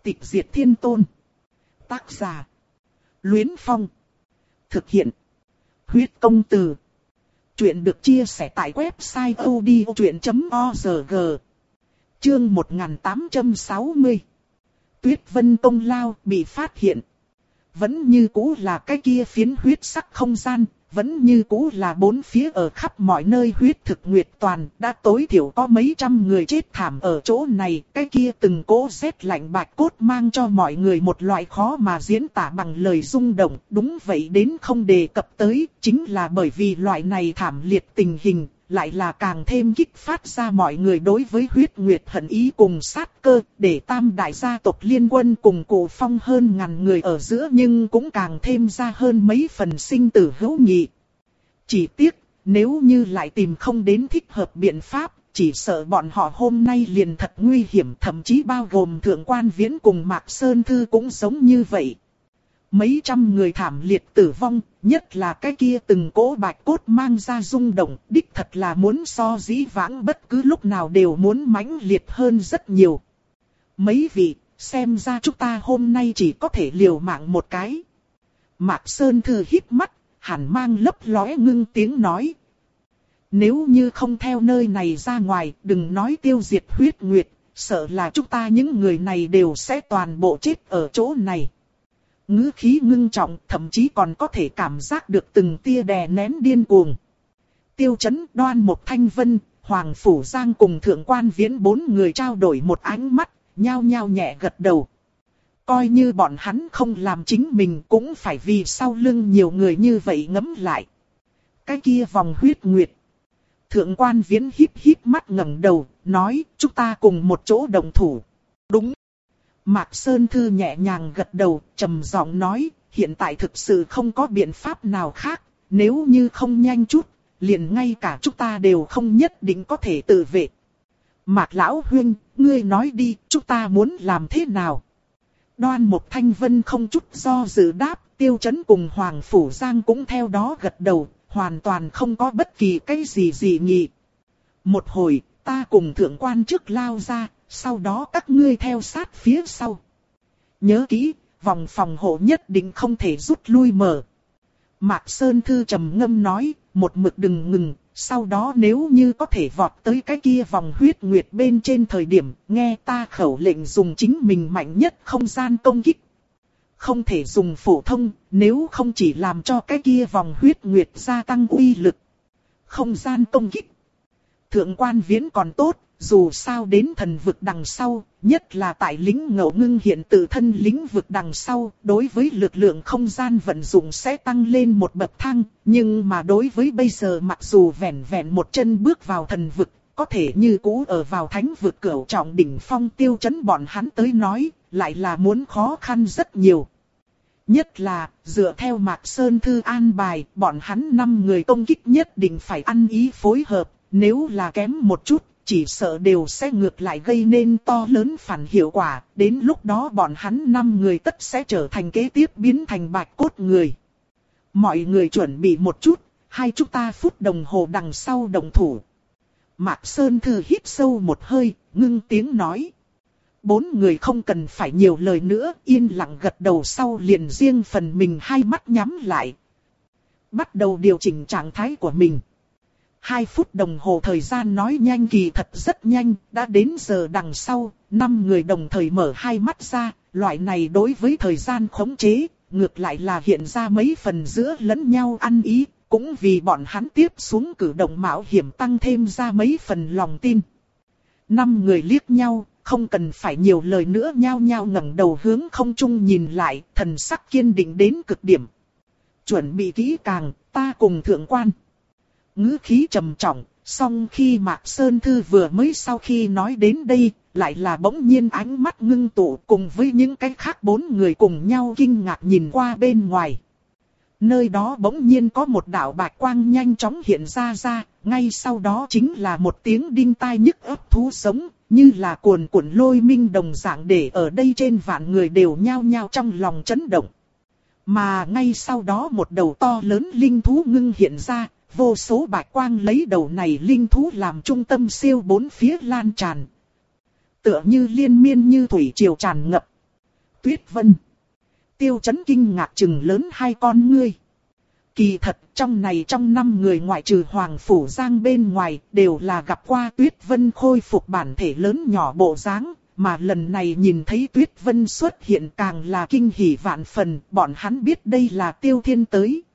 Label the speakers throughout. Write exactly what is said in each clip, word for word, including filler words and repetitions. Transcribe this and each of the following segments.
Speaker 1: Tịch diệt thiên tôn. Tác giả. Luyến Phong. Thực hiện. Huyết công từ. Chuyện được chia sẻ tại website odchuyện chấm org. Chương một nghìn tám trăm sáu mươi. Tuyết Vân công lao bị phát hiện. Vẫn như cũ là cái kia phiến huyết sắc không gian, vẫn như cũ là bốn phía ở khắp mọi nơi huyết thực nguyệt toàn, đã tối thiểu có mấy trăm người chết thảm ở chỗ này, cái kia từng cỗ rét lạnh bạch cốt mang cho mọi người một loại khó mà diễn tả bằng lời rung động, đúng vậy đến không đề cập tới, chính là bởi vì loại này thảm liệt tình hình, lại là càng thêm kích phát ra mọi người đối với huyết nguyệt hận ý cùng sát cơ, để tam đại gia tộc liên quân cùng Cổ Phong hơn ngàn người ở giữa nhưng cũng càng thêm ra hơn mấy phần sinh tử hữu nghị. Chỉ tiếc, nếu như lại tìm không đến thích hợp biện pháp, chỉ sợ bọn họ hôm nay liền thật nguy hiểm, thậm chí bao gồm Thượng Quan Viễn cùng Mạc Sơn Thư cũng giống như vậy. Mấy trăm người thảm liệt tử vong, nhất là cái kia từng cỗ bạch cốt mang ra rung động, đích thật là muốn so dĩ vãng bất cứ lúc nào đều muốn mãnh liệt hơn rất nhiều. Mấy vị, xem ra chúng ta hôm nay chỉ có thể liều mạng một cái. Mạc Sơn Thư hít mắt, hàn mang lấp lóe ngưng tiếng nói. Nếu như không theo nơi này ra ngoài, đừng nói tiêu diệt huyết nguyệt, sợ là chúng ta những người này đều sẽ toàn bộ chết ở chỗ này. Ngữ khí ngưng trọng, thậm chí còn có thể cảm giác được từng tia đè nén điên cuồng. Tiêu Chấn, Đoan Mộc Thanh Vân, Hoàng Phủ Giang cùng Thượng Quan Viễn bốn người trao đổi một ánh mắt, nhao nhao nhẹ gật đầu. Coi như bọn hắn không làm chính mình cũng phải vì sau lưng nhiều người như vậy ngẫm lại. Cái kia vòng huyết nguyệt. Thượng Quan Viễn híp híp mắt ngẩng đầu, nói chúng ta cùng một chỗ đồng thủ. Đúng. Mạc Sơn Thư nhẹ nhàng gật đầu, trầm giọng nói, hiện tại thực sự không có biện pháp nào khác, nếu như không nhanh chút, liền ngay cả chúng ta đều không nhất định có thể tự vệ. Mạc Lão Huynh, ngươi nói đi, chúng ta muốn làm thế nào? Đoan Mộc Thanh Vân không chút do dự đáp, Tiêu Chấn cùng Hoàng Phủ Giang cũng theo đó gật đầu, hoàn toàn không có bất kỳ cái gì dị nghị. Một hồi, ta cùng Thượng Quan trước lao ra, sau đó các ngươi theo sát phía sau. Nhớ kỹ, vòng phòng hộ nhất định không thể rút lui mở. Mạc Sơn Thư trầm ngâm nói, một mực đừng ngừng, sau đó nếu như có thể vọt tới cái kia vòng huyết nguyệt bên trên thời điểm, nghe ta khẩu lệnh dùng chính mình mạnh nhất không gian công kích. Không thể dùng phổ thông, nếu không chỉ làm cho cái kia vòng huyết nguyệt gia tăng uy lực. Không gian công kích. Thượng Quan Viễn còn tốt, dù sao đến thần vực đằng sau, nhất là tại lính ngẫu ngưng hiện tự thân lĩnh vực đằng sau, đối với lực lượng không gian vận dụng sẽ tăng lên một bậc thang, nhưng mà đối với bây giờ mặc dù vẹn vẹn một chân bước vào thần vực, có thể như cũ ở vào thánh vực cửu trọng đỉnh phong Tiêu Chấn bọn hắn tới nói, lại là muốn khó khăn rất nhiều. Nhất là, dựa theo Mạc Sơn Thư an bài, bọn hắn năm người công kích nhất định phải ăn ý phối hợp, nếu là kém một chút, chỉ sợ đều sẽ ngược lại gây nên to lớn phản hiệu quả, đến lúc đó bọn hắn năm người tất sẽ trở thành kế tiếp biến thành bạch cốt người. Mọi người chuẩn bị một chút, hai chúng ta phút đồng hồ đằng sau đồng thủ. Mạc Sơn Thư hít sâu một hơi, ngưng tiếng nói. Bốn người không cần phải nhiều lời nữa, yên lặng gật đầu sau liền riêng phần mình hai mắt nhắm lại. Bắt đầu điều chỉnh trạng thái của mình. Hai phút đồng hồ thời gian nói nhanh kỳ thật rất nhanh, đã đến giờ đằng sau, năm người đồng thời mở hai mắt ra, loại này đối với thời gian khống chế, ngược lại là hiện ra mấy phần giữa lẫn nhau ăn ý, cũng vì bọn hắn tiếp xuống cử động mạo hiểm tăng thêm ra mấy phần lòng tin. Năm người liếc nhau, không cần phải nhiều lời nữa nhao nhao ngẩng đầu hướng không trung nhìn lại, thần sắc kiên định đến cực điểm. Chuẩn bị kỹ càng, ta cùng Thượng Quan. Ngữ khí trầm trọng, song khi Mạc Sơn Thư vừa mới sau khi nói đến đây, lại là bỗng nhiên ánh mắt ngưng tụ cùng với những cái khác bốn người cùng nhau kinh ngạc nhìn qua bên ngoài. Nơi đó bỗng nhiên có một đạo bạch quang nhanh chóng hiện ra ra, ngay sau đó chính là một tiếng đinh tai nhức óc thú sống, như là cuồn cuộn lôi minh đồng dạng để ở đây trên vạn người đều nhao nhao trong lòng chấn động. Mà ngay sau đó một đầu to lớn linh thú ngưng hiện ra, vô số bạch quang lấy đầu này linh thú làm trung tâm siêu bốn phía lan tràn. Tựa như liên miên như thủy triều tràn ngập. Tuyết Vân. Tiêu Chấn kinh ngạc chừng lớn hai con ngươi. Kỳ thật trong này trong năm người ngoại trừ Hoàng Phủ Giang bên ngoài đều là gặp qua Tuyết Vân khôi phục bản thể lớn nhỏ bộ dáng, mà lần này nhìn thấy Tuyết Vân xuất hiện càng là kinh hỉ vạn phần, bọn hắn biết đây là Tiêu Thiên tới.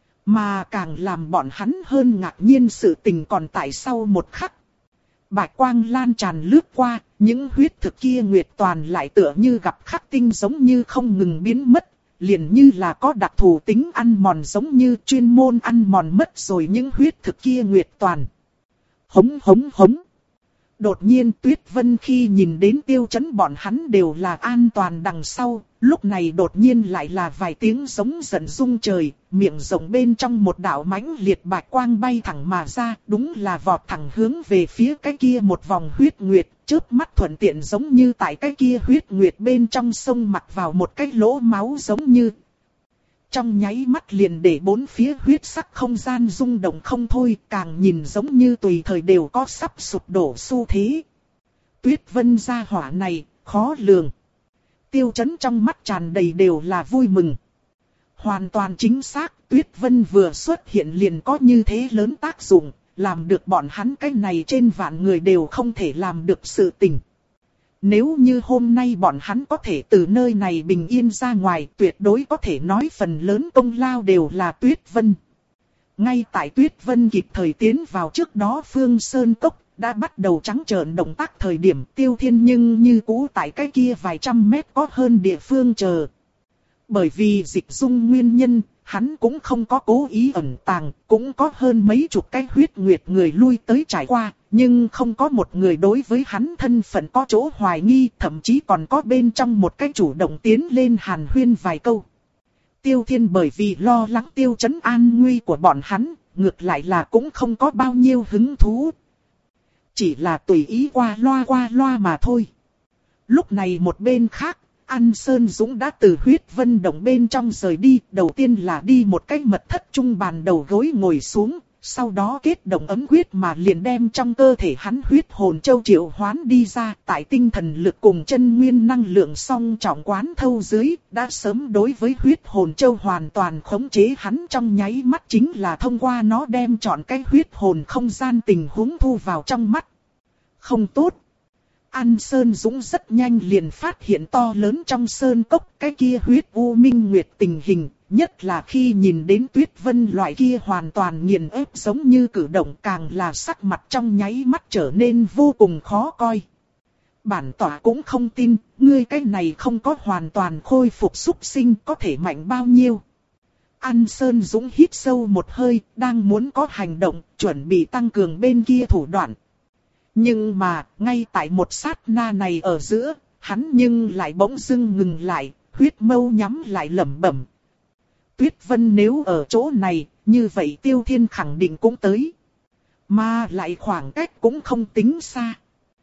Speaker 1: Mà càng làm bọn hắn hơn ngạc nhiên sự tình còn tại sau một khắc. Bạch quang lan tràn lướt qua, những huyết thực kia nguyệt toàn lại tựa như gặp khắc tinh giống như không ngừng biến mất, liền như là có đặc thù tính ăn mòn giống như chuyên môn ăn mòn mất rồi những huyết thực kia nguyệt toàn. Hống hống hống. Đột nhiên Tuyết Vân khi nhìn đến Tiêu Chấn bọn hắn đều là an toàn đằng sau, lúc này đột nhiên lại là vài tiếng giống giận rung trời, miệng rộng bên trong một đạo mãnh liệt bạch quang bay thẳng mà ra, đúng là vọt thẳng hướng về phía cái kia một vòng huyết nguyệt, chớp mắt thuận tiện giống như tại cái kia huyết nguyệt bên trong sông mặc vào một cái lỗ máu giống như. Trong nháy mắt liền để bốn phía huyết sắc không gian rung động không thôi, càng nhìn giống như tùy thời đều có sắp sụp đổ xu thế. Tuyết Vân gia hỏa này, khó lường. Tiêu Chấn trong mắt tràn đầy đều là vui mừng. Hoàn toàn chính xác, Tuyết Vân vừa xuất hiện liền có như thế lớn tác dụng, làm được bọn hắn cái này trên vạn người đều không thể làm được sự tình. Nếu như hôm nay bọn hắn có thể từ nơi này bình yên ra ngoài, tuyệt đối có thể nói phần lớn công lao đều là Tuyết Vân. Ngay tại Tuyết Vân kịp thời tiến vào trước đó Phương Sơn Cốc, đã bắt đầu trắng trợn động tác thời điểm Tiêu Thiên nhưng như cũ tại cái kia vài trăm mét có hơn địa phương chờ. Bởi vì dịch dung nguyên nhân, hắn cũng không có cố ý ẩn tàng, cũng có hơn mấy chục cái huyết nguyệt người lui tới trải qua, nhưng không có một người đối với hắn thân phận có chỗ hoài nghi, thậm chí còn có bên trong một cái chủ động tiến lên hàn huyên vài câu. Tiêu Thiên bởi vì lo lắng Tiêu Chấn an nguy của bọn hắn, ngược lại là cũng không có bao nhiêu hứng thú. Chỉ là tùy ý qua loa qua loa mà thôi. Lúc này một bên khác, An Sơn Dũng đã từ huyết vân động bên trong rời đi, đầu tiên là đi một cái mật thất trung bàn đầu gối ngồi xuống, sau đó kết động ấm huyết mà liền đem trong cơ thể hắn huyết hồn châu triệu hoán đi ra, tại tinh thần lực cùng chân nguyên năng lượng song trọng quán thâu dưới, đã sớm đối với huyết hồn châu hoàn toàn khống chế hắn trong nháy mắt, chính là thông qua nó đem chọn cái huyết hồn không gian tình huống thu vào trong mắt. Không tốt. An Sơn Dũng rất nhanh liền phát hiện to lớn trong sơn cốc cái kia huyết u minh nguyệt tình hình, nhất là khi nhìn đến Tuyết Vân loại kia hoàn toàn nghiền ép giống như cử động, càng là sắc mặt trong nháy mắt trở nên vô cùng khó coi. Bản tỏa cũng không tin, ngươi cái này không có hoàn toàn khôi phục súc sinh có thể mạnh bao nhiêu. An Sơn Dũng hít sâu một hơi, đang muốn có hành động, chuẩn bị tăng cường bên kia thủ đoạn. Nhưng mà, ngay tại một sát na này ở giữa, hắn nhưng lại bỗng dưng ngừng lại, huyết mâu nhắm lại lẩm bẩm. Tuyết Vân nếu ở chỗ này, như vậy Tiêu Thiên khẳng định cũng tới. Mà lại khoảng cách cũng không tính xa.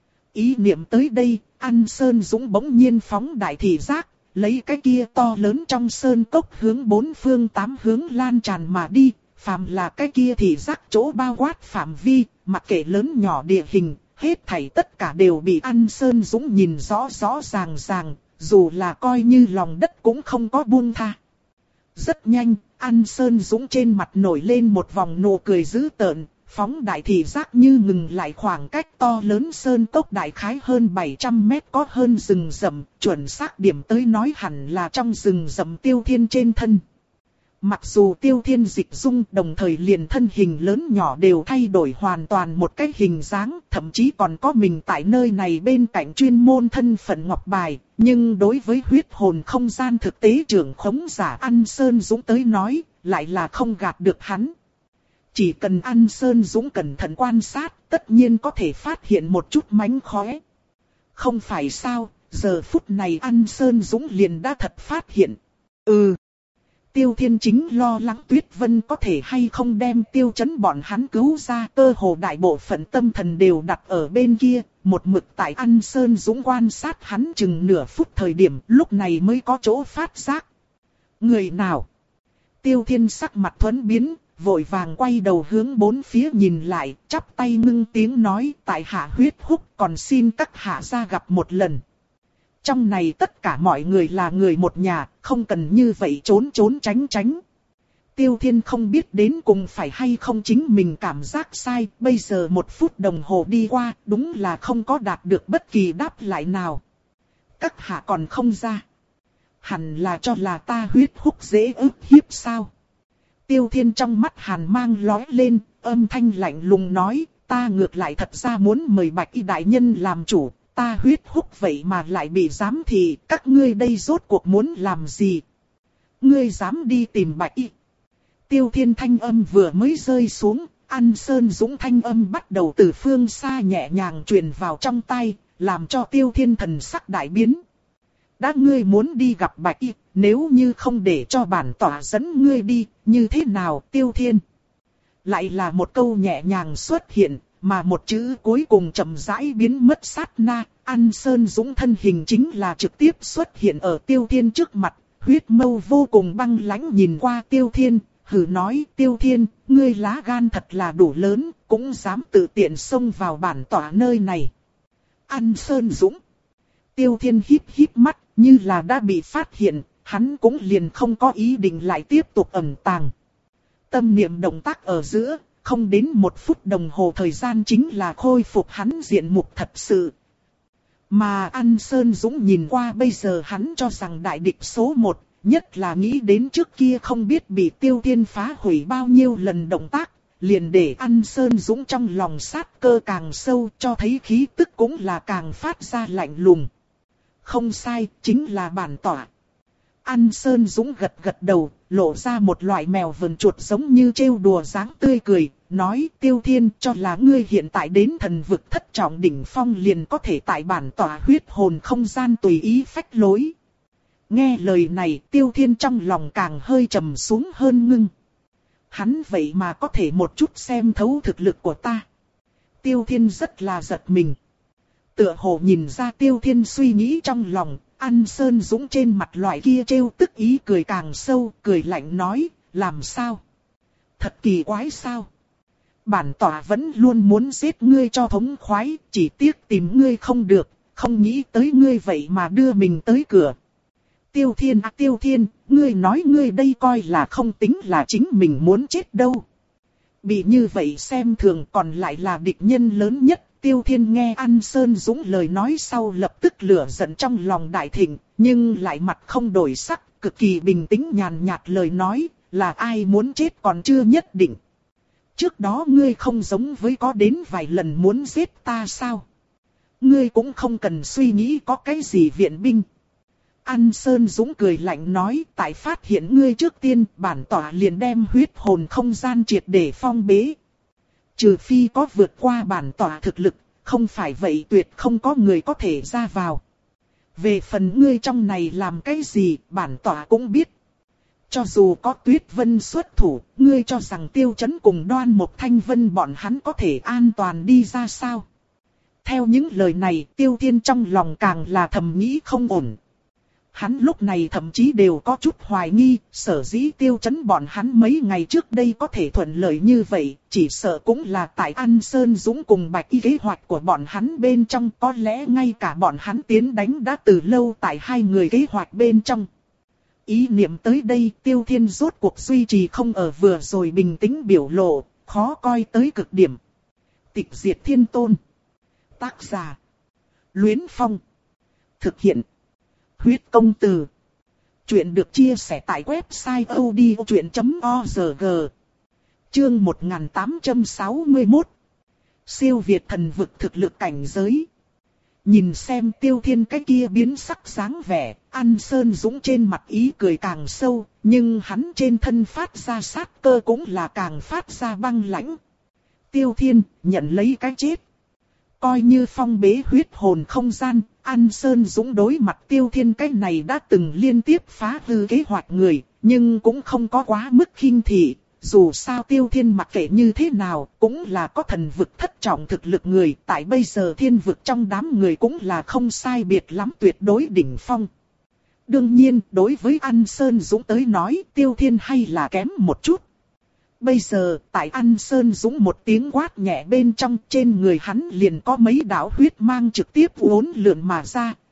Speaker 1: Ý niệm tới đây, An Sơn Dũng bỗng nhiên phóng đại thị giác, lấy cái kia to lớn trong sơn cốc hướng bốn phương tám hướng lan tràn mà đi. Phàm là cái kia thị giác chỗ bao quát phạm vi, mặc kệ lớn nhỏ địa hình, hết thảy tất cả đều bị An Sơn Dũng nhìn rõ rõ ràng ràng, dù là coi như lòng đất cũng không có buông tha. Rất nhanh, An Sơn Dũng trên mặt nổi lên một vòng nụ cười dữ tợn, phóng đại thị giác như ngừng lại khoảng cách to lớn sơn cốc đại khái hơn bảy trăm mét có hơn rừng rậm, chuẩn xác điểm tới nói hẳn là trong rừng rậm Tiêu Thiên trên thân. Mặc dù Tiêu Thiên dịch dung đồng thời liền thân hình lớn nhỏ đều thay đổi hoàn toàn một cái hình dáng, thậm chí còn có mình tại nơi này bên cạnh chuyên môn thân phận ngọc bài, nhưng đối với huyết hồn không gian thực tế trưởng khống giả An Sơn Dũng tới nói, lại là không gạt được hắn. Chỉ cần An Sơn Dũng cẩn thận quan sát, tất nhiên có thể phát hiện một chút mánh khóe. Không phải sao, giờ phút này An Sơn Dũng liền đã thật phát hiện. Ừ. Tiêu Thiên chính lo lắng Tuyết Vân có thể hay không đem Tiêu Chấn bọn hắn cứu ra, cơ hồ đại bộ phận tâm thần đều đặt ở bên kia, một mực tại An Sơn Dũng quan sát hắn chừng nửa phút thời điểm, lúc này mới có chỗ phát giác. Người nào? Tiêu Thiên sắc mặt thuẫn biến, vội vàng quay đầu hướng bốn phía nhìn lại, chắp tay ngưng tiếng nói, tại hạ huyết húc còn xin các hạ ra gặp một lần. Trong này tất cả mọi người là người một nhà, không cần như vậy trốn trốn tránh tránh. Tiêu Thiên không biết đến cùng phải hay không chính mình cảm giác sai, bây giờ một phút đồng hồ đi qua, đúng là không có đạt được bất kỳ đáp lại nào. Các hạ còn không ra. Hẳn là cho là ta huyết húc dễ ức hiếp sao? Tiêu Thiên trong mắt hàn mang lóe lên, âm thanh lạnh lùng nói, ta ngược lại thật ra muốn mời Bạch Y đại nhân làm chủ, ta huyết húc vậy mà lại bị giám thị, các ngươi đây rốt cuộc muốn làm gì? Ngươi dám đi tìm Bạch Y? Tiêu Thiên thanh âm vừa mới rơi xuống, An Sơn Dũng thanh âm bắt đầu từ phương xa nhẹ nhàng truyền vào trong tai, làm cho Tiêu Thiên thần sắc đại biến. Đã ngươi muốn đi gặp Bạch Y, nếu như không để cho bản tỏa dẫn ngươi đi, như thế nào Tiêu Thiên? Lại là một câu nhẹ nhàng xuất hiện, mà một chữ cuối cùng chậm rãi biến mất sát na, An Sơn Dũng thân hình chính là trực tiếp xuất hiện ở Tiêu Thiên trước mặt, huyết mâu vô cùng băng lãnh nhìn qua Tiêu Thiên, hừ nói Tiêu Thiên, ngươi lá gan thật là đủ lớn, cũng dám tự tiện xông vào bản tỏa nơi này. An Sơn Dũng. Tiêu Thiên híp híp mắt, như là đã bị phát hiện, hắn cũng liền không có ý định lại tiếp tục ẩn tàng. Tâm niệm động tác ở giữa, không đến một phút đồng hồ thời gian chính là khôi phục hắn diện mục thật sự. Mà An Sơn Dũng nhìn qua bây giờ hắn cho rằng đại địch số một, nhất là nghĩ đến trước kia không biết bị Tiêu Thiên phá hủy bao nhiêu lần động tác, liền để An Sơn Dũng trong lòng sát cơ càng sâu, cho thấy khí tức cũng là càng phát ra lạnh lùng. Không sai, chính là bản tỏa. An Sơn Dũng gật gật đầu, lộ ra một loại mèo vờn chuột giống như trêu đùa dáng tươi cười, nói Tiêu Thiên cho là ngươi hiện tại đến thần vực thất trọng đỉnh phong liền có thể tại bản tỏa huyết hồn không gian tùy ý phách lối. Nghe lời này Tiêu Thiên trong lòng càng hơi trầm xuống hơn ngưng. Hắn vậy mà có thể một chút xem thấu thực lực của ta. Tiêu Thiên rất là giật mình. Tựa hồ nhìn ra Tiêu Thiên suy nghĩ trong lòng, An Sơn Dũng trên mặt loại kia trêu tức ý cười càng sâu, cười lạnh nói, làm sao? Thật kỳ quái sao? Bản tỏa vẫn luôn muốn giết ngươi cho thống khoái, chỉ tiếc tìm ngươi không được, không nghĩ tới ngươi vậy mà đưa mình tới cửa. Tiêu Thiên à Tiêu Thiên, ngươi nói ngươi đây coi là không tính là chính mình muốn chết đâu. Bị như vậy xem thường còn lại là địch nhân lớn nhất. Tiêu Thiên nghe An Sơn Dũng lời nói sau lập tức lửa giận trong lòng đại thịnh, nhưng lại mặt không đổi sắc, cực kỳ bình tĩnh nhàn nhạt lời nói, là ai muốn chết còn chưa nhất định. Trước đó ngươi không giống với có đến vài lần muốn giết ta sao? Ngươi cũng không cần suy nghĩ có cái gì viện binh. An Sơn Dũng cười lạnh nói, tại phát hiện ngươi trước tiên, bản tỏa liền đem huyết hồn không gian triệt để phong bế. Trừ phi có vượt qua bản tỏa thực lực, không phải vậy tuyệt không có người có thể ra vào. Về phần ngươi trong này làm cái gì, bản tỏa cũng biết. Cho dù có Tuyết Vân xuất thủ, ngươi cho rằng Tiêu Chấn cùng Đoan Mộc Thanh Vân bọn hắn có thể an toàn đi ra sao? Theo những lời này, Tiêu Thiên trong lòng càng là thầm nghĩ không ổn. Hắn lúc này thậm chí đều có chút hoài nghi, sở dĩ Tiêu Chấn bọn hắn mấy ngày trước đây có thể thuận lợi như vậy, chỉ sợ cũng là tại An Sơn Dũng cùng Bạch Y kế hoạch của bọn hắn bên trong, có lẽ ngay cả bọn hắn tiến đánh đã từ lâu tại hai người kế hoạch bên trong. Ý niệm tới đây, Tiêu Thiên rốt cuộc duy trì không ở vừa rồi bình tĩnh biểu lộ, khó coi tới cực điểm. Tịch diệt thiên tôn. Tác giả. Luyến Phong. Thực hiện. Huyết công từ. Chuyện được chia sẻ tại website odchuyện chấm org. Chương một nghìn tám trăm sáu mươi mốt. Siêu việt thần vực thực lực cảnh giới. Nhìn xem Tiêu Thiên cái kia biến sắc dáng vẻ, An Sơn Dũng trên mặt ý cười càng sâu, nhưng hắn trên thân phát ra sát cơ cũng là càng phát ra băng lãnh. Tiêu Thiên, nhận lấy cái chết. Coi như phong bế huyết hồn không gian, An Sơn Dũng đối mặt Tiêu Thiên cái này đã từng liên tiếp phá hư kế hoạch người, nhưng cũng không có quá mức khinh thị. Dù sao Tiêu Thiên mặc kệ như thế nào, cũng là có thần vực thất trọng thực lực người, tại bây giờ thiên vực trong đám người cũng là không sai biệt lắm tuyệt đối đỉnh phong. Đương nhiên, đối với An Sơn Dũng tới nói, Tiêu Thiên hay là kém một chút. Bây giờ, tại An Sơn Dũng một tiếng quát nhẹ bên trong, trên người hắn liền có mấy đạo huyết mang trực tiếp uốn lượn mà ra,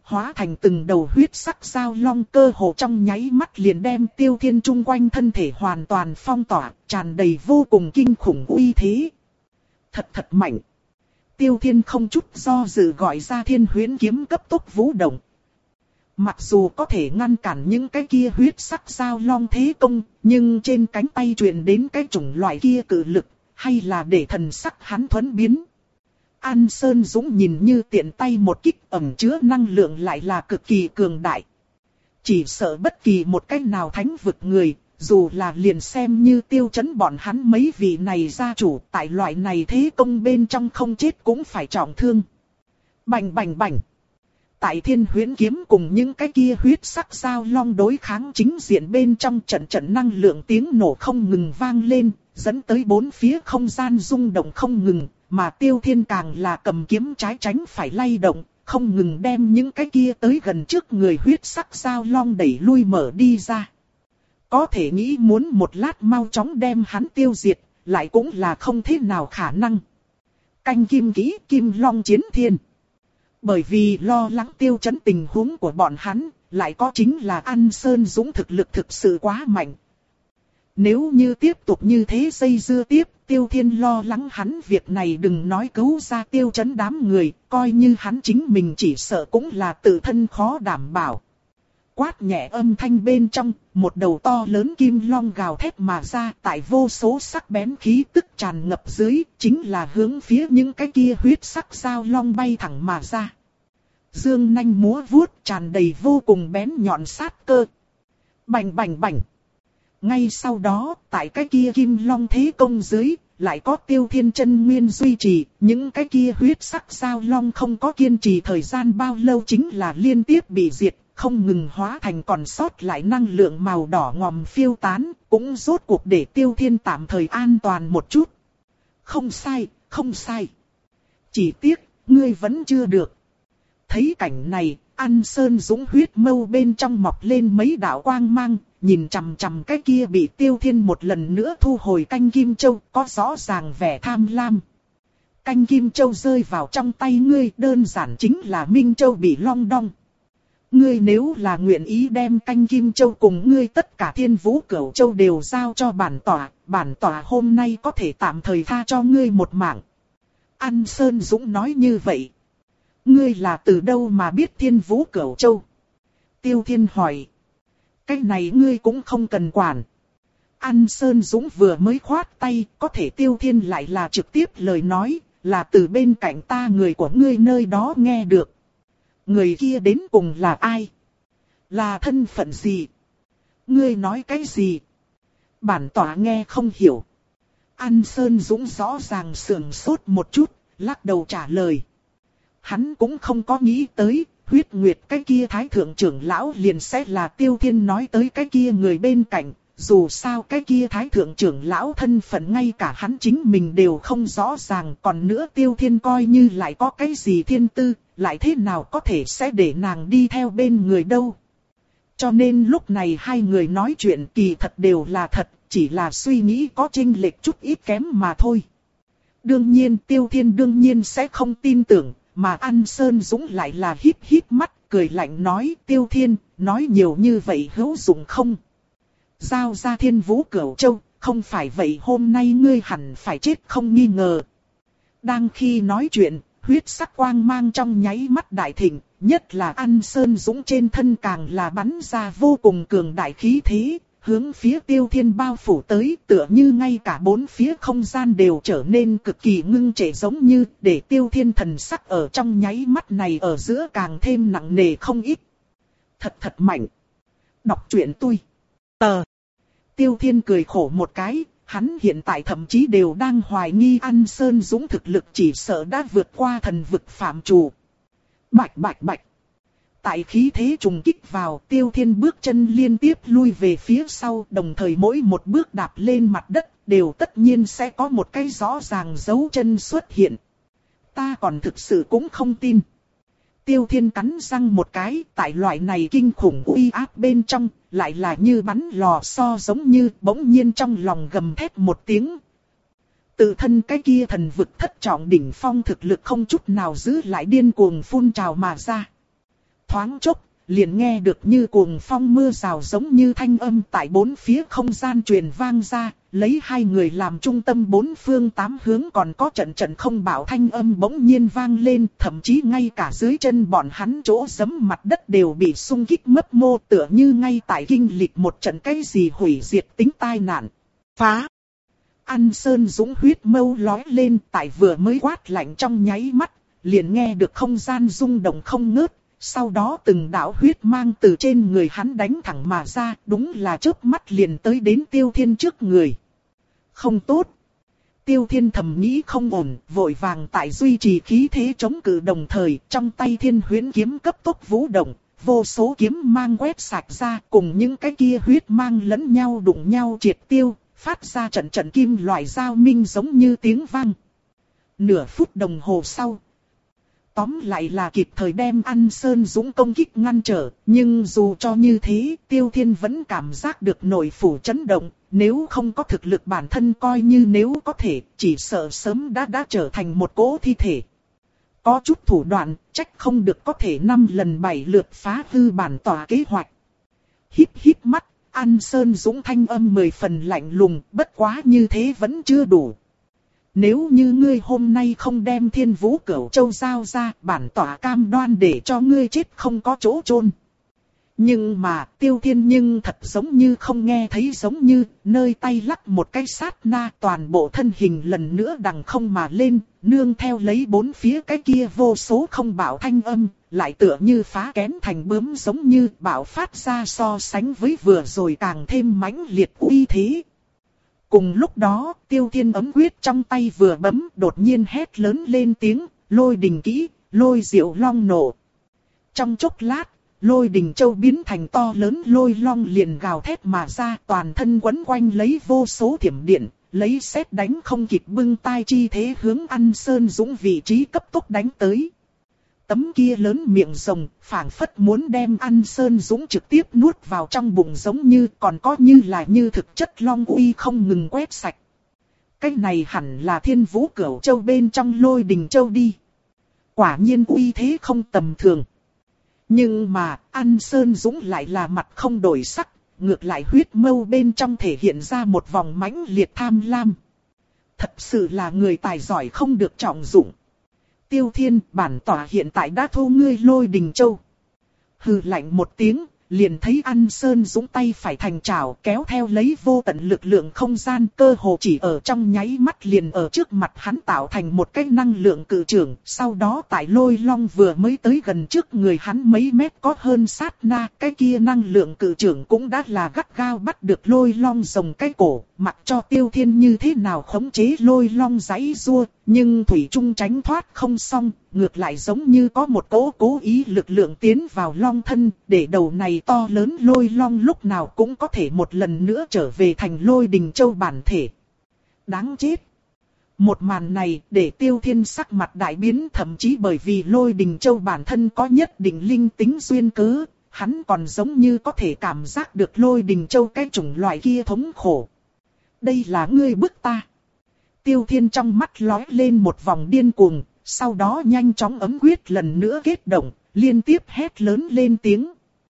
Speaker 1: hóa thành từng đầu huyết sắc giao long, cơ hồ trong nháy mắt liền đem Tiêu Thiên chung quanh thân thể hoàn toàn phong tỏa, tràn đầy vô cùng kinh khủng uy thế. Thật thật mạnh. Tiêu Thiên không chút do dự gọi ra Thiên Huyễn kiếm cấp tốc vũ động. Mặc dù có thể ngăn cản những cái kia huyết sắc giao long thế công, nhưng trên cánh tay truyền đến cái chủng loại kia cự lực, hay là để thần sắc hắn thuẫn biến. An Sơn Dũng nhìn như tiện tay một kích ẩn chứa năng lượng lại là cực kỳ cường đại. Chỉ sợ bất kỳ một cách nào thánh vực người, dù là liền xem như Tiêu Chấn bọn hắn mấy vị này gia chủ, tại loại này thế công bên trong không chết cũng phải trọng thương. Bành bành bành. Tại Thiên Huyễn kiếm cùng những cái kia huyết sắc giao long đối kháng chính diện bên trong, trận trận năng lượng tiếng nổ không ngừng vang lên, dẫn tới bốn phía không gian rung động không ngừng, mà Tiêu Thiên càng là cầm kiếm trái tránh phải lay động, không ngừng đem những cái kia tới gần trước người huyết sắc giao long đẩy lui mở đi ra. Có thể nghĩ muốn một lát mau chóng đem hắn tiêu diệt, lại cũng là không thế nào khả năng. Canh kim kỹ kim long chiến thiên. Bởi vì lo lắng Tiêu Chấn tình huống của bọn hắn, lại có chính là An Sơn Dũng thực lực thực sự quá mạnh. Nếu như tiếp tục như thế dây dưa tiếp, Tiêu Thiên lo lắng hắn việc này đừng nói cứu ra Tiêu Chấn đám người, coi như hắn chính mình chỉ sợ cũng là tự thân khó đảm bảo. Quát nhẹ âm thanh bên trong, một đầu to lớn kim long gào thét mà ra, tại vô số sắc bén khí tức tràn ngập dưới, chính là hướng phía những cái kia huyết sắc giao long bay thẳng mà ra. Dương nanh múa vuốt tràn đầy vô cùng bén nhọn sát cơ. Bành bành bành. Ngay sau đó, tại cái kia kim long thế công dưới, lại có Tiêu Thiên chân nguyên duy trì, những cái kia huyết sắc giao long không có kiên trì thời gian bao lâu chính là liên tiếp bị diệt, không ngừng hóa thành còn sót lại năng lượng màu đỏ ngòm phiêu tán, cũng rốt cuộc để Tiêu Thiên tạm thời an toàn một chút. Không sai, không sai. Chỉ tiếc, ngươi vẫn chưa được. Thấy cảnh này, An Sơn Dũng huyết mâu bên trong mọc lên mấy đạo quang mang, nhìn chằm chằm cái kia bị Tiêu Thiên một lần nữa thu hồi canh kim châu, có rõ ràng vẻ tham lam. Canh kim châu rơi vào trong tay ngươi, đơn giản chính là Minh Châu bị long đong. Ngươi nếu là nguyện ý đem canh kim châu cùng ngươi tất cả Thiên Vũ Cửu Châu đều giao cho bản tỏa, bản tỏa hôm nay có thể tạm thời tha cho ngươi một mạng. An Sơn Dũng nói như vậy. Ngươi là từ đâu mà biết Thiên Vũ Cửu Châu? Tiêu Thiên hỏi. Cái này ngươi cũng không cần quản. An Sơn Dũng vừa mới khoát tay, có thể Tiêu Thiên lại là trực tiếp lời nói, là từ bên cạnh ta người của ngươi nơi đó nghe được. Người kia đến cùng là ai? Là thân phận gì? Ngươi nói cái gì? Bản tỏa nghe không hiểu. An Sơn Dũng rõ ràng sườn sốt một chút, lắc đầu trả lời. Hắn cũng không có nghĩ tới, huyết nguyệt cái kia thái thượng trưởng lão liền sẽ là Tiêu Thiên nói tới cái kia người bên cạnh. Dù sao cái kia thái thượng trưởng lão thân phận ngay cả hắn chính mình đều không rõ ràng. Còn nữa Tiêu Thiên coi như lại có cái gì thiên tư, lại thế nào có thể sẽ để nàng đi theo bên người đâu. Cho nên lúc này hai người nói chuyện kỳ thật đều là thật, chỉ là suy nghĩ có chênh lệch chút ít kém mà thôi. Đương nhiên Tiêu Thiên đương nhiên sẽ không tin tưởng, mà An Sơn Dũng lại là híp híp mắt, cười lạnh nói Tiêu Thiên, nói nhiều như vậy hữu dụng không? Giao ra Thiên Vũ Cửu Châu, không phải vậy hôm nay ngươi hẳn phải chết không nghi ngờ. Đang khi nói chuyện, huyết sắc quang mang trong nháy mắt đại thịnh, nhất là An Sơn Dũng trên thân càng là bắn ra vô cùng cường đại khí thế, hướng phía Tiêu Thiên bao phủ tới, tựa như ngay cả bốn phía không gian đều trở nên cực kỳ ngưng trệ, giống như để Tiêu Thiên thần sắc ở trong nháy mắt này ở giữa càng thêm nặng nề không ít. Thật thật mạnh. Đọc truyện tôi. Tờ. Tiêu Thiên cười khổ một cái, hắn hiện tại thậm chí đều đang hoài nghi An Sơn Dũng thực lực chỉ sợ đã vượt qua thần vực phạm chủ. Bạch bạch bạch. Tại khí thế trùng kích vào, Tiêu Thiên bước chân liên tiếp lui về phía sau, đồng thời mỗi một bước đạp lên mặt đất, đều tất nhiên sẽ có một cái rõ ràng dấu chân xuất hiện. Ta còn thực sự cũng không tin. Tiêu Thiên cắn răng một cái, tại loại này kinh khủng uy áp bên trong, lại là như bắn lò xo, giống như bỗng nhiên trong lòng gầm thét một tiếng. Tự thân cái kia thần vực thất trọng đỉnh phong thực lực không chút nào giữ lại điên cuồng phun trào mà ra. thoáng chốc, liền nghe được như cuồng phong mưa rào giống như thanh âm tại bốn phía không gian truyền vang ra, lấy hai người làm trung tâm bốn phương tám hướng còn có trận trận không bảo thanh âm bỗng nhiên vang lên, thậm chí ngay cả dưới chân bọn hắn chỗ giẫm mặt đất đều bị xung kích mấp mô, tựa như ngay tại kinh lịch một trận cái gì hủy diệt tính tai nạn. Phá! An Sơn Dũng huyết mâu lói lên, tại vừa mới quát lạnh trong nháy mắt, liền nghe được không gian rung động không ngớt. Sau đó từng đạo huyết mang từ trên người hắn đánh thẳng mà ra, đúng là chớp mắt liền tới đến Tiêu Thiên trước người. Không tốt. Tiêu Thiên thầm nghĩ không ổn, vội vàng tại duy trì khí thế chống cự đồng thời, trong tay Thiên Huyễn kiếm cấp tốc vũ động, vô số kiếm mang quét sạch ra, cùng những cái kia huyết mang lẫn nhau đụng nhau triệt tiêu, phát ra trận trận kim loại giao minh giống như tiếng vang. Nửa phút đồng hồ sau, tóm lại là kịp thời đem An Sơn Dũng công kích ngăn trở, nhưng dù cho như thế, Tiêu Thiên vẫn cảm giác được nội phủ chấn động, nếu không có thực lực bản thân coi như nếu có thể, chỉ sợ sớm đã đã trở thành một cỗ thi thể. Có chút thủ đoạn, trách không được có thể năm lần bảy lượt phá hư bản tỏa kế hoạch. Híp híp mắt, An Sơn Dũng thanh âm mười phần lạnh lùng, bất quá như thế vẫn chưa đủ. Nếu như ngươi hôm nay không đem Thiên Vũ Cửu Châu giao ra, bản tỏa cam đoan để cho ngươi chết không có chỗ chôn. Nhưng mà, Tiêu Thiên nhưng thật giống như không nghe thấy, giống như, nơi tay lắc một cái sát na, toàn bộ thân hình lần nữa đằng không mà lên, nương theo lấy bốn phía cái kia vô số không bảo thanh âm, lại tựa như phá kén thành bướm giống như bạo phát ra so sánh với vừa rồi càng thêm mãnh liệt uy thế. Cùng lúc đó, Tiêu Thiên ấm quyết trong tay vừa bấm, đột nhiên hét lớn lên tiếng, lôi đình kỹ, lôi diệu long nổ. Trong chốc lát, lôi đình châu biến thành to lớn lôi long liền gào thét mà ra, toàn thân quấn quanh lấy vô số thiểm điện, lấy sét đánh không kịp bưng tai chi thế hướng An Sơn Dũng vị trí cấp tốc đánh tới. Tấm kia lớn miệng rồng, phảng phất muốn đem An Sơn Dũng trực tiếp nuốt vào trong bụng giống như, còn có như là như thực chất long uy không ngừng quét sạch. Cái này hẳn là Thiên Vũ Cửu Châu bên trong lôi đình châu đi. Quả nhiên uy thế không tầm thường. Nhưng mà, An Sơn Dũng lại là mặt không đổi sắc, ngược lại huyết mâu bên trong thể hiện ra một vòng mãnh liệt tham lam. Thật sự là người tài giỏi không được trọng dụng. Tiêu Thiên, bản tỏa hiện tại đã thu ngươi lôi đình châu. Hừ lạnh một tiếng, liền thấy An Sơn Dũng tay phải thành trảo kéo theo lấy vô tận lực lượng không gian, cơ hồ chỉ ở trong nháy mắt liền ở trước mặt hắn tạo thành một cái năng lượng cự trường. Sau đó tại lôi long vừa mới tới gần trước người hắn mấy mét có hơn sát na, cái kia năng lượng cự trường cũng đã là gắt gao bắt được lôi long rồng cái cổ, mặc cho Tiêu Thiên như thế nào khống chế lôi long giãy giụa, nhưng thủy chung tránh thoát không xong, ngược lại giống như có một cỗ cố ý lực lượng tiến vào long thân, để đầu này to lớn lôi long lúc nào cũng có thể một lần nữa trở về thành lôi đình châu bản thể. Đáng chết! Một màn này để Tiêu Thiên sắc mặt đại biến, thậm chí bởi vì lôi đình châu bản thân có nhất định linh tính duyên cớ, hắn còn giống như có thể cảm giác được lôi đình châu cái chủng loại kia thống khổ. Đây là ngươi bức ta. Tiêu Thiên trong mắt lóe lên một vòng điên cuồng, sau đó nhanh chóng ấm quyết lần nữa kết động, liên tiếp hét lớn lên tiếng.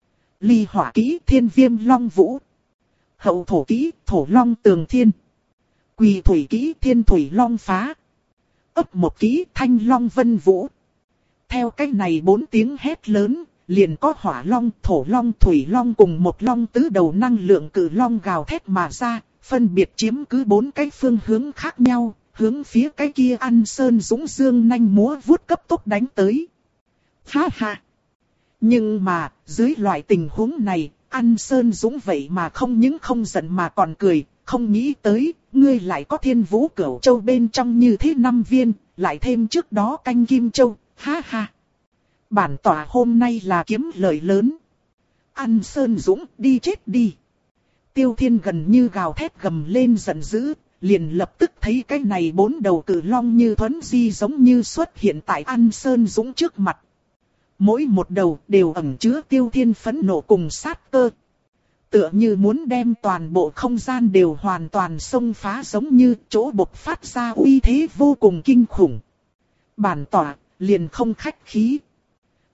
Speaker 1: Ly hỏa kỹ Thiên Viêm Long Vũ. Hậu thổ kỹ Thổ Long Tường Thiên. Quỳ thủy kỹ Thiên Thủy Long Phá. Ấp một kỹ Thanh Long Vân Vũ. Theo cách này bốn tiếng hét lớn, liền có hỏa long, thổ long, thủy long cùng một long tứ đầu năng lượng cự long gào thét mà ra, phân biệt chiếm cứ bốn cái phương hướng khác nhau, hướng phía cái kia An Sơn Dũng dương nhanh múa vuốt cấp tốc đánh tới. Ha ha! Nhưng mà, dưới loại tình huống này, An Sơn Dũng vậy mà không những không giận mà còn cười, không nghĩ tới, ngươi lại có Thiên Vũ Cửu Châu bên trong như thế năm viên, lại thêm trước đó canh Kim Châu, ha ha! Bản tỏa hôm nay là kiếm lợi lớn. An Sơn Dũng đi chết đi. Tiêu Thiên gần như gào thét gầm lên giận dữ, liền lập tức thấy cái này bốn đầu cự long như thuấn di giống như xuất hiện tại An Sơn Dũng trước mặt. Mỗi một đầu đều ẩn chứa Tiêu Thiên phẫn nộ cùng sát cơ. Tựa như muốn đem toàn bộ không gian đều hoàn toàn xông phá giống như chỗ bộc phát ra uy thế vô cùng kinh khủng. Bản tỏa liền không khách khí.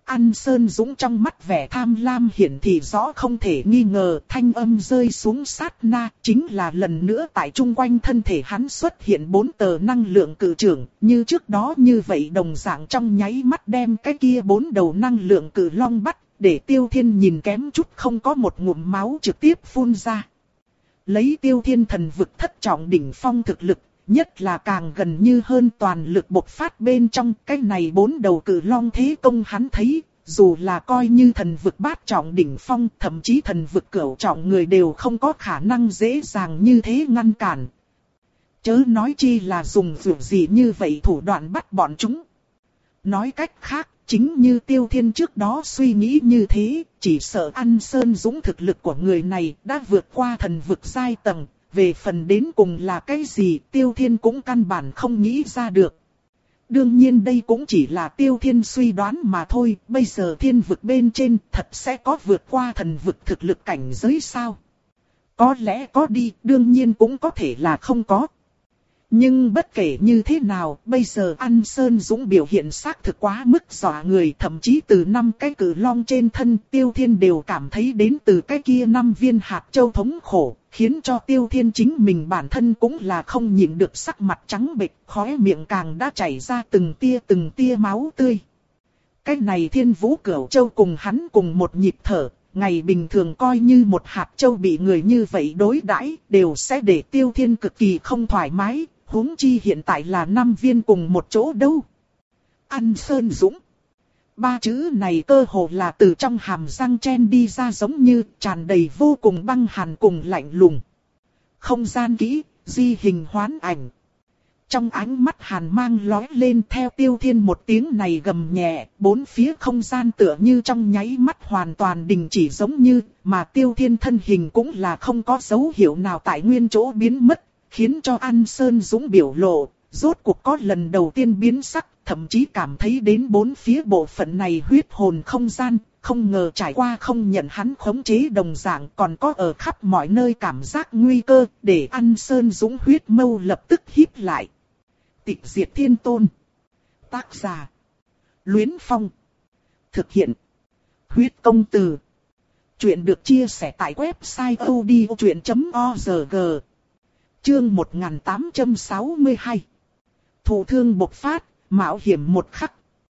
Speaker 1: An Sơn Dũng trong mắt vẻ tham lam hiển thị rõ không thể nghi ngờ, thanh âm rơi xuống sát na, chính là lần nữa tại chung quanh thân thể hắn xuất hiện bốn tờ năng lượng cự trưởng, như trước đó như vậy đồng dạng trong nháy mắt đem cái kia bốn đầu năng lượng cự long bắt, để Tiêu Thiên nhìn kém chút không có một ngụm máu trực tiếp phun ra. Lấy Tiêu Thiên thần vực thất trọng đỉnh phong thực lực, nhất là càng gần như hơn toàn lực bộc phát bên trong cái này bốn đầu cự long thế công hắn thấy, dù là coi như thần vực bát trọng đỉnh phong, thậm chí thần vực cửu trọng người đều không có khả năng dễ dàng như thế ngăn cản. Chớ nói chi là dùng dù gì như vậy thủ đoạn bắt bọn chúng. Nói cách khác, chính như Tiêu Thiên trước đó suy nghĩ như thế, chỉ sợ An Sơn Dũng thực lực của người này đã vượt qua thần vực giai tầng. Về phần đến cùng là cái gì Tiêu Thiên cũng căn bản không nghĩ ra được. Đương nhiên đây cũng chỉ là Tiêu Thiên suy đoán mà thôi. Bây giờ thiên vực bên trên thật sẽ có vượt qua thần vực thực lực cảnh giới sao? Có lẽ có đi, đương nhiên cũng có thể là không có. Nhưng bất kể như thế nào, bây giờ An Sơn Dũng biểu hiện xác thực quá mức dọa người, thậm chí từ năm cái cự long trên thân Tiêu Thiên đều cảm thấy đến từ cái kia năm viên hạt châu thống khổ, khiến cho Tiêu Thiên chính mình bản thân cũng là không nhịn được sắc mặt trắng bệch, khóe miệng càng đã chảy ra từng tia từng tia máu tươi. Cái này Thiên Vũ Cửu Châu cùng hắn cùng một nhịp thở. Ngày bình thường coi như một hạt châu bị người như vậy đối đãi đều sẽ để Tiêu Thiên cực kỳ không thoải mái, huống chi hiện tại là năm viên cùng một chỗ đâu. An Sơn Dũng. Ba chữ này cơ hồ là từ trong hàm răng chen đi ra giống như tràn đầy vô cùng băng hàn cùng lạnh lùng. Không gian kỹ, di hình hoán ảnh. Trong ánh mắt hàn mang lóe lên theo Tiêu Thiên một tiếng này gầm nhẹ, bốn phía không gian tựa như trong nháy mắt hoàn toàn đình chỉ giống như, mà Tiêu Thiên thân hình cũng là không có dấu hiệu nào tại nguyên chỗ biến mất, khiến cho An Sơn Dũng biểu lộ, rốt cuộc có lần đầu tiên biến sắc, thậm chí cảm thấy đến bốn phía bộ phận này huyết hồn không gian, không ngờ trải qua không nhận hắn khống chế đồng dạng còn có ở khắp mọi nơi cảm giác nguy cơ, để An Sơn Dũng huyết mâu lập tức híp lại. Tịch diệt thiên tôn. Tác giả. Luyến Phong. Thực hiện. Huyết công từ. Chuyện được chia sẻ tại website odchuyện chấm org. Chương một nghìn tám trăm sáu mươi hai. Thủ thương bộc phát, mạo hiểm một khắc.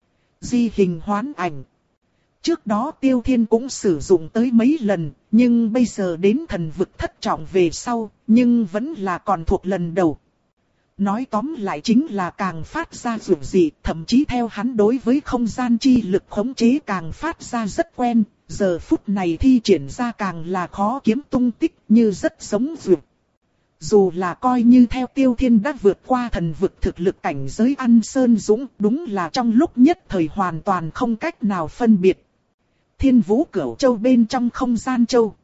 Speaker 1: Di hình hoán ảnh. Trước đó Tiêu Thiên cũng sử dụng tới mấy lần, nhưng bây giờ đến thần vực thất trọng về sau, nhưng vẫn là còn thuộc lần đầu. Nói tóm lại chính là càng phát ra dữ dị, thậm chí theo hắn đối với không gian chi lực khống chế càng phát ra rất quen, giờ phút này thi triển ra càng là khó kiếm tung tích như rất giống dữ. Dù là coi như theo Tiêu Thiên đã vượt qua thần vực thực lực cảnh giới An Sơn Dũng, đúng là trong lúc nhất thời hoàn toàn không cách nào phân biệt. Thiên Vũ Cửu Châu bên trong không gian châu.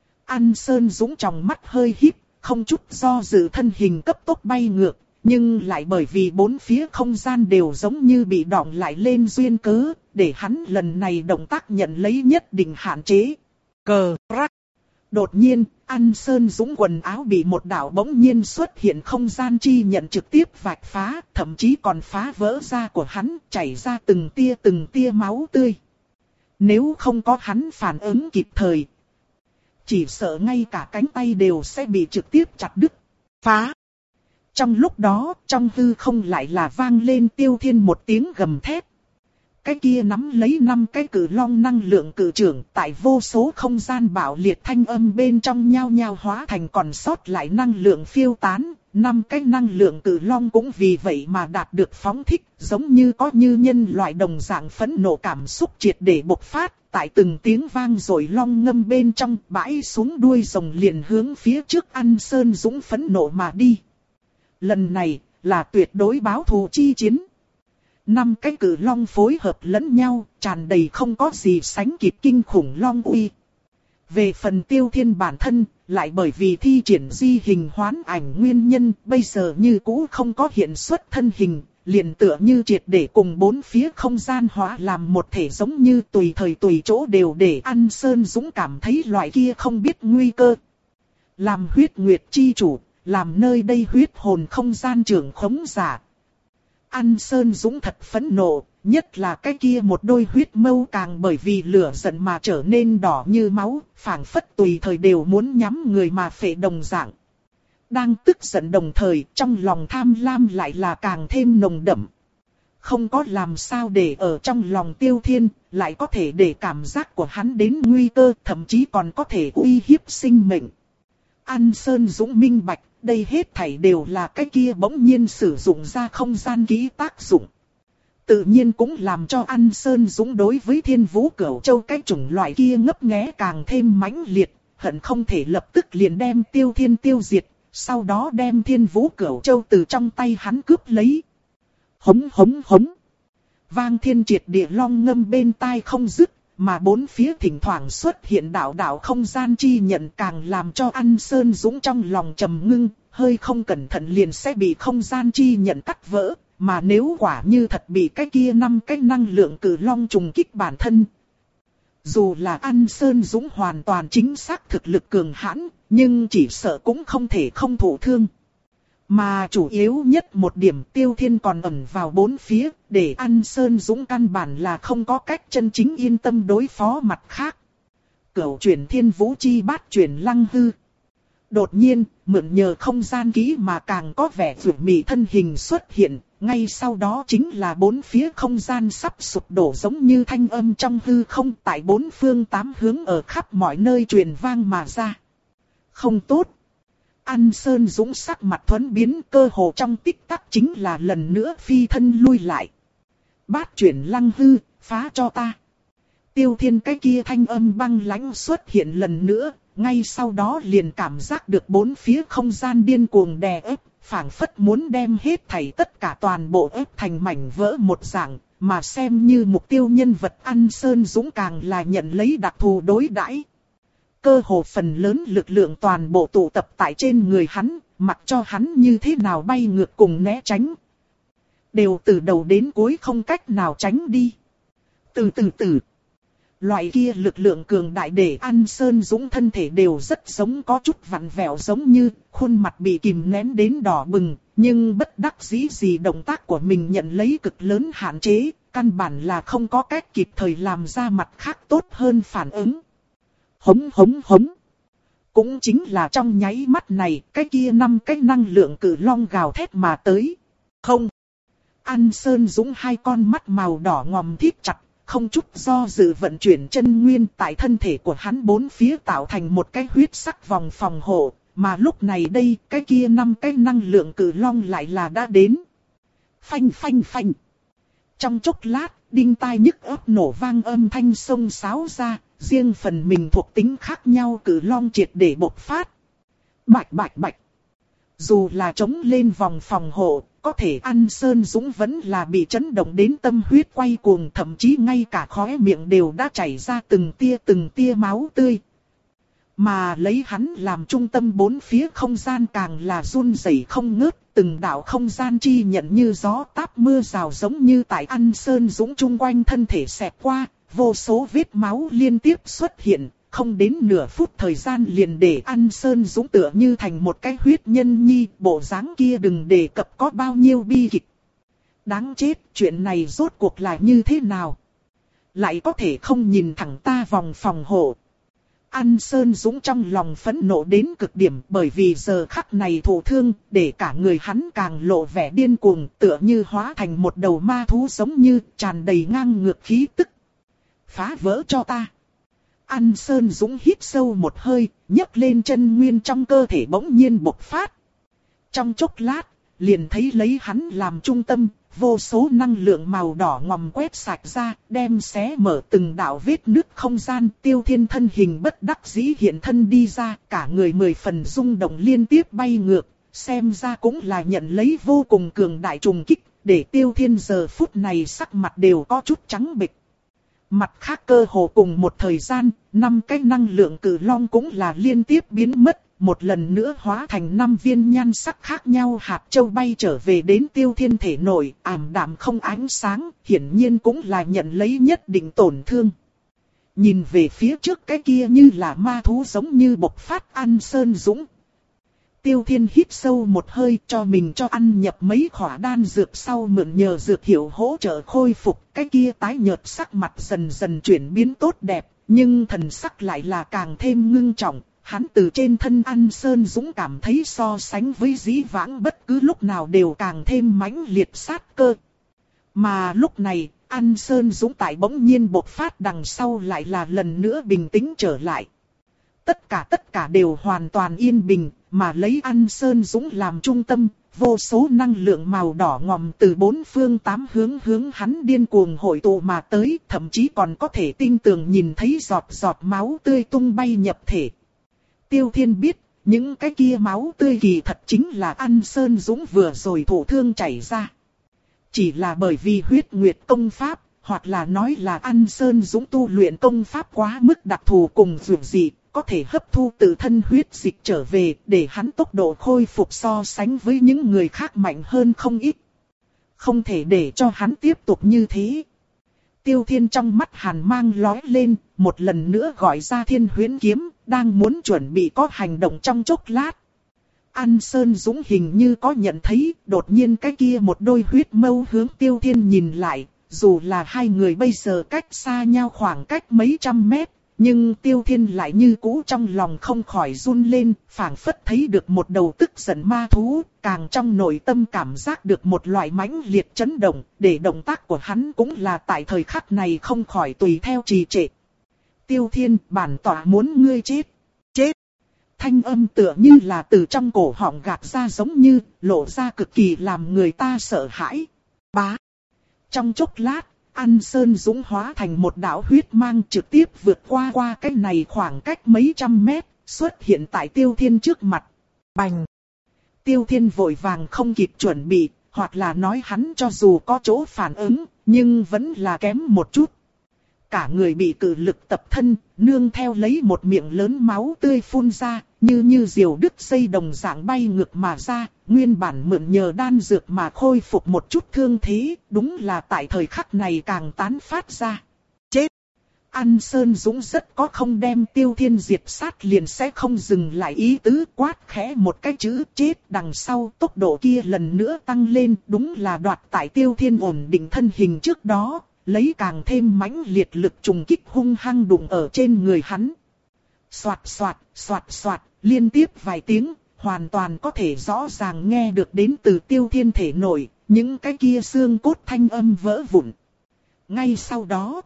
Speaker 1: An Sơn Dũng trong mắt hơi híp, không chút do dự thân hình cấp tốc bay ngược, nhưng lại bởi vì bốn phía không gian đều giống như bị đọng lại lên duyên cớ, để hắn lần này động tác nhận lấy nhất định hạn chế. Cờ rắc. Đột nhiên, An Sơn Dũng quần áo bị một đạo bỗng nhiên xuất hiện không gian chi nhận trực tiếp vạch phá, thậm chí còn phá vỡ da của hắn, chảy ra từng tia từng tia máu tươi. Nếu không có hắn phản ứng kịp thời, chỉ sợ ngay cả cánh tay đều sẽ bị trực tiếp chặt đứt, phá. Trong lúc đó, trong hư không lại là vang lên Tiêu Thiên một tiếng gầm thét. Cái kia nắm lấy năm cái cự long năng lượng cự trưởng tại vô số không gian bạo liệt thanh âm bên trong nhao nhao hóa thành còn sót lại năng lượng phiêu tán. Năm cái năng lượng cự long cũng vì vậy mà đạt được phóng thích, giống như có như nhân loại đồng dạng phẫn nộ cảm xúc triệt để bộc phát. Tại từng tiếng vang rồi long ngâm bên trong bãi xuống đuôi rồng liền hướng phía trước An Sơn Dũng phẫn nộ mà đi. Lần này là tuyệt đối báo thù chi chiến. Năm cái cự long phối hợp lẫn nhau, tràn đầy không có gì sánh kịp kinh khủng long uy. Về phần Tiêu Thiên bản thân, lại bởi vì thi triển di hình hoán ảnh nguyên nhân, bây giờ như cũ không có hiện xuất thân hình, liền tựa như triệt để cùng bốn phía không gian hóa làm một thể, giống như tùy thời tùy chỗ đều để An Sơn Dũng cảm thấy loại kia không biết nguy cơ. Làm huyết nguyệt chi chủ, làm nơi đây huyết hồn không gian trưởng khống giả. An Sơn Dũng thật phẫn nộ, nhất là cái kia một đôi huyết mâu càng bởi vì lửa giận mà trở nên đỏ như máu, phảng phất tùy thời đều muốn nhắm người mà phệ đồng dạng. Đang tức giận đồng thời, trong lòng tham lam lại là càng thêm nồng đậm. Không có làm sao để ở trong lòng Tiêu Thiên, lại có thể để cảm giác của hắn đến nguy cơ, thậm chí còn có thể uy hiếp sinh mệnh. An Sơn Dũng minh bạch, đây hết thảy đều là cái kia bỗng nhiên sử dụng ra không gian kỹ tác dụng. Tự nhiên cũng làm cho An Sơn Dũng đối với Thiên Vũ Cửu Châu cái chủng loại kia ngấp nghé càng thêm mãnh liệt, hận không thể lập tức liền đem Tiêu Thiên tiêu diệt, sau đó đem Thiên Vũ Cửu Châu từ trong tay hắn cướp lấy. Hống hống hống. Vang thiên triệt địa long ngâm bên tai không dứt, mà bốn phía thỉnh thoảng xuất hiện đạo đạo không gian chi nhận càng làm cho An Sơn Dũng trong lòng trầm ngưng, hơi không cẩn thận liền sẽ bị không gian chi nhận cắt vỡ, mà nếu quả như thật bị cái kia năm cái năng lượng cử long trùng kích bản thân. Dù là An Sơn Dũng hoàn toàn chính xác thực lực cường hãn, nhưng chỉ sợ cũng không thể không thụ thương. Mà chủ yếu nhất một điểm Tiêu Thiên còn ẩn vào bốn phía, để An Sơn Dũng căn bản là không có cách chân chính yên tâm đối phó mặt khác. Cửu chuyển Thiên Vũ Chi Bát chuyển Lăng Hư. Đột nhiên, mượn nhờ không gian kỹ mà càng có vẻ vượt mị thân hình xuất hiện, ngay sau đó chính là bốn phía không gian sắp sụp đổ giống như thanh âm trong hư không tại bốn phương tám hướng ở khắp mọi nơi truyền vang mà ra. Không tốt. An Sơn Dũng sắc mặt thuẫn biến, cơ hồ trong tích tắc chính là lần nữa phi thân lui lại. Bát chuyển Lăng Hư, phá cho ta. Tiêu Thiên cái kia thanh âm băng lãnh xuất hiện lần nữa, ngay sau đó liền cảm giác được bốn phía không gian điên cuồng đè ép, phảng phất muốn đem hết thảy tất cả toàn bộ ép thành mảnh vỡ một dạng, mà xem như mục tiêu nhân vật An Sơn Dũng càng là nhận lấy đặc thù đối đãi. Cơ hồ phần lớn lực lượng toàn bộ tụ tập tại trên người hắn, mặc cho hắn như thế nào bay ngược cùng né tránh. Đều từ đầu đến cuối không cách nào tránh đi. Từ từ từ. Loại kia lực lượng cường đại để An Sơn Dũng thân thể đều rất giống có chút vặn vẹo giống như khuôn mặt bị kìm nén đến đỏ bừng, nhưng bất đắc dĩ gì động tác của mình nhận lấy cực lớn hạn chế, căn bản là không có cách kịp thời làm ra mặt khác tốt hơn phản ứng. Hống hống hống. Cũng chính là trong nháy mắt này, cái kia năm cái năng lượng cử long gào thét mà tới. Không. An Sơn Dũng hai con mắt màu đỏ ngòm thít chặt, không chút do dự vận chuyển chân nguyên tại thân thể của hắn bốn phía tạo thành một cái huyết sắc vòng phòng hộ, mà lúc này đây, cái kia năm cái năng lượng cử long lại là đã đến. Phanh phanh phanh. Trong chốc lát, đinh tai nhức óc nổ vang âm thanh xông xáo ra, riêng phần mình thuộc tính khác nhau cử long triệt để bộc phát. Bạch bạch bạch. Dù là chống lên vòng phòng hộ, có thể An Sơn Dũng vẫn là bị chấn động đến tâm huyết quay cuồng, thậm chí ngay cả khóe miệng đều đã chảy ra từng tia từng tia máu tươi. Mà lấy hắn làm trung tâm bốn phía không gian càng là run rẩy không ngớt, từng đạo không gian chi nhận như gió táp mưa rào giống như tại An Sơn Dũng chung quanh thân thể xẹt qua, vô số vết máu liên tiếp xuất hiện, không đến nửa phút thời gian liền để An Sơn Dũng tựa như thành một cái huyết nhân nhi, bộ dáng kia đừng đề cập có bao nhiêu bi kịch. Đáng chết, chuyện này rốt cuộc là như thế nào? Lại có thể không nhìn thẳng ta vòng phòng hộ. An Sơn Dũng trong lòng phẫn nộ đến cực điểm, bởi vì giờ khắc này thụ thương, để cả người hắn càng lộ vẻ điên cuồng, tựa như hóa thành một đầu ma thú giống như tràn đầy ngang ngược khí tức. Phá vỡ cho ta. An Sơn Dũng hít sâu một hơi, nhấc lên chân nguyên trong cơ thể bỗng nhiên bộc phát. Trong chốc lát, liền thấy lấy hắn làm trung tâm, vô số năng lượng màu đỏ ngòm quét sạch ra, đem xé mở từng đạo vết nứt không gian. Tiêu Thiên thân hình bất đắc dĩ hiện thân đi ra, cả người mười phần rung động liên tiếp bay ngược, xem ra cũng là nhận lấy vô cùng cường đại trùng kích, để Tiêu Thiên giờ phút này sắc mặt đều có chút trắng bệch. Mặt khác cơ hồ cùng một thời gian, năm cái năng lượng cử long cũng là liên tiếp biến mất, một lần nữa hóa thành năm viên nhan sắc khác nhau hạt châu bay trở về đến Tiêu Thiên thể nội, ảm đạm không ánh sáng, hiển nhiên cũng là nhận lấy nhất định tổn thương. Nhìn về phía trước cái kia như là ma thú giống như bộc phát An Sơn Dũng. Tiêu Thiên hít sâu một hơi, cho mình cho ăn nhập mấy khỏa đan dược sau mượn nhờ dược hiệu hỗ trợ khôi phục, cái kia tái nhợt sắc mặt dần dần chuyển biến tốt đẹp, nhưng thần sắc lại là càng thêm ngưng trọng. Hắn từ trên thân An Sơn Dũng cảm thấy so sánh với dĩ vãng bất cứ lúc nào đều càng thêm mãnh liệt sát cơ. Mà lúc này, An Sơn Dũng tại bỗng nhiên bộc phát đằng sau lại là lần nữa bình tĩnh trở lại. Tất cả tất cả đều hoàn toàn yên bình, mà lấy An Sơn Dũng làm trung tâm, vô số năng lượng màu đỏ ngòm từ bốn phương tám hướng hướng hắn điên cuồng hội tụ mà tới, thậm chí còn có thể tinh tường nhìn thấy giọt giọt máu tươi tung bay nhập thể. Tiêu Thiên biết, những cái kia máu tươi kỳ thật chính là An Sơn Dũng vừa rồi thụ thương chảy ra. Chỉ là bởi vì huyết nguyệt công pháp, hoặc là nói là An Sơn Dũng tu luyện công pháp quá mức đặc thù cùng dù gì, có thể hấp thu tự thân huyết dịch trở về để hắn tốc độ khôi phục so sánh với những người khác mạnh hơn không ít. Không thể để cho hắn tiếp tục như thế. Tiêu Thiên trong mắt hàn mang lóe lên, một lần nữa gọi ra Thiên Huyễn Kiếm, đang muốn chuẩn bị có hành động trong chốc lát. An Sơn Dũng hình như có nhận thấy, đột nhiên cái kia một đôi huyết mâu hướng Tiêu Thiên nhìn lại, dù là hai người bây giờ cách xa nhau khoảng cách mấy trăm mét, nhưng Tiêu Thiên lại như cũ trong lòng không khỏi run lên, phảng phất thấy được một đầu tức giận ma thú, càng trong nội tâm cảm giác được một loại mãnh liệt chấn động, để động tác của hắn cũng là tại thời khắc này không khỏi tùy theo trì trệ. Tiêu Thiên, bản tọa muốn ngươi chết, chết. Thanh âm tựa như là từ trong cổ họng gạt ra giống như, lộ ra cực kỳ làm người ta sợ hãi. Bá. Trong chốc lát, An Sơn Dũng hóa thành một đạo huyết mang trực tiếp vượt qua qua cái này khoảng cách mấy trăm mét, xuất hiện tại Tiêu Thiên trước mặt. Bành! Tiêu Thiên vội vàng không kịp chuẩn bị, hoặc là nói hắn cho dù có chỗ phản ứng, nhưng vẫn là kém một chút. Cả người bị cự lực tập thân, nương theo lấy một miệng lớn máu tươi phun ra, như như diều đứt dây đồng dạng bay ngược mà ra, nguyên bản mượn nhờ đan dược mà khôi phục một chút thương thế, đúng là tại thời khắc này càng tán phát ra. Chết! An Sơn Dũng rất có không đem Tiêu Thiên diệt sát liền sẽ không dừng lại ý tứ, quát khẽ một cái chữ chết, đằng sau tốc độ kia lần nữa tăng lên, đúng là đoạt tại Tiêu Thiên ổn định thân hình trước đó, lấy càng thêm mãnh liệt lực trùng kích hung hăng đụng ở trên người hắn. Soạt soạt, soạt soạt, liên tiếp vài tiếng, hoàn toàn có thể rõ ràng nghe được đến từ Tiêu Thiên thể nội, những cái kia xương cốt thanh âm vỡ vụn. Ngay sau đó,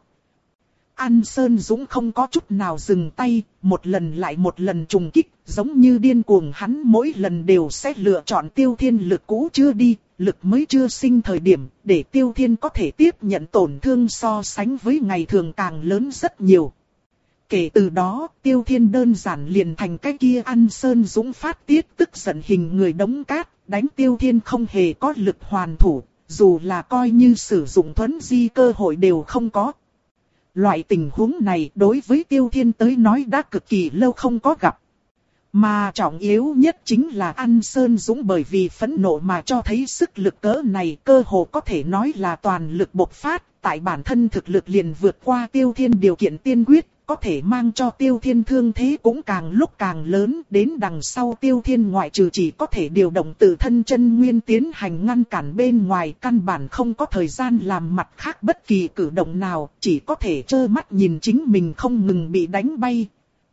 Speaker 1: An Sơn Dũng không có chút nào dừng tay, một lần lại một lần trùng kích, giống như điên cuồng hắn mỗi lần đều sẽ lựa chọn Tiêu Thiên lực cũ chưa đi, lực mới chưa sinh thời điểm, để Tiêu Thiên có thể tiếp nhận tổn thương so sánh với ngày thường càng lớn rất nhiều. Kể từ đó, Tiêu Thiên đơn giản liền thành cái kia An Sơn Dũng phát tiết tức giận hình người đống cát, đánh Tiêu Thiên không hề có lực hoàn thủ, dù là coi như sử dụng thuấn di cơ hội đều không có. Loại tình huống này đối với Tiêu Thiên tới nói đã cực kỳ lâu không có gặp. Mà trọng yếu nhất chính là An Sơn Dũng bởi vì phẫn nộ mà cho thấy sức lực cỡ này, cơ hồ có thể nói là toàn lực bộc phát, tại bản thân thực lực liền vượt qua Tiêu Thiên điều kiện tiên quyết, có thể mang cho Tiêu Thiên thương thế cũng càng lúc càng lớn, đến đằng sau Tiêu Thiên ngoại trừ chỉ có thể điều động tự thân chân nguyên tiến hành ngăn cản bên ngoài, căn bản không có thời gian làm mặt khác bất kỳ cử động nào, chỉ có thể trơ mắt nhìn chính mình không ngừng bị đánh bay.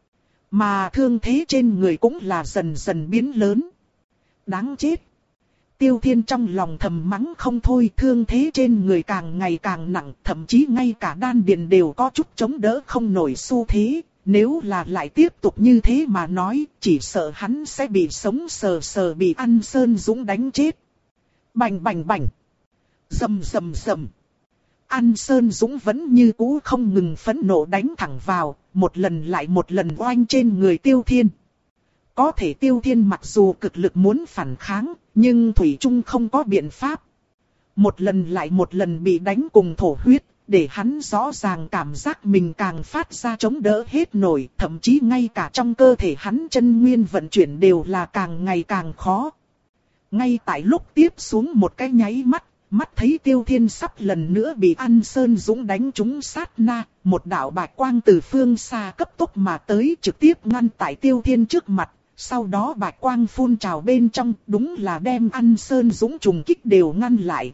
Speaker 1: Mà thương thế trên người cũng là dần dần biến lớn. Đáng chết! Tiêu Thiên trong lòng thầm mắng không thôi, thương thế trên người càng ngày càng nặng, thậm chí ngay cả đan điền đều có chút chống đỡ không nổi xu thế. Nếu là lại tiếp tục như thế mà nói, chỉ sợ hắn sẽ bị sống sờ sờ bị An Sơn Dũng đánh chết. Bành bành bành! Rầm rầm rầm! An Sơn Dũng vẫn như cũ không ngừng phẫn nộ đánh thẳng vào, một lần lại một lần oanh trên người Tiêu Thiên. Có thể Tiêu Thiên mặc dù cực lực muốn phản kháng, nhưng thủy chung không có biện pháp. Một lần lại một lần bị đánh cùng thổ huyết, để hắn rõ ràng cảm giác mình càng phát ra chống đỡ hết nổi, thậm chí ngay cả trong cơ thể hắn chân nguyên vận chuyển đều là càng ngày càng khó. Ngay tại lúc tiếp xuống một cái nháy mắt, mắt thấy Tiêu Thiên sắp lần nữa bị An Sơn Dũng đánh trúng sát na, một đạo bạch quang từ phương xa cấp tốc mà tới trực tiếp ngăn tại Tiêu Thiên trước mặt, Sau đó bạch quang phun trào bên trong, đúng là đem An Sơn Dũng trùng kích đều ngăn lại.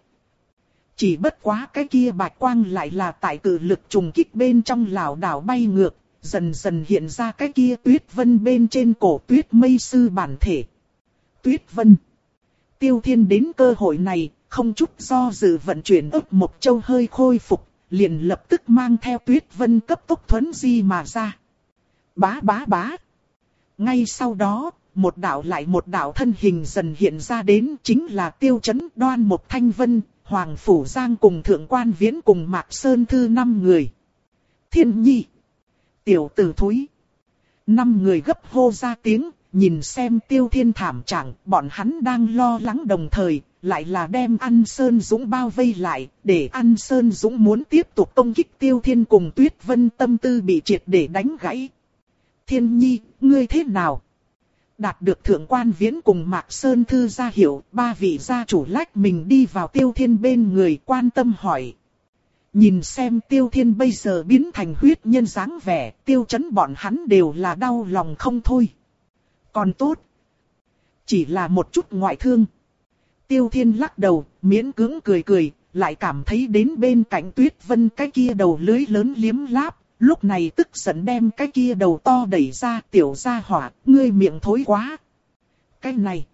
Speaker 1: Chỉ bất quá cái kia bạch quang lại là tại cự lực trùng kích bên trong lảo đảo bay ngược, dần dần hiện ra cái kia Tuyết Vân bên trên cổ Tuyết Mây Sư bản thể. Tuyết Vân. Tiêu Thiên đến cơ hội này, không chút do dự vận chuyển ức một châu hơi khôi phục, liền lập tức mang theo Tuyết Vân cấp tốc thuấn di mà ra. Bá bá bá. Ngay sau đó, một đạo lại một đạo thân hình dần hiện ra đến, chính là Tiêu Chấn, Đoan Mộc Thanh Vân, Hoàng Phủ Giang cùng Thượng Quan Viễn cùng Mạc Sơn Thư năm người. Thiên Nhi. Tiểu tử thúi. Năm người gấp hô ra tiếng, nhìn xem Tiêu Thiên thảm trạng, bọn hắn đang lo lắng đồng thời, lại là đem An Sơn Dũng bao vây lại, để An Sơn Dũng muốn tiếp tục công kích Tiêu Thiên cùng Tuyết Vân tâm tư bị triệt để đánh gãy. Thiên Nhi, ngươi thế nào? Đạt được Thượng Quan Viễn cùng Mạc Sơn Thư ra hiệu, ba vị gia chủ lách mình đi vào Tiêu Thiên bên người quan tâm hỏi. Nhìn xem Tiêu Thiên bây giờ biến thành huyết nhân dáng vẻ, Tiêu Chấn bọn hắn đều là đau lòng không thôi. Còn tốt. Chỉ là một chút ngoại thương. Tiêu Thiên lắc đầu, miễn cưỡng cười cười, lại cảm thấy đến bên cạnh Tuyết Vân cái kia đầu lưới lớn liếm láp. Lúc này tức giận đem cái kia đầu to đẩy ra, tiểu gia hỏa, ngươi miệng thối quá. Cái này.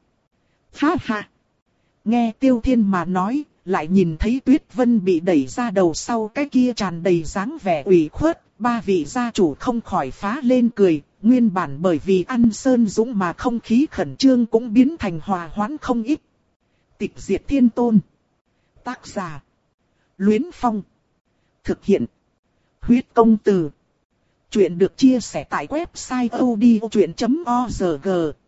Speaker 1: Ha ha. Nghe Tiêu Thiên mà nói, lại nhìn thấy Tuyết Vân bị đẩy ra đầu sau cái kia tràn đầy dáng vẻ ủy khuất, ba vị gia chủ không khỏi phá lên cười, nguyên bản bởi vì An Sơn Dũng mà không khí khẩn trương cũng biến thành hòa hoãn không ít. Tịch Diệt Thiên Tôn. Tác giả. Luyến Phong. Thực hiện. Huyết Công Từ. Chuyện được chia sẻ tại website odchuyện chấm org.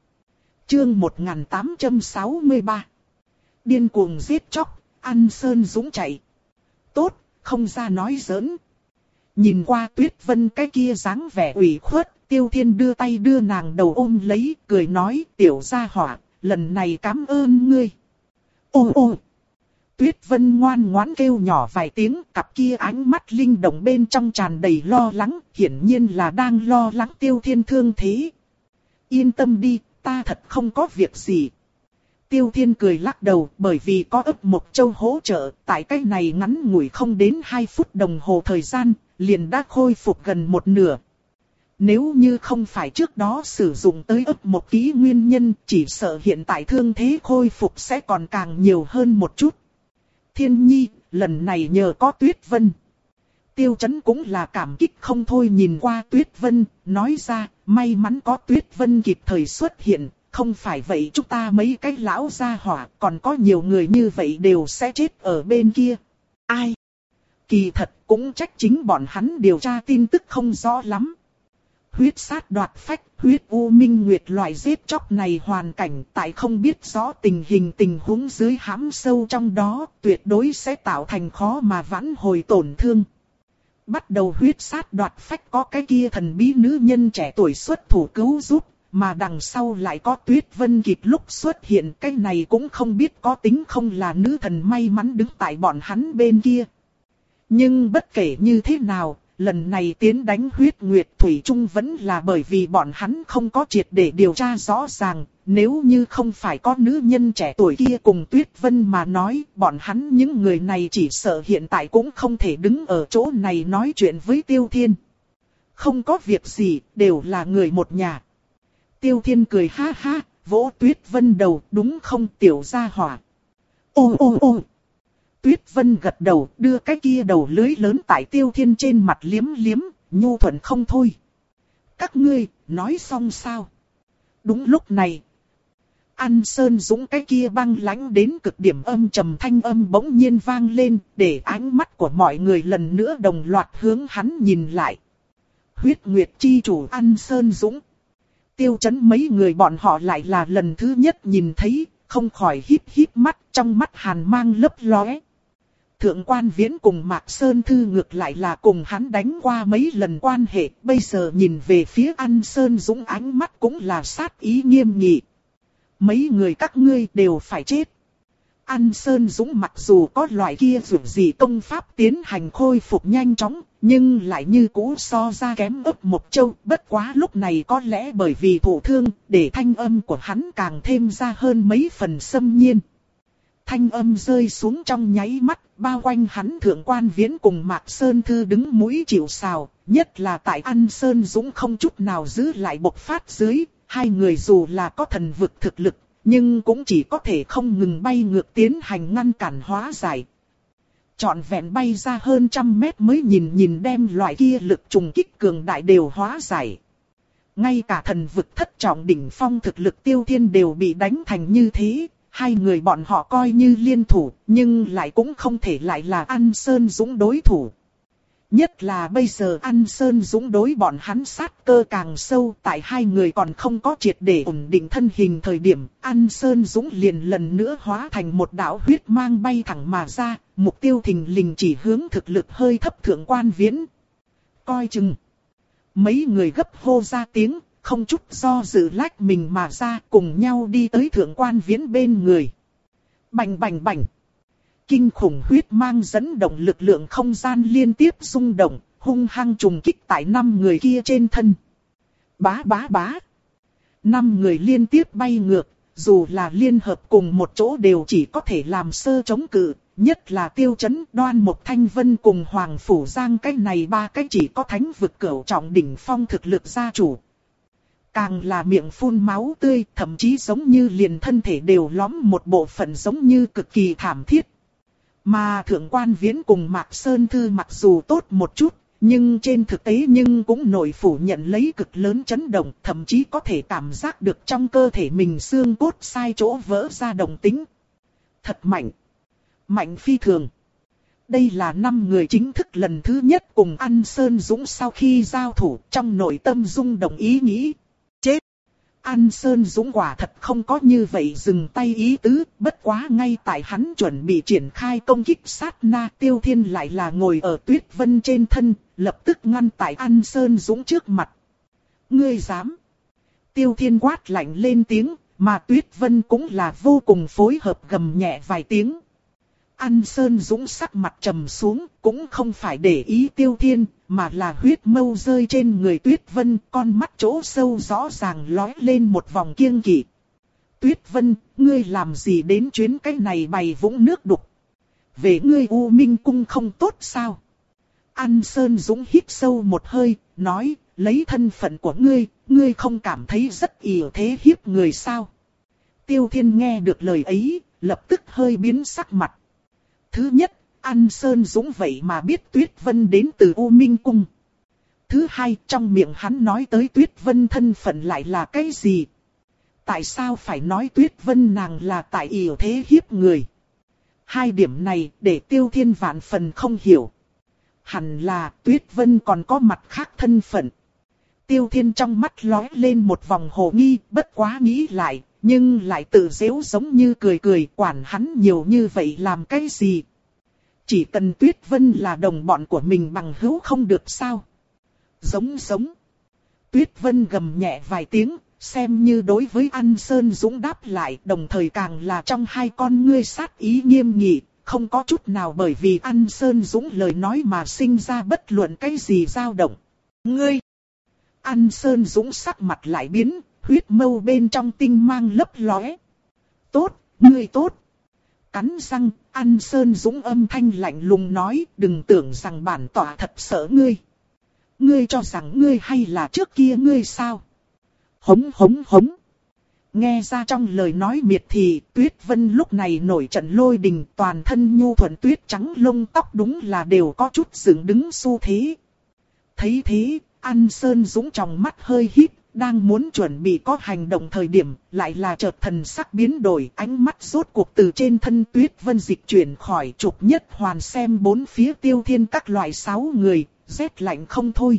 Speaker 1: Chương một nghìn tám trăm sáu mươi ba. Điên cuồng giết chóc, An Sơn Dũng chạy. Tốt, không ra nói giỡn. Nhìn qua Tuyết Vân cái kia dáng vẻ ủy khuất, Tiêu Thiên đưa tay đưa nàng đầu ôm lấy, cười nói, tiểu gia hỏa, lần này cảm ơn ngươi. Ô ô. Tuyết Vân ngoan ngoãn kêu nhỏ vài tiếng, cặp kia ánh mắt linh động bên trong tràn đầy lo lắng, hiển nhiên là đang lo lắng Tiêu Thiên thương thế. Yên tâm đi, ta thật không có việc gì. Tiêu Thiên cười lắc đầu, bởi vì có ấp một châu hỗ trợ, tại cái này ngắn ngủi không đến hai phút đồng hồ thời gian, liền đã khôi phục gần một nửa. Nếu như không phải trước đó sử dụng tới ấp một ký nguyên nhân, chỉ sợ hiện tại thương thế khôi phục sẽ còn càng nhiều hơn một chút. Thiên Nhi, lần này nhờ có Tuyết Vân. Tiêu Chấn cũng là cảm kích không thôi nhìn qua Tuyết Vân, nói ra, may mắn có Tuyết Vân kịp thời xuất hiện, không phải vậy chúng ta mấy cái lão gia hỏa, còn có nhiều người như vậy đều sẽ chết ở bên kia. Ai? Kỳ thật cũng trách chính bọn hắn điều tra tin tức không rõ lắm. Huyết sát đoạt phách, huyết u minh nguyệt loại giết chóc này hoàn cảnh tại không biết rõ tình hình tình huống dưới hãm sâu trong đó, tuyệt đối sẽ tạo thành khó mà vãn hồi tổn thương. Bắt đầu huyết sát đoạt phách có cái kia thần bí nữ nhân trẻ tuổi xuất thủ cứu giúp, mà đằng sau lại có Tuyết Vân kịp lúc xuất hiện, cái này cũng không biết có tính không là nữ thần may mắn đứng tại bọn hắn bên kia. Nhưng bất kể như thế nào, lần này tiến đánh huyết nguyệt thủy chung vẫn là bởi vì bọn hắn không có triệt để điều tra rõ ràng, nếu như không phải có nữ nhân trẻ tuổi kia cùng Tuyết Vân mà nói, bọn hắn những người này chỉ sợ hiện tại cũng không thể đứng ở chỗ này nói chuyện với Tiêu Thiên. Không có việc gì, đều là người một nhà. Tiêu Thiên cười ha ha, vỗ Tuyết Vân đầu, đúng không tiểu gia hỏa. Ô ô ô. Tuyết Vân gật đầu, đưa cái kia đầu lưới lớn tại Tiêu Thiên trên mặt liếm liếm, nhu thuận không thôi. Các ngươi, nói xong sao? Đúng lúc này, An Sơn Dũng cái kia băng lãnh đến cực điểm âm trầm thanh âm bỗng nhiên vang lên, để ánh mắt của mọi người lần nữa đồng loạt hướng hắn nhìn lại. Huyết Nguyệt chi chủ An Sơn Dũng. Tiêu Chấn mấy người bọn họ lại là lần thứ nhất nhìn thấy, không khỏi híp híp mắt, trong mắt hàn mang lấp lóe. Thượng Quan Viễn cùng Mạc Sơn Thư ngược lại là cùng hắn đánh qua mấy lần quan hệ, bây giờ nhìn về phía An Sơn Dũng ánh mắt cũng là sát ý nghiêm nghị. Mấy người các ngươi đều phải chết. An Sơn Dũng mặc dù có loại kia dù gì công pháp tiến hành khôi phục nhanh chóng, nhưng lại như cũ so ra kém ấp một châu. Bất quá lúc này có lẽ bởi vì thụ thương, để thanh âm của hắn càng thêm ra hơn mấy phần xâm nhiên. Thanh âm rơi xuống trong nháy mắt, bao quanh hắn Thượng Quan Viễn cùng Mạc Sơn Thư đứng mũi chịu sào, nhất là tại An Sơn Dũng không chút nào giữ lại bộc phát dưới, hai người dù là có thần vực thực lực, nhưng cũng chỉ có thể không ngừng bay ngược tiến hành ngăn cản hóa giải. Trọn vẹn bay ra hơn trăm mét mới nhìn nhìn đem loại kia lực trùng kích cường đại đều hóa giải. Ngay cả thần vực thất trọng đỉnh phong thực lực Tiêu Thiên đều bị đánh thành như thế. Hai người bọn họ coi như liên thủ, nhưng lại cũng không thể lại là An Sơn Dũng đối thủ. Nhất là bây giờ An Sơn Dũng đối bọn hắn sát cơ càng sâu, tại hai người còn không có triệt để ổn định thân hình thời điểm, An Sơn Dũng liền lần nữa hóa thành một đạo huyết mang bay thẳng mà ra, mục tiêu thình lình chỉ hướng thực lực hơi thấp Thượng Quan Viễn. Coi chừng. Mấy người gấp hô ra tiếng, không chút do dự lách mình mà ra, cùng nhau đi tới Thượng Quan Viễn bên người. Bành bành bành. Kinh khủng huyết mang dẫn động lực lượng không gian liên tiếp rung động, hung hăng trùng kích tại năm người kia trên thân. Bá bá bá. Năm người liên tiếp bay ngược, dù là liên hợp cùng một chỗ đều chỉ có thể làm sơ chống cự. Nhất là Tiêu Chấn, Đoan Mộc Thanh Vân cùng Hoàng Phủ Giang, cái này ba cái chỉ có thánh vực cửu trọng đỉnh phong thực lực gia chủ. Càng là miệng phun máu tươi, thậm chí giống như liền thân thể đều lõm một bộ phận giống như cực kỳ thảm thiết. Mà Thượng Quan Viễn cùng Mạc Sơn Thư mặc dù tốt một chút, nhưng trên thực tế nhưng cũng nổi phủ nhận lấy cực lớn chấn động, thậm chí có thể cảm giác được trong cơ thể mình xương cốt sai chỗ vỡ ra động tĩnh. Thật mạnh. Mạnh phi thường. Đây là năm người chính thức lần thứ nhất cùng An Sơn Dũng sau khi giao thủ, trong nội tâm rung động ý nghĩ. Chết! An Sơn Dũng quả thật không có như vậy dừng tay ý tứ, bất quá ngay tại hắn chuẩn bị triển khai công kích sát na, Tiêu Thiên lại là ngồi ở Tuyết Vân trên thân, lập tức ngăn tại An Sơn Dũng trước mặt. Ngươi dám! Tiêu Thiên quát lạnh lên tiếng, mà Tuyết Vân cũng là vô cùng phối hợp gầm nhẹ vài tiếng. An Sơn Dũng sắc mặt trầm xuống, cũng không phải để ý Tiêu Thiên, mà là huyết mâu rơi trên người Tuyết Vân, con mắt chỗ sâu rõ ràng lóe lên một vòng kiêng kỵ. Tuyết Vân, ngươi làm gì đến chuyến cái này bày vũng nước đục? Về ngươi U Minh Cung không tốt sao? An Sơn Dũng hít sâu một hơi, nói, lấy thân phận của ngươi, ngươi không cảm thấy rất ỷ thế hiếp người sao? Tiêu Thiên nghe được lời ấy, lập tức hơi biến sắc mặt. Thứ nhất, An Sơn Dũng vậy mà biết Tuyết Vân đến từ U Minh Cung. Thứ hai, trong miệng hắn nói tới Tuyết Vân thân phận lại là cái gì? Tại sao phải nói Tuyết Vân nàng là tại ỷ thế hiếp người? Hai điểm này để Tiêu Thiên vạn phần không hiểu. Hẳn là Tuyết Vân còn có mặt khác thân phận. Tiêu Thiên trong mắt lóe lên một vòng hồ nghi, bất quá nghĩ lại. Nhưng lại tự giễu giống như cười cười, quản hắn nhiều như vậy làm cái gì? Chỉ cần Tuyết Vân là đồng bọn của mình bằng hữu không được sao? Giống giống. Tuyết Vân gầm nhẹ vài tiếng, xem như đối với An Sơn Dũng đáp lại, đồng thời càng là trong hai con ngươi sát ý nghiêm nghị, không có chút nào bởi vì An Sơn Dũng lời nói mà sinh ra bất luận cái gì dao động. Ngươi! An Sơn Dũng sắc mặt lại biến. Huyết mâu bên trong tinh mang lấp lóe. Tốt, ngươi tốt. Cắn răng, An Sơn Dũng âm thanh lạnh lùng nói, đừng tưởng rằng bản tọa thật sợ ngươi. Ngươi cho rằng ngươi hay là trước kia ngươi sao? Hống hống hống. Nghe ra trong lời nói miệt thì, Tuyết Vân lúc này nổi trận lôi đình, toàn thân nhu thuận tuyết trắng lông tóc đúng là đều có chút dựng đứng xu thế. Thấy thế, An Sơn Dũng trong mắt hơi híp. Đang muốn chuẩn bị có hành động thời điểm, lại là chợt thần sắc biến đổi, ánh mắt rốt cuộc từ trên thân Tuyết Vân dịch chuyển khỏi trục nhất hoàn xem bốn phía Tiêu Thiên các loại sáu người, rét lạnh không thôi.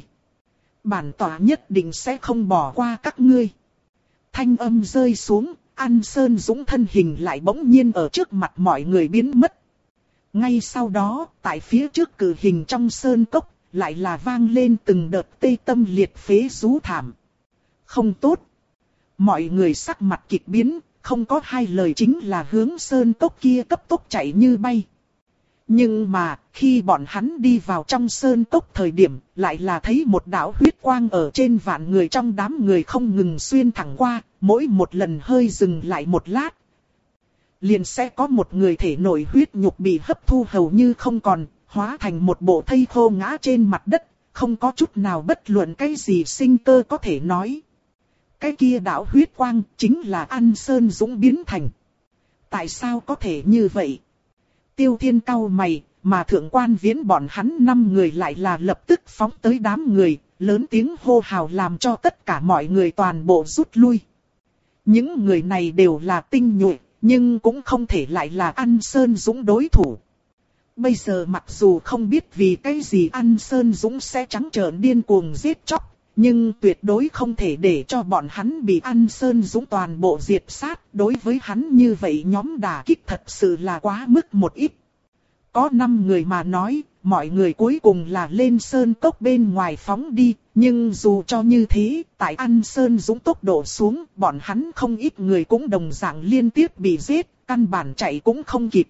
Speaker 1: Bản tọa nhất định sẽ không bỏ qua các ngươi. Thanh âm rơi xuống, An Sơn Dũng thân hình lại bỗng nhiên ở trước mặt mọi người biến mất. Ngay sau đó, tại phía trước cử hình trong sơn cốc, lại là vang lên từng đợt tê tâm liệt phế rú thảm. Không tốt. Mọi người sắc mặt kịch biến, không có hai lời chính là hướng sơn cốc kia cấp tốc chạy như bay. Nhưng mà, khi bọn hắn đi vào trong sơn cốc thời điểm, lại là thấy một đạo huyết quang ở trên vạn người trong đám người không ngừng xuyên thẳng qua, mỗi một lần hơi dừng lại một lát. Liền sẽ có một người thể nội huyết nhục bị hấp thu hầu như không còn, hóa thành một bộ thây khô ngã trên mặt đất, không có chút nào bất luận cái gì sinh cơ có thể nói. Cái kia đạo huyết quang chính là An Sơn Dũng biến thành. Tại sao có thể như vậy? Tiêu Thiên cau mày, mà Thượng Quan Viễn bọn hắn năm người lại là lập tức phóng tới đám người, lớn tiếng hô hào làm cho tất cả mọi người toàn bộ rút lui. Những người này đều là tinh nhuệ, nhưng cũng không thể lại là An Sơn Dũng đối thủ. Bây giờ mặc dù không biết vì cái gì An Sơn Dũng sẽ trắng trợn điên cuồng giết chóc, nhưng tuyệt đối không thể để cho bọn hắn bị An Sơn Dũng toàn bộ diệt sát. Đối với hắn như vậy nhóm đả kích thật sự là quá mức một ít. Có năm người mà nói, mọi người cuối cùng là lên sơn cốc bên ngoài phóng đi. Nhưng dù cho như thế, tại An Sơn Dũng tốc độ xuống, bọn hắn không ít người cũng đồng dạng liên tiếp bị giết, căn bản chạy cũng không kịp.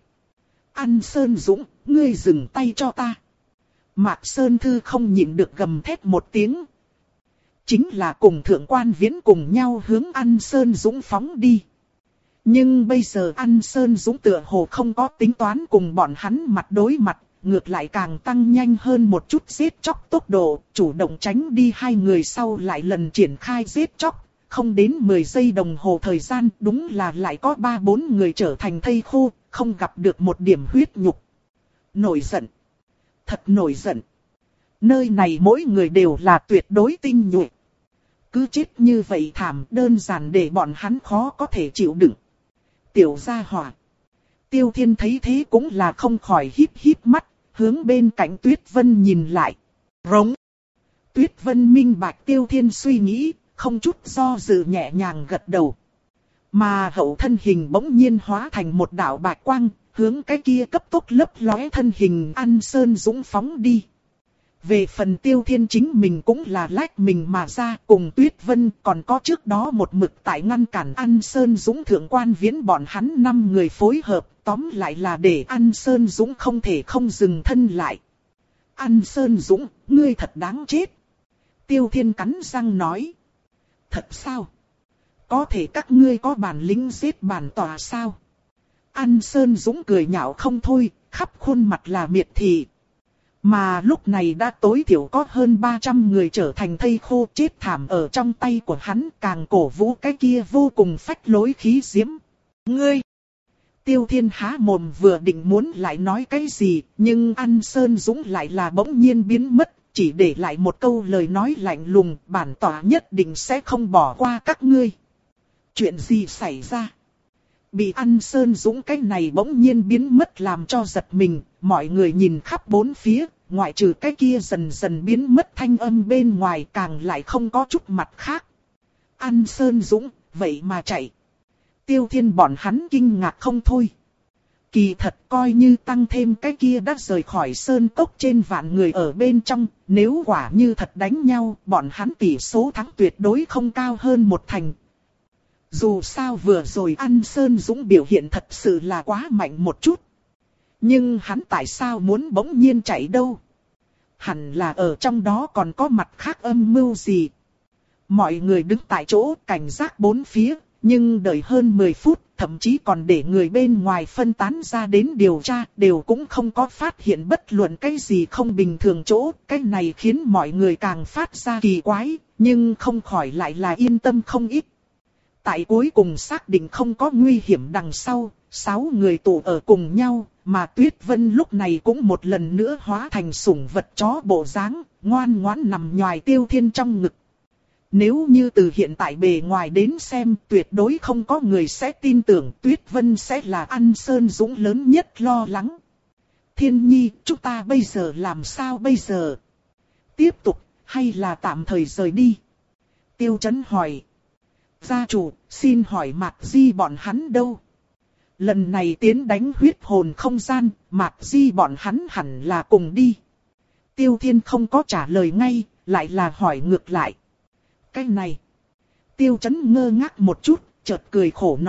Speaker 1: An Sơn Dũng, ngươi dừng tay cho ta. Mạc Sơn Thư không nhịn được gầm thét một tiếng. Chính là cùng Thượng Quan Viễn cùng nhau hướng An Sơn Dũng phóng đi. Nhưng bây giờ An Sơn Dũng tựa hồ không có tính toán cùng bọn hắn mặt đối mặt, ngược lại càng tăng nhanh hơn một chút giết chóc tốc độ, chủ động tránh đi hai người sau lại lần triển khai giết chóc. Không đến mười giây đồng hồ thời gian, đúng là lại có ba bốn người trở thành thây khô, không gặp được một điểm huyết nhục. Nổi giận. Thật nổi giận. Nơi này mỗi người đều là tuyệt đối tinh nhuệ. Cứ chết như vậy thảm, đơn giản để bọn hắn khó có thể chịu đựng. Tiểu gia hỏa. Tiêu Thiên thấy thế cũng là không khỏi híp híp mắt, hướng bên cạnh Tuyết Vân nhìn lại. Rống. Tuyết Vân minh bạch Tiêu Thiên suy nghĩ, không chút do dự nhẹ nhàng gật đầu. Mà hậu thân hình bỗng nhiên hóa thành một đạo bạch quang, hướng cái kia cấp tốc lấp lóe thân hình An Sơn Dũng phóng đi. Về phần Tiêu Thiên chính mình cũng là lách mình mà ra, cùng Tuyết Vân còn có trước đó một mực tại ngăn cản An Sơn Dũng Thượng Quan Viễn bọn hắn năm người phối hợp, tóm lại là để An Sơn Dũng không thể không dừng thân lại. An Sơn Dũng, ngươi thật đáng chết. Tiêu Thiên cắn răng nói. Thật sao? Có thể các ngươi có bản lĩnh giết bản tòa sao? An Sơn Dũng cười nhạo không thôi, khắp khuôn mặt là miệt thị. Mà lúc này đã tối thiểu có hơn ba trăm người trở thành thây khô chết thảm ở trong tay của hắn, càng cổ vũ cái kia vô cùng phách lối khí diễm. Ngươi! Tiêu Thiên há mồm vừa định muốn lại nói cái gì, nhưng An Sơn Dũng lại là bỗng nhiên biến mất, chỉ để lại một câu lời nói lạnh lùng, bản tòa nhất định sẽ không bỏ qua các ngươi. Chuyện gì xảy ra? Bị An Sơn Dũng cái này bỗng nhiên biến mất làm cho giật mình, mọi người nhìn khắp bốn phía, ngoại trừ cái kia dần dần biến mất thanh âm bên ngoài càng lại không có chút mặt khác. An Sơn Dũng, vậy mà chạy. Tiêu Thiên bọn hắn kinh ngạc không thôi. Kỳ thật coi như tăng thêm cái kia đã rời khỏi sơn cốc trên vạn người ở bên trong, nếu quả như thật đánh nhau, bọn hắn tỷ số thắng tuyệt đối không cao hơn một thành. Dù sao vừa rồi An Sơn Dũng biểu hiện thật sự là quá mạnh một chút. Nhưng hắn tại sao muốn bỗng nhiên chạy đâu? Hẳn là ở trong đó còn có mặt khác âm mưu gì? Mọi người đứng tại chỗ cảnh giác bốn phía, nhưng đợi hơn mười phút, thậm chí còn để người bên ngoài phân tán ra đến điều tra, đều cũng không có phát hiện bất luận cái gì không bình thường chỗ. Cái này khiến mọi người càng phát ra kỳ quái, nhưng không khỏi lại là yên tâm không ít. Tại cuối cùng xác định không có nguy hiểm đằng sau, sáu người tụ ở cùng nhau, mà Tuyết Vân lúc này cũng một lần nữa hóa thành sủng vật chó bộ dáng, ngoan ngoãn nằm nhòi Tiêu Thiên trong ngực. Nếu như từ hiện tại bề ngoài đến xem, tuyệt đối không có người sẽ tin tưởng Tuyết Vân sẽ là An Sơn Dũng lớn nhất lo lắng. Thiên Nhi, chúng ta bây giờ làm sao bây giờ? Tiếp tục, hay là tạm thời rời đi? Tiêu Chấn hỏi. Gia chủ, xin hỏi Mạc Di bọn hắn đâu? Lần này tiến đánh huyết hồn không gian, Mạc Di bọn hắn hẳn là cùng đi. Tiêu Thiên không có trả lời ngay, lại là hỏi ngược lại. Cái này. Tiêu Chấn ngơ ngác một chút, chợt cười khổ nói,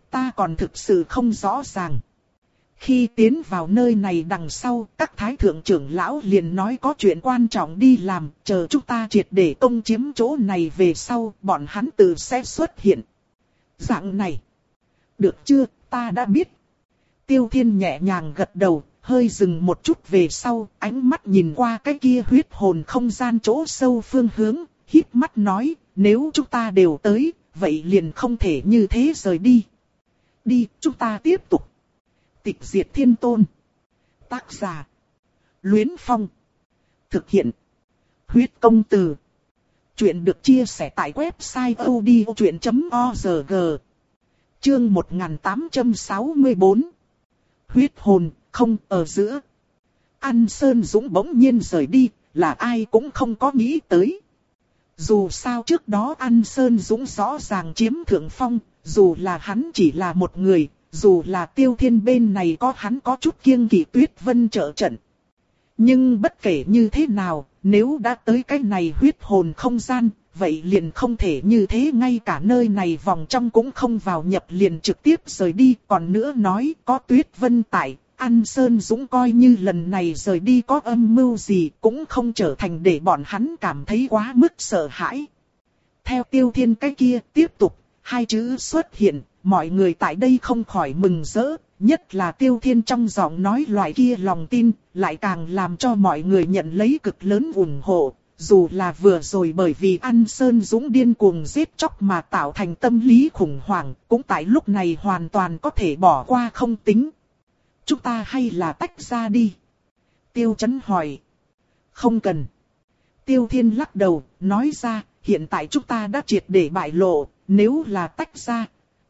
Speaker 1: ta còn thực sự không rõ ràng. Khi tiến vào nơi này đằng sau, các thái thượng trưởng lão liền nói có chuyện quan trọng đi làm, chờ chúng ta triệt để công chiếm chỗ này về sau, bọn hắn tự sẽ xuất hiện. Dạng này. Được chưa, ta đã biết. Tiêu Thiên nhẹ nhàng gật đầu, hơi dừng một chút về sau, ánh mắt nhìn qua cái kia huyết hồn không gian chỗ sâu phương hướng, híp mắt nói, nếu chúng ta đều tới, vậy liền không thể như thế rời đi. Đi, chúng ta tiếp tục. Tịch diệt thiên tôn. Tác giả. Luyến Phong. Thực hiện. Huyết công từ. Chuyện được chia sẻ tại website odchuyện chấm org. Chương một nghìn tám trăm sáu mươi tư. Huyết hồn, không ở giữa. An Sơn Dũng bỗng nhiên rời đi, là ai cũng không có nghĩ tới. Dù sao trước đó An Sơn Dũng rõ ràng chiếm thượng phong, dù là hắn chỉ là một người, dù là Tiêu Thiên bên này có hắn có chút kiêng kỵ Tuyết Vân trợ trận. Nhưng bất kể như thế nào, nếu đã tới cái này huyết hồn không gian, vậy liền không thể như thế, ngay cả nơi này vòng trong cũng không vào nhập, liền trực tiếp rời đi. Còn nữa nói, có Tuyết Vân tại, An Sơn Dũng coi như lần này rời đi có âm mưu gì cũng không trở thành để bọn hắn cảm thấy quá mức sợ hãi. Theo Tiêu Thiên cái kia tiếp tục, hai chữ xuất hiện, mọi người tại đây không khỏi mừng rỡ, nhất là Tiêu Thiên trong giọng nói loại kia lòng tin, lại càng làm cho mọi người nhận lấy cực lớn ủng hộ. Dù là vừa rồi bởi vì An Sơn Dũng điên cuồng giết chóc mà tạo thành tâm lý khủng hoảng, cũng tại lúc này hoàn toàn có thể bỏ qua không tính. Chúng ta hay là tách ra đi? Tiêu Chấn hỏi. Không cần. Tiêu Thiên lắc đầu, nói ra, hiện tại chúng ta đã triệt để bại lộ, nếu là tách ra,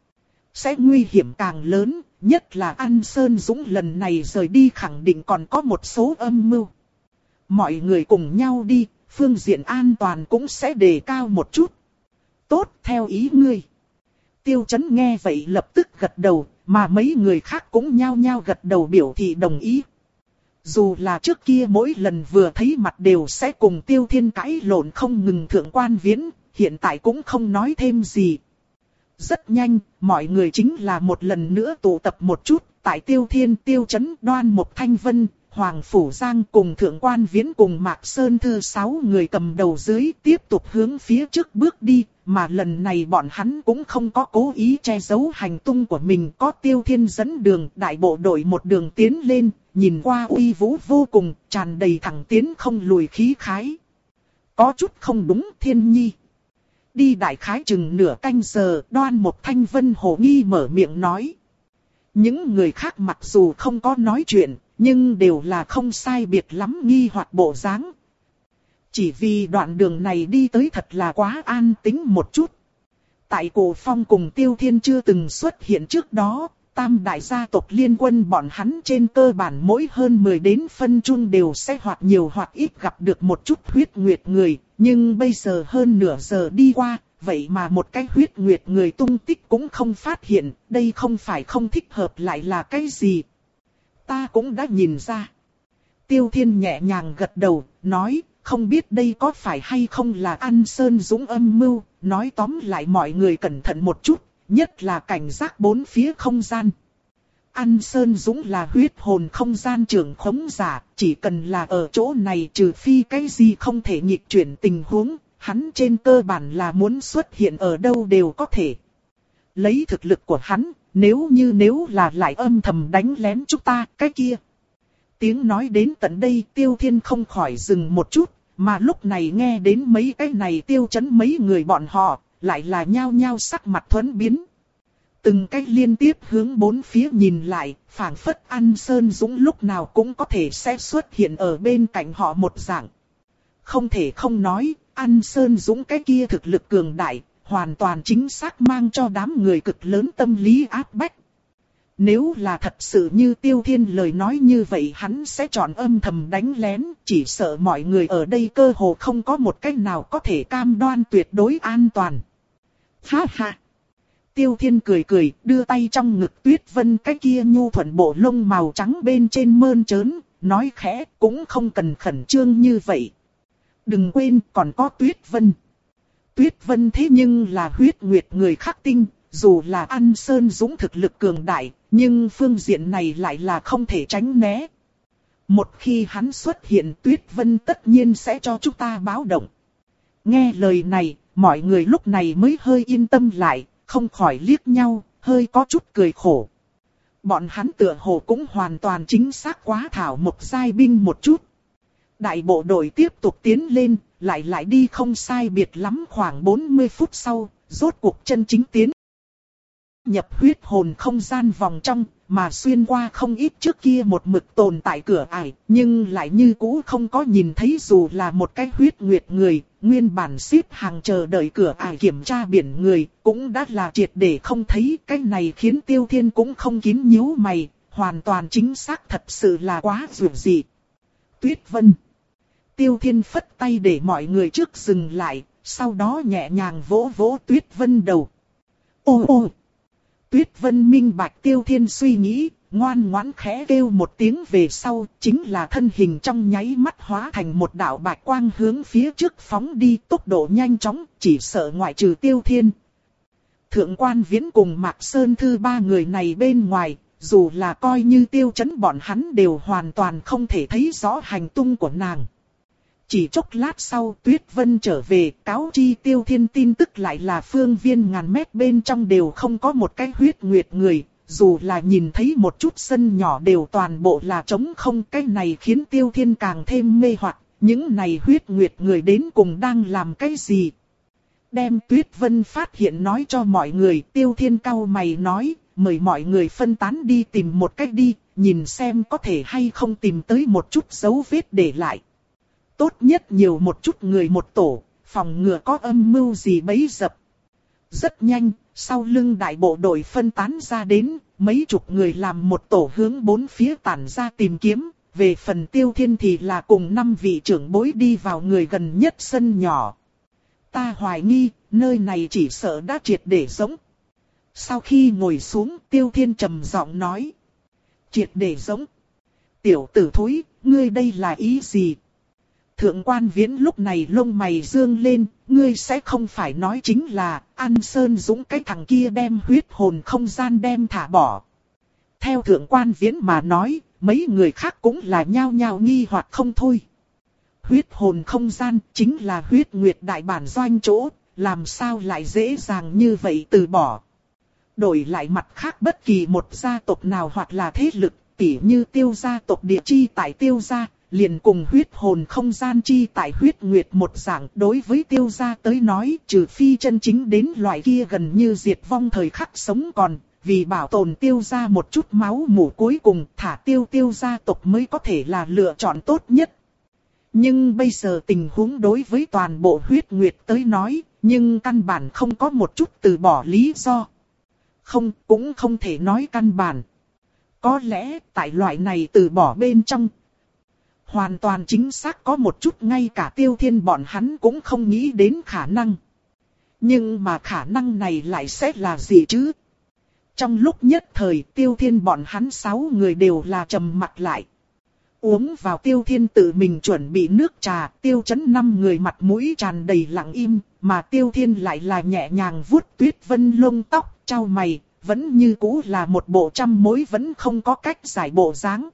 Speaker 1: sẽ nguy hiểm càng lớn, nhất là An Sơn Dũng lần này rời đi khẳng định còn có một số âm mưu. Mọi người cùng nhau đi, phương diện an toàn cũng sẽ đề cao một chút. Tốt, theo ý ngươi. Tiêu Chấn nghe vậy lập tức gật đầu, mà mấy người khác cũng nhao nhao gật đầu biểu thị đồng ý. Dù là trước kia mỗi lần vừa thấy mặt đều sẽ cùng Tiêu Thiên cãi lộn không ngừng Thượng Quan Viễn, hiện tại cũng không nói thêm gì. Rất nhanh, mọi người chính là một lần nữa tụ tập một chút, tại Tiêu Thiên, Tiêu Chấn, Đoan Mục Thanh Vân, Hoàng Phủ Giang cùng Thượng Quan Viễn cùng Mạc Sơn Thư sáu người cầm đầu dưới tiếp tục hướng phía trước bước đi, mà lần này bọn hắn cũng không có cố ý che giấu hành tung của mình, có Tiêu Thiên dẫn đường, đại bộ đội một đường tiến lên, nhìn qua uy vũ vô cùng, tràn đầy thẳng tiến không lùi khí khái. Có chút không đúng, Thiên Nhi. Đi đại khái chừng nửa canh giờ, Đoan Mục Thanh Vân hồ nghi mở miệng nói. Những người khác mặc dù không có nói chuyện, nhưng đều là không sai biệt lắm nghi hoặc bộ dáng. Chỉ vì đoạn đường này đi tới thật là quá an tĩnh một chút. Tại Cổ Phong cùng Tiêu Thiên chưa từng xuất hiện trước đó, tam đại gia tộc liên quân bọn hắn trên cơ bản mỗi hơn mười đến phân chung đều sẽ hoặc nhiều hoặc ít gặp được một chút huyết nguyệt người. Nhưng bây giờ hơn nửa giờ đi qua, vậy mà một cái huyết nguyệt người tung tích cũng không phát hiện, đây không phải không thích hợp lại là cái gì? Ta cũng đã nhìn ra. Tiêu Thiên nhẹ nhàng gật đầu, nói, không biết đây có phải hay không là An Sơn Dũng âm mưu, nói tóm lại mọi người cẩn thận một chút, nhất là cảnh giác bốn phía không gian. An Sơn Dũng là huyết hồn không gian trưởng khống giả, chỉ cần là ở chỗ này trừ phi cái gì không thể nghịch chuyển tình huống, hắn trên cơ bản là muốn xuất hiện ở đâu đều có thể. Lấy thực lực của hắn, nếu như nếu là lại âm thầm đánh lén chúng ta, cái kia. Tiếng nói đến tận đây Tiêu Thiên không khỏi dừng một chút, mà lúc này nghe đến mấy cái này Tiêu Chấn mấy người bọn họ, lại là nhao nhao sắc mặt thuẫn biến. Từng cách liên tiếp hướng bốn phía nhìn lại, phảng phất An Sơn Dũng lúc nào cũng có thể sẽ xuất hiện ở bên cạnh họ một dạng. Không thể không nói, An Sơn Dũng cái kia thực lực cường đại, hoàn toàn chính xác mang cho đám người cực lớn tâm lý áp bách. Nếu là thật sự như Tiêu Thiên lời nói như vậy hắn sẽ chọn âm thầm đánh lén, chỉ sợ mọi người ở đây cơ hồ không có một cách nào có thể cam đoan tuyệt đối an toàn. Ha ha! Tiêu Thiên cười cười, đưa tay trong ngực Tuyết Vân cái kia nhu thuận bộ lông màu trắng bên trên mơn trớn, nói khẽ, cũng không cần khẩn trương như vậy. Đừng quên còn có Tuyết Vân. Tuyết Vân thế nhưng là huyết nguyệt người khắc tinh, dù là An Sơn Dũng thực lực cường đại, nhưng phương diện này lại là không thể tránh né. Một khi hắn xuất hiện, Tuyết Vân tất nhiên sẽ cho chúng ta báo động. Nghe lời này, mọi người lúc này mới hơi yên tâm lại, không khỏi liếc nhau, hơi có chút cười khổ. Bọn hắn tựa hồ cũng hoàn toàn chính xác quá thảo một giai binh một chút. Đại bộ đội tiếp tục tiến lên, lại lại đi không sai biệt lắm khoảng bốn mươi phút sau, rốt cuộc chân chính tiến nhập huyết hồn không gian vòng trong, mà xuyên qua không ít trước kia một mực tồn tại cửa ải, nhưng lại như cũ không có nhìn thấy dù là một cái huyết nguyệt người, nguyên bản xếp hàng chờ đợi cửa ải kiểm tra biển người, cũng đã là triệt để không thấy. Cái này khiến Tiêu Thiên cũng không kín nhíu mày, hoàn toàn chính xác, thật sự là quá dữ dị. Tuyết Vân. Tiêu Thiên phất tay để mọi người trước dừng lại, sau đó nhẹ nhàng vỗ vỗ Tuyết Vân đầu. Ô ô! Tuyết Vân minh bạch Tiêu Thiên suy nghĩ, ngoan ngoãn khẽ kêu một tiếng về sau, chính là thân hình trong nháy mắt hóa thành một đạo bạch quang hướng phía trước phóng đi, tốc độ nhanh chóng, chỉ sợ ngoại trừ Tiêu Thiên. Thượng Quan Viễn cùng Mạc Sơn Thư ba người này bên ngoài, dù là coi như Tiêu Chấn bọn hắn đều hoàn toàn không thể thấy rõ hành tung của nàng. Chỉ chốc lát sau, Tuyết Vân trở về, cáo chi Tiêu Thiên tin tức lại là phương viên ngàn mét bên trong đều không có một cái huyết nguyệt người, dù là nhìn thấy một chút sân nhỏ đều toàn bộ là trống không. Cái này khiến Tiêu Thiên càng thêm mê hoặc, những này huyết nguyệt người đến cùng đang làm cái gì. Đem Tuyết Vân phát hiện nói cho mọi người, Tiêu Thiên cau mày nói, mời mọi người phân tán đi tìm một cách đi, nhìn xem có thể hay không tìm tới một chút dấu vết để lại. Tốt nhất nhiều một chút người một tổ, phòng ngừa có âm mưu gì bấy dập. Rất nhanh, sau lưng đại bộ đội phân tán ra đến, mấy chục người làm một tổ hướng bốn phía tản ra tìm kiếm. Về phần Tiêu Thiên thì là cùng năm vị trưởng bối đi vào người gần nhất sân nhỏ. Ta hoài nghi, nơi này chỉ sợ đã triệt để giống. Sau khi ngồi xuống, Tiêu Thiên trầm giọng nói. Triệt để giống. Tiểu tử thối, ngươi đây là ý gì? Thượng Quan Viễn lúc này lông mày dương lên, ngươi sẽ không phải nói chính là An Sơn Dũng cái thằng kia đem huyết hồn không gian đem thả bỏ. Theo Thượng Quan Viễn mà nói, mấy người khác cũng là nhao nhao nghi hoặc không thôi. Huyết hồn không gian chính là huyết nguyệt đại bản doanh chỗ, làm sao lại dễ dàng như vậy từ bỏ. Đổi lại mặt khác bất kỳ một gia tộc nào hoặc là thế lực, tỉ như Tiêu gia tộc địa chi tại Tiêu gia, liền cùng huyết hồn không gian chi tại huyết nguyệt một dạng. Đối với Tiêu gia tới nói, trừ phi chân chính đến loại kia gần như diệt vong thời khắc sống còn, vì bảo tồn Tiêu gia một chút máu mủ cuối cùng, thả tiêu tiêu gia tộc mới có thể là lựa chọn tốt nhất. Nhưng bây giờ tình huống đối với toàn bộ huyết nguyệt tới nói, nhưng căn bản không có một chút từ bỏ lý do. Không, cũng không thể nói căn bản. Có lẽ tại loại này từ bỏ bên trong, hoàn toàn chính xác có một chút ngay cả Tiêu Thiên bọn hắn cũng không nghĩ đến khả năng. Nhưng mà khả năng này lại sẽ là gì chứ? Trong lúc nhất thời Tiêu Thiên bọn hắn sáu người đều là trầm mặt lại. Uống vào Tiêu Thiên tự mình chuẩn bị nước trà, Tiêu Chấn năm người mặt mũi tràn đầy lặng im, mà Tiêu Thiên lại là nhẹ nhàng vuốt Tuyết Vân lông tóc, chau mày, vẫn như cũ là một bộ trăm mối vẫn không có cách giải bộ dáng.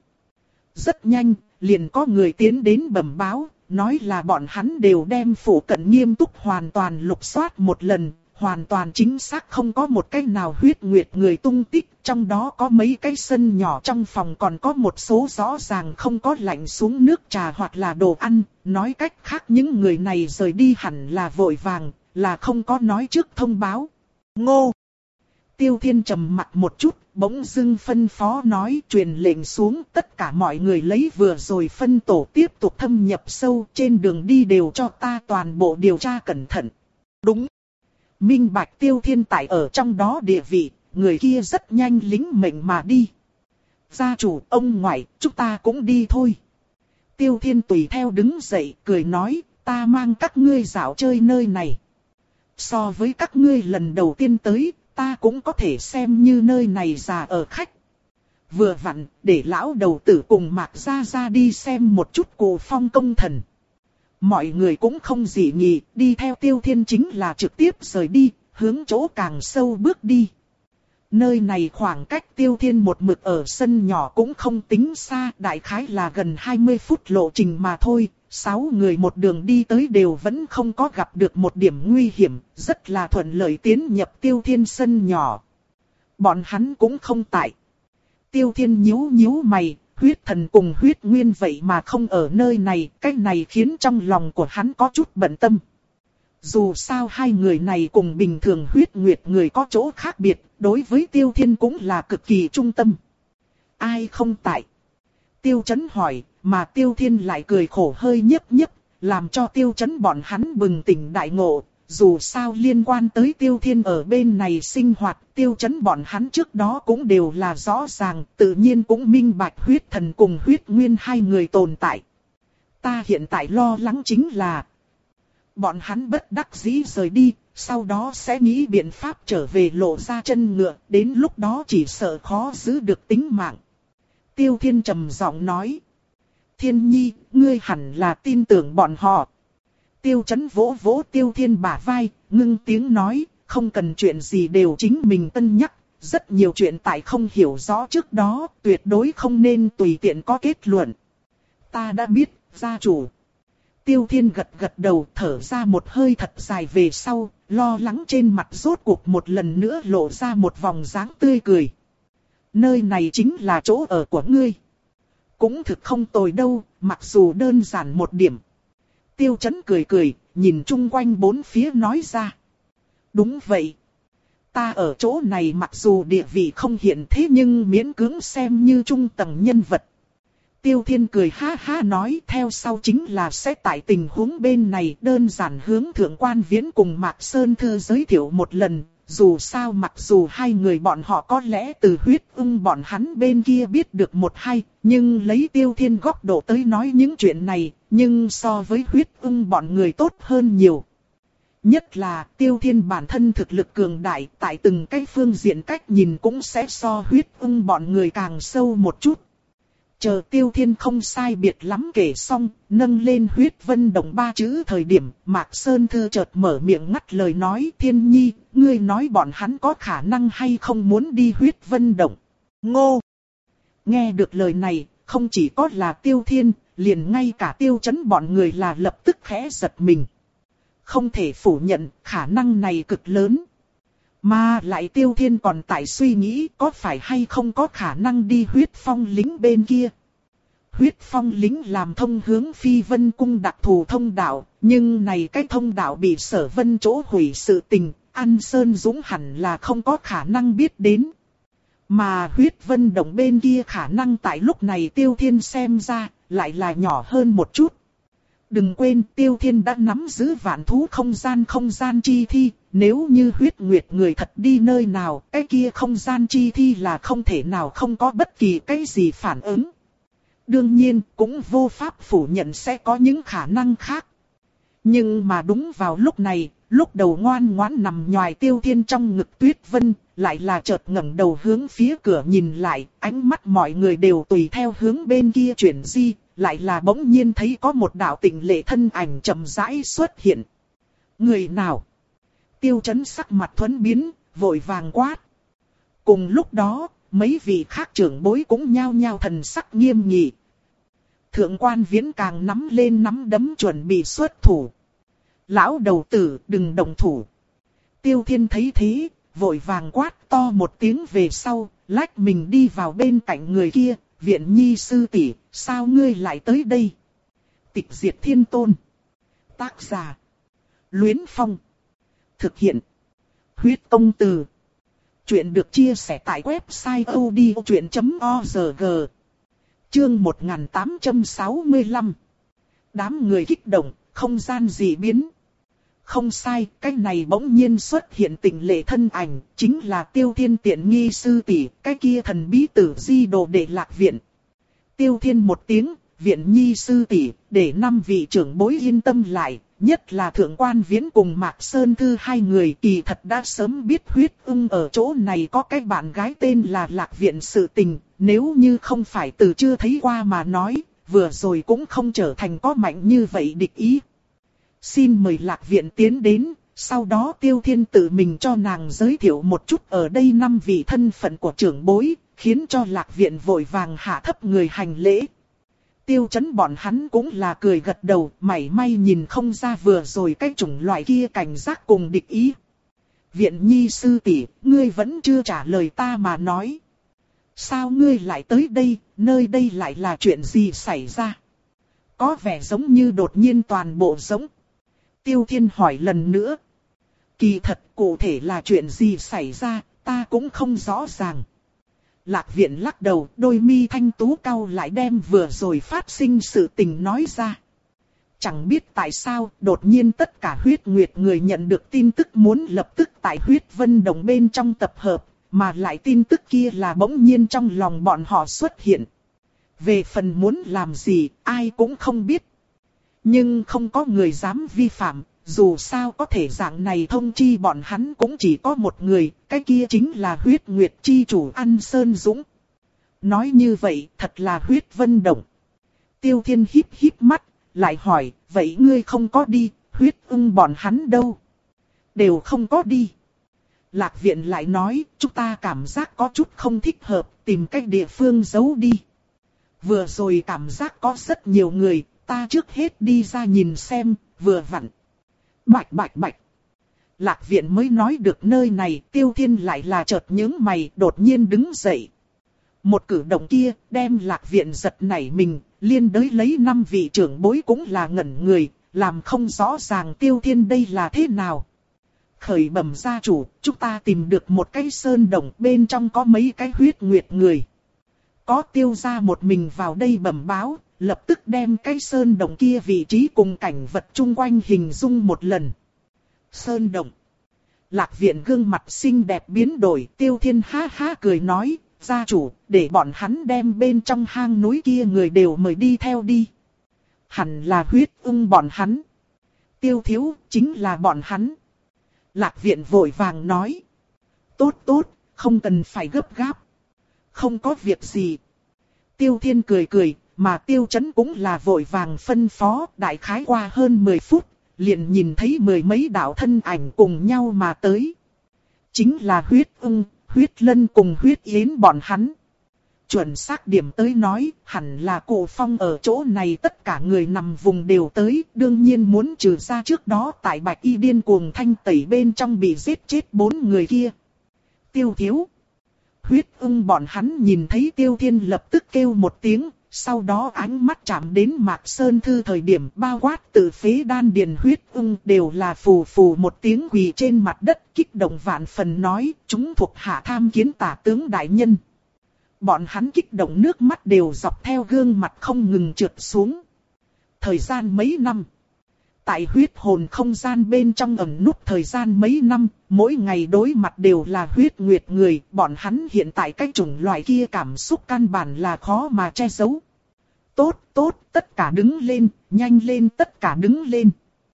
Speaker 1: Rất nhanh, liền có người tiến đến bẩm báo, nói là bọn hắn đều đem phủ cận nghiêm túc hoàn toàn lục soát một lần, hoàn toàn chính xác không có một cái nào huyết nguyệt người tung tích, trong đó có mấy cái sân nhỏ trong phòng còn có một số rõ ràng không có lạnh xuống nước trà hoặc là đồ ăn, nói cách khác những người này rời đi hẳn là vội vàng, là không có nói trước thông báo. Ngô! Tiêu Thiên trầm mặt một chút, bỗng dưng phân phó nói truyền lệnh xuống, tất cả mọi người lấy vừa rồi phân tổ tiếp tục thâm nhập sâu, trên đường đi đều cho ta toàn bộ điều tra cẩn thận. Đúng. Minh bạch Tiêu Thiên tại ở trong đó địa vị, người kia rất nhanh lính mệnh mà đi. Gia chủ, ông ngoại, chúng ta cũng đi thôi. Tiêu Thiên tùy theo đứng dậy, cười nói, ta mang các ngươi dạo chơi nơi này. So với các ngươi lần đầu tiên tới, ta cũng có thể xem như nơi này già ở khách. Vừa vặn, để lão đầu tử cùng Mạc Gia Gia đi xem một chút Cổ Phong công thần. Mọi người cũng không dị nghị, đi theo Tiêu Thiên chính là trực tiếp rời đi, hướng chỗ càng sâu bước đi. Nơi này khoảng cách Tiêu Thiên một mực ở sân nhỏ cũng không tính xa, đại khái là gần hai mươi phút lộ trình mà thôi. Sáu người một đường đi tới đều vẫn không có gặp được một điểm nguy hiểm, rất là thuận lợi tiến nhập Tiêu Thiên sân nhỏ. Bọn hắn cũng không tại. Tiêu Thiên nhíu nhíu mày, huyết thần cùng huyết nguyên vậy mà không ở nơi này, cái này khiến trong lòng của hắn có chút bận tâm. Dù sao hai người này cùng bình thường huyết nguyệt người có chỗ khác biệt, đối với Tiêu Thiên cũng là cực kỳ trung tâm. Ai không tại? Tiêu Chấn hỏi, mà Tiêu Thiên lại cười khổ hơi nhấp nhấp, làm cho Tiêu Chấn bọn hắn bừng tỉnh đại ngộ. Dù sao liên quan tới Tiêu Thiên ở bên này sinh hoạt, Tiêu Chấn bọn hắn trước đó cũng đều là rõ ràng, tự nhiên cũng minh bạch huyết thần cùng huyết nguyên hai người tồn tại. Ta hiện tại lo lắng chính là bọn hắn bất đắc dĩ rời đi, sau đó sẽ nghĩ biện pháp trở về lộ ra chân ngựa, đến lúc đó chỉ sợ khó giữ được tính mạng. Tiêu Thiên trầm giọng nói. Thiên Nhi, ngươi hẳn là tin tưởng bọn họ. Tiêu Chấn vỗ vỗ Tiêu Thiên bả vai, ngưng tiếng nói, không cần chuyện gì đều chính mình cân nhắc, rất nhiều chuyện tại không hiểu rõ trước đó, tuyệt đối không nên tùy tiện có kết luận. Ta đã biết, gia chủ. Tiêu Thiên gật gật đầu, thở ra một hơi thật dài về sau, lo lắng trên mặt rốt cuộc một lần nữa lộ ra một vòng dáng tươi cười. Nơi này chính là chỗ ở của ngươi. Cũng thực không tồi đâu, mặc dù đơn giản một điểm. Tiêu Chấn cười cười, nhìn chung quanh bốn phía nói ra. Đúng vậy. Ta ở chỗ này mặc dù địa vị không hiện thế nhưng miễn cưỡng xem như trung tầng nhân vật. Tiêu Thiên cười ha ha nói, theo sau chính là sẽ tại tình huống bên này đơn giản hướng Thượng Quan Viễn cùng Mạc Sơn Thư giới thiệu một lần. Dù sao mặc dù hai người bọn họ có lẽ từ huyết ung bọn hắn bên kia biết được một hai, nhưng lấy Tiêu Thiên góc độ tới nói những chuyện này, nhưng so với huyết ung bọn người tốt hơn nhiều. Nhất là Tiêu Thiên bản thân thực lực cường đại, tại từng cái phương diện cách nhìn cũng sẽ so huyết ung bọn người càng sâu một chút. Chờ Tiêu Thiên không sai biệt lắm kể xong, nâng lên huyết vân động ba chữ thời điểm, Mạc Sơn Thư chợt mở miệng ngắt lời nói, Thiên Nhi, ngươi nói bọn hắn có khả năng hay không muốn đi huyết vân động. Ngô! Nghe được lời này, không chỉ có là Tiêu Thiên, liền ngay cả Tiêu Chấn bọn người là lập tức khẽ giật mình. Không thể phủ nhận, khả năng này cực lớn. Mà lại Tiêu Thiên còn tại suy nghĩ có phải hay không có khả năng đi huyết phong lính bên kia. Huyết phong lính làm thông hướng Phi Vân Cung đặc thù thông đạo, nhưng này cái thông đạo bị Sở Vân chỗ hủy sự tình, An Sơn Dũng hẳn là không có khả năng biết đến. Mà huyết vân động bên kia khả năng tại lúc này Tiêu Thiên xem ra, lại là nhỏ hơn một chút. Đừng quên Tiêu Thiên đã nắm giữ vạn thú không gian không gian chi thi, nếu như huyết nguyệt người thật đi nơi nào, cái kia không gian chi thi là không thể nào không có bất kỳ cái gì phản ứng. Đương nhiên, cũng vô pháp phủ nhận sẽ có những khả năng khác. Nhưng mà đúng vào lúc này, lúc đầu ngoan ngoãn nằm nhòi Tiêu Thiên trong ngực Tuyết Vân, lại là chợt ngẩng đầu hướng phía cửa nhìn lại, ánh mắt mọi người đều tùy theo hướng bên kia chuyển di, lại là bỗng nhiên thấy có một đạo tịnh lệ thân ảnh chậm rãi xuất hiện. Người nào? Tiêu Chấn sắc mặt thuẫn biến, vội vàng quát. Cùng lúc đó, mấy vị khác trưởng bối cũng nhao nhao thần sắc nghiêm nghị. Thượng Quan Viễn càng nắm lên nắm đấm chuẩn bị xuất thủ. Lão đầu tử, đừng động thủ. Tiêu Thiên thấy thế, vội vàng quát to một tiếng về sau, lách mình đi vào bên cạnh người kia. Viện Nhi sư tỷ, sao ngươi lại tới đây? Tịch Diệt Thiên Tôn. Tác giả: Luyến Phong. Thực hiện: Huyết Công Từ. Chuyện được chia sẻ tại website odchuyện chấm org. Chương một nghìn tám trăm sáu mươi lăm. Đám người kích động, không gian dị biến. Không sai, cái này bỗng nhiên xuất hiện tịnh lệ thân ảnh, chính là Tiêu Thiên tiện nghi sư tỷ, cái kia thần bí tử di đồ đệ Lạc Viện. Tiêu Thiên một tiếng, Viện Nhi sư tỷ, để năm vị trưởng bối yên tâm lại, nhất là Thượng Quan Viễn cùng Mạc Sơn Thư hai người kỳ thật đã sớm biết huyết ung ở chỗ này có cái bạn gái tên là Lạc Viện sự tình, nếu như không phải từ chưa thấy qua mà nói, vừa rồi cũng không trở thành có mạnh như vậy địch ý. Xin mời Lạc Viện tiến đến, Sau đó Tiêu Thiên tự mình cho nàng giới thiệu một chút ở đây năm vị thân phận của trưởng bối, khiến cho Lạc Viện vội vàng hạ thấp người hành lễ. Tiêu Chấn bọn hắn cũng là cười gật đầu, mảy may nhìn không ra vừa rồi cái chủng loại kia cảnh giác cùng địch ý. Viện Nhi sư tỷ, ngươi vẫn chưa trả lời ta mà nói. Sao ngươi lại tới đây, nơi đây lại là chuyện gì xảy ra? Có vẻ giống như đột nhiên toàn bộ giống. Tiêu Thiên hỏi lần nữa. Kỳ thật cụ thể là chuyện gì xảy ra, ta cũng không rõ ràng. Lạc Viện lắc đầu, đôi mi thanh tú cau lại đem vừa rồi phát sinh sự tình nói ra. Chẳng biết tại sao, đột nhiên tất cả huyết nguyệt người nhận được tin tức muốn lập tức tại huyết vân đồng bên trong tập hợp, mà lại tin tức kia là bỗng nhiên trong lòng bọn họ xuất hiện. Về phần muốn làm gì, ai cũng không biết. Nhưng không có người dám vi phạm, dù sao có thể dạng này thông chi bọn hắn cũng chỉ có một người, cái kia chính là huyết nguyệt chi chủ An Sơn Dũng. Nói như vậy, thật là huyết vân động. Tiêu Thiên híp híp mắt, lại hỏi, vậy ngươi không có đi, huyết ưng bọn hắn đâu? Đều không có đi. Lạc Viện lại nói, chúng ta cảm giác có chút không thích hợp, tìm cách địa phương giấu đi. Vừa rồi cảm giác có rất nhiều người, ta trước hết đi ra nhìn xem, vừa vặn. Bạch bạch bạch. Lạc Viện mới nói được nơi này, Tiêu Thiên lại là chợt nhướng mày, đột nhiên đứng dậy. Một cử động kia, đem Lạc Viện giật nảy mình, liên đới lấy năm vị trưởng bối cũng là ngẩn người, làm không rõ ràng Tiêu Thiên đây là thế nào. Khởi bẩm gia chủ, chúng ta tìm được một cái sơn động, bên trong có mấy cái huyết nguyệt người. Có Tiêu gia một mình vào đây bẩm báo, lập tức đem cái sơn động kia vị trí cùng cảnh vật chung quanh hình dung một lần. Sơn động. Lạc Viện gương mặt xinh đẹp biến đổi, Tiêu Thiên ha ha cười nói, gia chủ, để bọn hắn đem bên trong hang núi kia người đều mời đi theo đi. Hẳn là huyết ưng bọn hắn. Tiêu thiếu, chính là bọn hắn. Lạc Viện vội vàng nói. Tốt tốt, không cần phải gấp gáp. Không có việc gì. Tiêu Thiên cười cười, mà Tiêu Chấn cũng là vội vàng phân phó, đại khái qua hơn mười phút, liền nhìn thấy mười mấy đạo thân ảnh cùng nhau mà tới. Chính là huyết ưng, huyết lân cùng huyết yến bọn hắn. Chuẩn xác điểm tới nói, hẳn là Cổ Phong ở chỗ này tất cả người nằm vùng đều tới, đương nhiên muốn trừ ra trước đó tại Bạch Y điên cuồng thanh tẩy bên trong bị giết chết bốn người kia. Tiêu thiếu. Huyết ưng bọn hắn nhìn thấy Tiêu Thiên lập tức kêu một tiếng, sau đó ánh mắt chạm đến Mạc Sơn Thư thời điểm bao quát từ phế đan điền huyết ưng đều là phù phù một tiếng quỳ trên mặt đất kích động vạn phần nói, chúng thuộc hạ tham kiến tả tướng đại nhân. Bọn hắn kích động nước mắt đều dọc theo gương mặt không ngừng trượt xuống. Thời gian mấy năm. Tại huyết hồn không gian bên trong ẩn núp thời gian mấy năm, mỗi ngày đối mặt đều là huyết nguyệt người, bọn hắn hiện tại cái chủng loại kia cảm xúc căn bản là khó mà che giấu. Tốt, tốt, tất cả đứng lên, nhanh lên, tất cả đứng lên.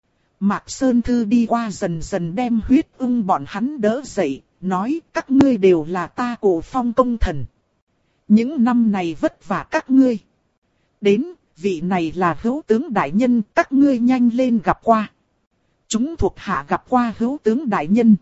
Speaker 1: Mạc Sơn Thư đi qua dần dần đem huyết ưng bọn hắn đỡ dậy, nói các ngươi đều là ta Cổ Phong công thần. Những năm này vất vả các ngươi. Đến, vị này là hữu tướng đại nhân, các ngươi nhanh lên gặp qua. Chúng thuộc hạ gặp qua hữu tướng đại nhân.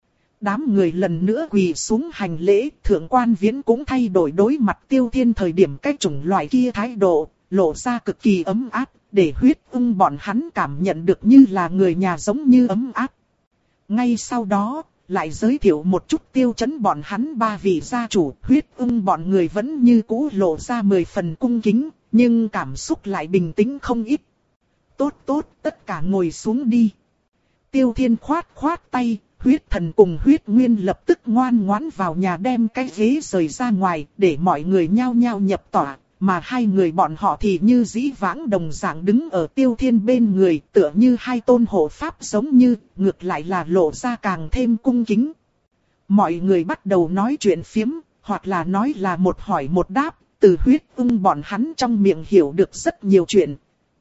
Speaker 1: Đám người lần nữa quỳ xuống hành lễ, thượng quan Viễn cũng thay đổi đối mặt Tiêu Thiên thời điểm cái chủng loại kia thái độ, lộ ra cực kỳ ấm áp, để huyết ưng bọn hắn cảm nhận được như là người nhà giống như ấm áp. Ngay sau đó, lại giới thiệu một chút Tiêu Chấn bọn hắn ba vị gia chủ, huyết ưng bọn người vẫn như cũ lộ ra mười phần cung kính, nhưng cảm xúc lại bình tĩnh không ít. Tốt tốt, tất cả ngồi xuống đi. Tiêu Thiên khoát khoát tay, huyết thần cùng huyết nguyên lập tức ngoan ngoãn vào nhà đem cái ghế rời ra ngoài, để mọi người nhao nhao nhập tỏa, mà hai người bọn họ thì như dĩ vãng đồng dạng đứng ở Tiêu Thiên bên người, tựa như hai tôn hộ pháp giống như, ngược lại là lộ ra càng thêm cung kính. Mọi người bắt đầu nói chuyện phiếm, hoặc là nói là một hỏi một đáp, từ huyết ưng bọn hắn trong miệng hiểu được rất nhiều chuyện.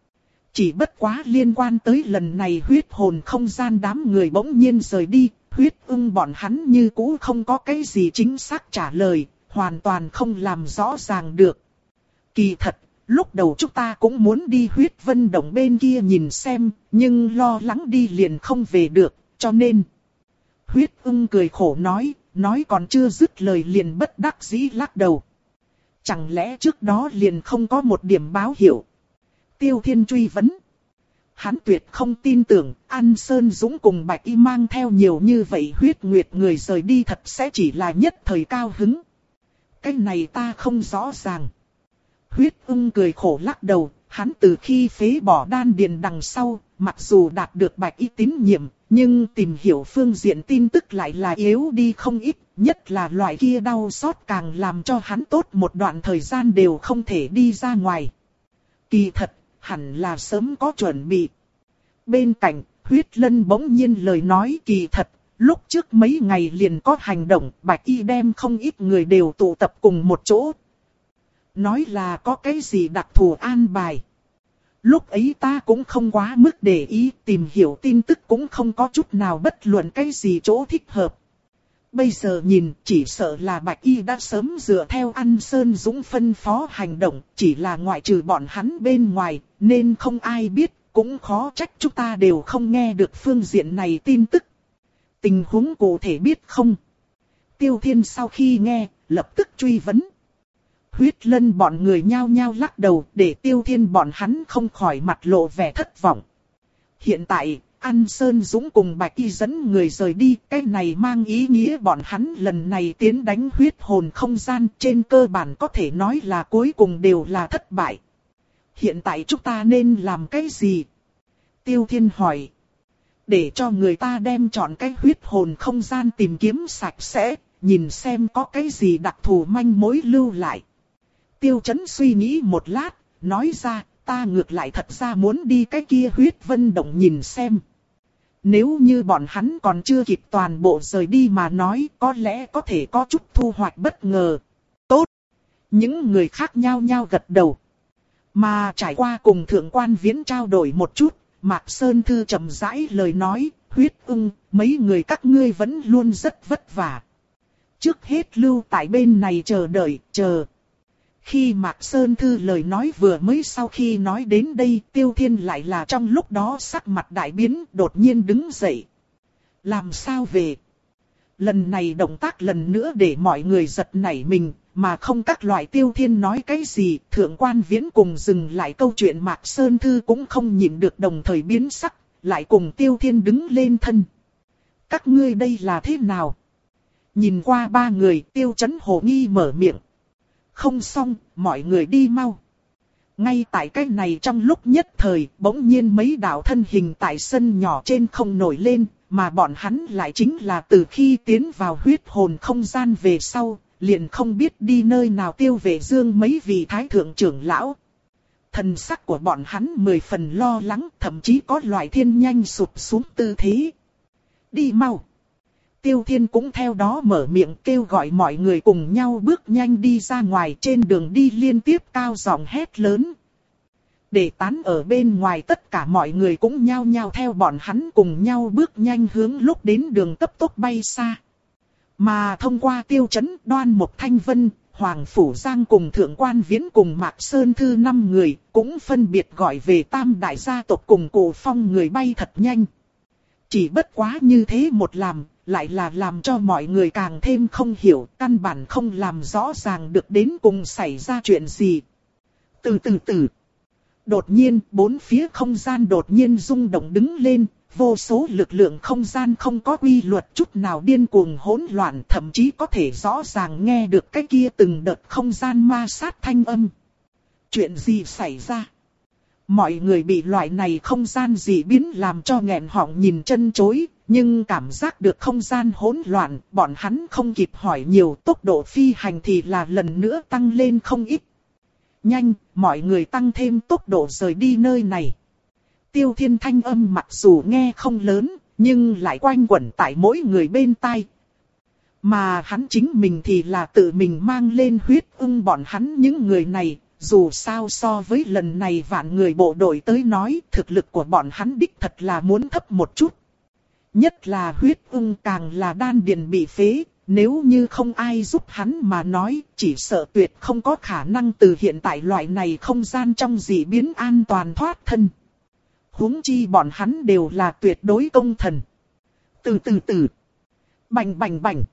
Speaker 1: Chỉ bất quá liên quan tới lần này huyết hồn không gian đám người bỗng nhiên rời đi, huyết ưng bọn hắn như cũ không có cái gì chính xác trả lời, hoàn toàn không làm rõ ràng được. Kỳ thật, lúc đầu chúng ta cũng muốn đi huyết vân động bên kia nhìn xem, nhưng lo lắng đi liền không về được, cho nên. Huyết ưng cười khổ nói, nói còn chưa dứt lời liền bất đắc dĩ lắc đầu. Chẳng lẽ trước đó liền không có một điểm báo hiệu? Tiêu Thiên truy vấn. Hắn tuyệt không tin tưởng, An Sơn Dũng cùng Bạch Y mang theo nhiều như vậy huyết nguyệt người rời đi thật sẽ chỉ là nhất thời cao hứng. Cái này ta không rõ ràng. Huyết ưng cười khổ lắc đầu, hắn từ khi phế bỏ đan điền đằng sau, mặc dù đạt được Bạch Y tín nhiệm, nhưng tìm hiểu phương diện tin tức lại là yếu đi không ít, nhất là loại kia đau xót càng làm cho hắn tốt một đoạn thời gian đều không thể đi ra ngoài. Kỳ thật, hẳn là sớm có chuẩn bị. Bên cạnh, Huyết Lân bỗng nhiên lời nói kỳ thật, lúc trước mấy ngày liền có hành động, Bạch Y đem không ít người đều tụ tập cùng một chỗ. Nói là có cái gì đặc thù an bài. Lúc ấy ta cũng không quá mức để ý, tìm hiểu tin tức cũng không có chút nào bất luận cái gì chỗ thích hợp. Bây giờ nhìn, chỉ sợ là Bạch Y đã sớm dựa theo An Sơn Dũng phân phó hành động, chỉ là ngoại trừ bọn hắn bên ngoài, nên không ai biết, cũng khó trách chúng ta đều không nghe được phương diện này tin tức. Tình huống cụ thể biết không? Tiêu Thiên sau khi nghe, lập tức truy vấn. Huyết Lân bọn người nhao nhao lắc đầu để Tiêu Thiên bọn hắn không khỏi mặt lộ vẻ thất vọng. Hiện tại, An Sơn Dũng cùng Bạch Y dẫn người rời đi, cái này mang ý nghĩa bọn hắn lần này tiến đánh huyết hồn không gian trên cơ bản có thể nói là cuối cùng đều là thất bại. Hiện tại chúng ta nên làm cái gì? Tiêu Thiên hỏi. Để cho người ta đem chọn cái huyết hồn không gian tìm kiếm sạch sẽ, nhìn xem có cái gì đặc thù manh mối lưu lại. Tiêu Chấn suy nghĩ một lát, nói ra, ta ngược lại thật ra muốn đi cái kia huyết vân động nhìn xem. Nếu như bọn hắn còn chưa kịp toàn bộ rời đi mà nói, có lẽ có thể có chút thu hoạch bất ngờ. Tốt! Những người khác nhao nhao gật đầu. Mà trải qua cùng Thượng Quan Viễn trao đổi một chút, Mạc Sơn Thư chậm rãi lời nói, Huyết ưng, mấy người các ngươi vẫn luôn rất vất vả. Trước hết lưu tại bên này chờ đợi, chờ. Khi Mạc Sơn Thư lời nói vừa mới sau khi nói đến đây, Tiêu Thiên lại là trong lúc đó sắc mặt đại biến, đột nhiên đứng dậy. Làm sao về? Lần này động tác lần nữa để mọi người giật nảy mình, mà không các loại Tiêu Thiên nói cái gì, Thượng Quan Viễn cùng dừng lại câu chuyện Mạc Sơn Thư cũng không nhịn được đồng thời biến sắc, lại cùng Tiêu Thiên đứng lên thân. Các ngươi đây là thế nào? Nhìn qua ba người, Tiêu Chấn hồ nghi mở miệng. Không xong, mọi người đi mau. Ngay tại cái này trong lúc nhất thời, bỗng nhiên mấy đạo thân hình tại sân nhỏ trên không nổi lên, mà bọn hắn lại chính là từ khi tiến vào huyết hồn không gian về sau, liền không biết đi nơi nào Tiêu Vệ Dương mấy vị thái thượng trưởng lão. Thần sắc của bọn hắn mười phần lo lắng, thậm chí có loại thiên nhanh sụp xuống tư thế. Đi mau. Tiêu Thiên cũng theo đó mở miệng kêu gọi mọi người cùng nhau bước nhanh đi ra ngoài, trên đường đi liên tiếp cao giọng hét lớn. Để tán ở bên ngoài tất cả mọi người cũng nhao nhao theo bọn hắn cùng nhau bước nhanh hướng lúc đến đường tấp tốc bay xa. Mà thông qua Tiêu Chấn, Đoan Mục Thanh Vân, Hoàng Phủ Giang cùng Thượng Quan Viễn cùng Mạc Sơn Thư năm người cũng phân biệt gọi về tam đại gia tộc cùng Cổ Phong người bay thật nhanh. Chỉ bất quá như thế một làm, lại là làm cho mọi người càng thêm không hiểu, căn bản không làm rõ ràng được đến cùng xảy ra chuyện gì. Từ từ từ. Đột nhiên, bốn phía không gian đột nhiên rung động đứng lên, vô số lực lượng không gian không có quy luật chút nào điên cuồng hỗn loạn, thậm chí có thể rõ ràng nghe được cái kia từng đợt không gian ma sát thanh âm. Chuyện gì xảy ra? Mọi người bị loại này không gian dị biến làm cho nghẹn họng nhìn chân chối, nhưng cảm giác được không gian hỗn loạn, bọn hắn không kịp hỏi nhiều, tốc độ phi hành thì là lần nữa tăng lên không ít. Nhanh, mọi người tăng thêm tốc độ rời đi nơi này. Tiêu Thiên thanh âm mặc dù nghe không lớn, nhưng lại quanh quẩn tại mỗi người bên tai. Mà hắn chính mình thì là tự mình mang lên huyết ưng bọn hắn những người này. Dù sao so với lần này vạn người bộ đội tới nói, thực lực của bọn hắn đích thật là muốn thấp một chút. Nhất là huyết ưng càng là đan điền bị phế, nếu như không ai giúp hắn mà nói, chỉ sợ tuyệt không có khả năng từ hiện tại loại này không gian trong dị biến an toàn thoát thân. Huống chi bọn hắn đều là tuyệt đối công thần. Từ từ từ. Bành bành bành.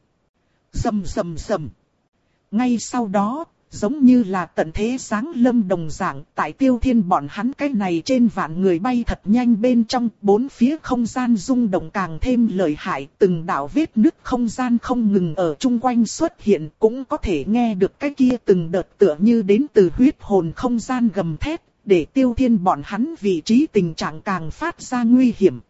Speaker 1: Rầm rầm rầm. Ngay sau đó, giống như là tận thế giáng lâm đồng dạng, tại Tiêu Thiên bọn hắn cái này trên vạn người bay thật nhanh bên trong, bốn phía không gian rung động càng thêm lợi hại, từng đạo vết nứt không gian không ngừng ở chung quanh xuất hiện, cũng có thể nghe được cái kia từng đợt tựa như đến từ huyết hồn không gian gầm thét, để Tiêu Thiên bọn hắn vị trí tình trạng càng phát ra nguy hiểm.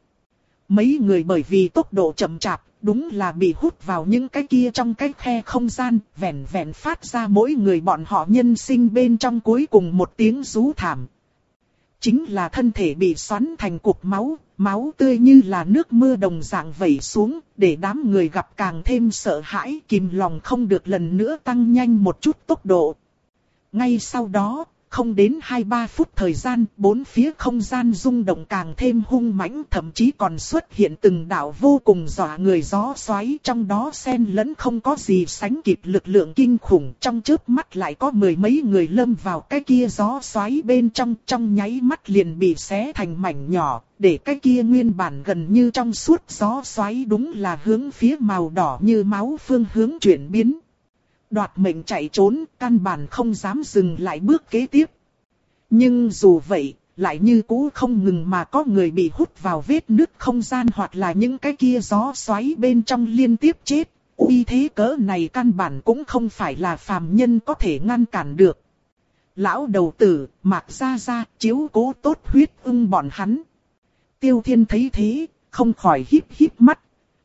Speaker 1: Mấy người bởi vì tốc độ chậm chạp, đúng là bị hút vào những cái kia trong cái khe không gian, vẹn vẹn phát ra mỗi người bọn họ nhân sinh bên trong cuối cùng một tiếng rú thảm. Chính là thân thể bị xoắn thành cục máu, máu tươi như là nước mưa đồng dạng vẩy xuống, để đám người gặp càng thêm sợ hãi, kìm lòng không được lần nữa tăng nhanh một chút tốc độ. Ngay sau đó, không đến hai ba phút thời gian, bốn phía không gian rung động càng thêm hung mãnh, thậm chí còn xuất hiện từng đạo vô cùng dọa người gió xoáy, trong đó xen lẫn không có gì sánh kịp lực lượng kinh khủng, trong chớp mắt lại có mười mấy người lâm vào cái kia gió xoáy bên trong, trong nháy mắt liền bị xé thành mảnh nhỏ, để cái kia nguyên bản gần như trong suốt gió xoáy đúng là hướng phía màu đỏ như máu phương hướng chuyển biến. Đoạt mệnh chạy trốn, căn bản không dám dừng lại bước kế tiếp. Nhưng dù vậy, lại như cũ không ngừng mà có người bị hút vào vết nứt không gian hoặc là những cái kia gió xoáy bên trong liên tiếp chết. Uy thế cỡ này căn bản cũng không phải là phàm nhân có thể ngăn cản được. Lão đầu tử, Mạc Gia Gia, chiếu cố tốt Huyết Ưng bọn hắn. Tiêu Thiên thấy thế, không khỏi híp híp mắt.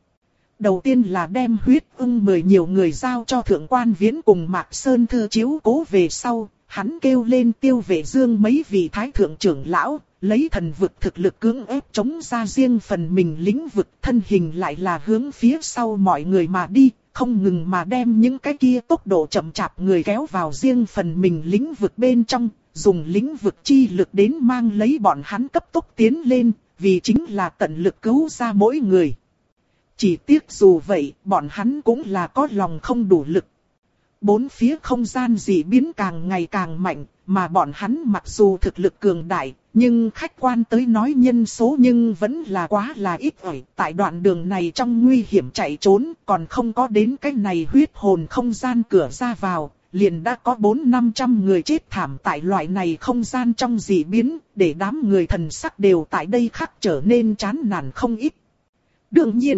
Speaker 1: Đầu tiên là đem Huyết Ưng mời nhiều người giao cho Thượng Quan Viễn cùng Mạc Sơn Thư chiếu cố về sau, hắn kêu lên Tiêu Vệ Dương mấy vị thái thượng trưởng lão, lấy thần vực thực lực cưỡng ép chống ra riêng phần mình lĩnh vực, thân hình lại là hướng phía sau mọi người mà đi, không ngừng mà đem những cái kia tốc độ chậm chạp người kéo vào riêng phần mình lĩnh vực bên trong, dùng lĩnh vực chi lực đến mang lấy bọn hắn cấp tốc tiến lên, vì chính là tận lực cứu ra mỗi người. Chỉ tiếc dù vậy, bọn hắn cũng là có lòng không đủ lực. Bốn phía không gian dị biến càng ngày càng mạnh, mà bọn hắn mặc dù thực lực cường đại, nhưng khách quan tới nói nhân số nhưng vẫn là quá là ít ỏi. Tại đoạn đường này trong nguy hiểm chạy trốn, còn không có đến cái này huyết hồn không gian cửa ra vào, liền đã có bốn năm trăm người chết thảm tại loại này không gian trong dị biến, để đám người thần sắc đều tại đây khắc trở nên chán nản không ít. Đương nhiên,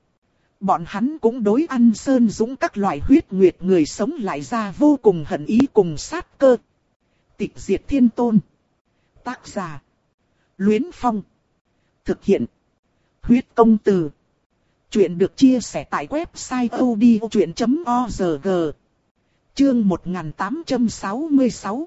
Speaker 1: bọn hắn cũng đối Ăn Sơn Dũng các loại huyết nguyệt người sống lại ra vô cùng hận ý cùng sát cơ. Tịch diệt thiên tôn. Tác giả: Luyến Phong. Thực hiện: Huyết công từ. Chuyện được chia sẻ tại website odchuyện chấm org. Chương một nghìn tám trăm sáu mươi sáu.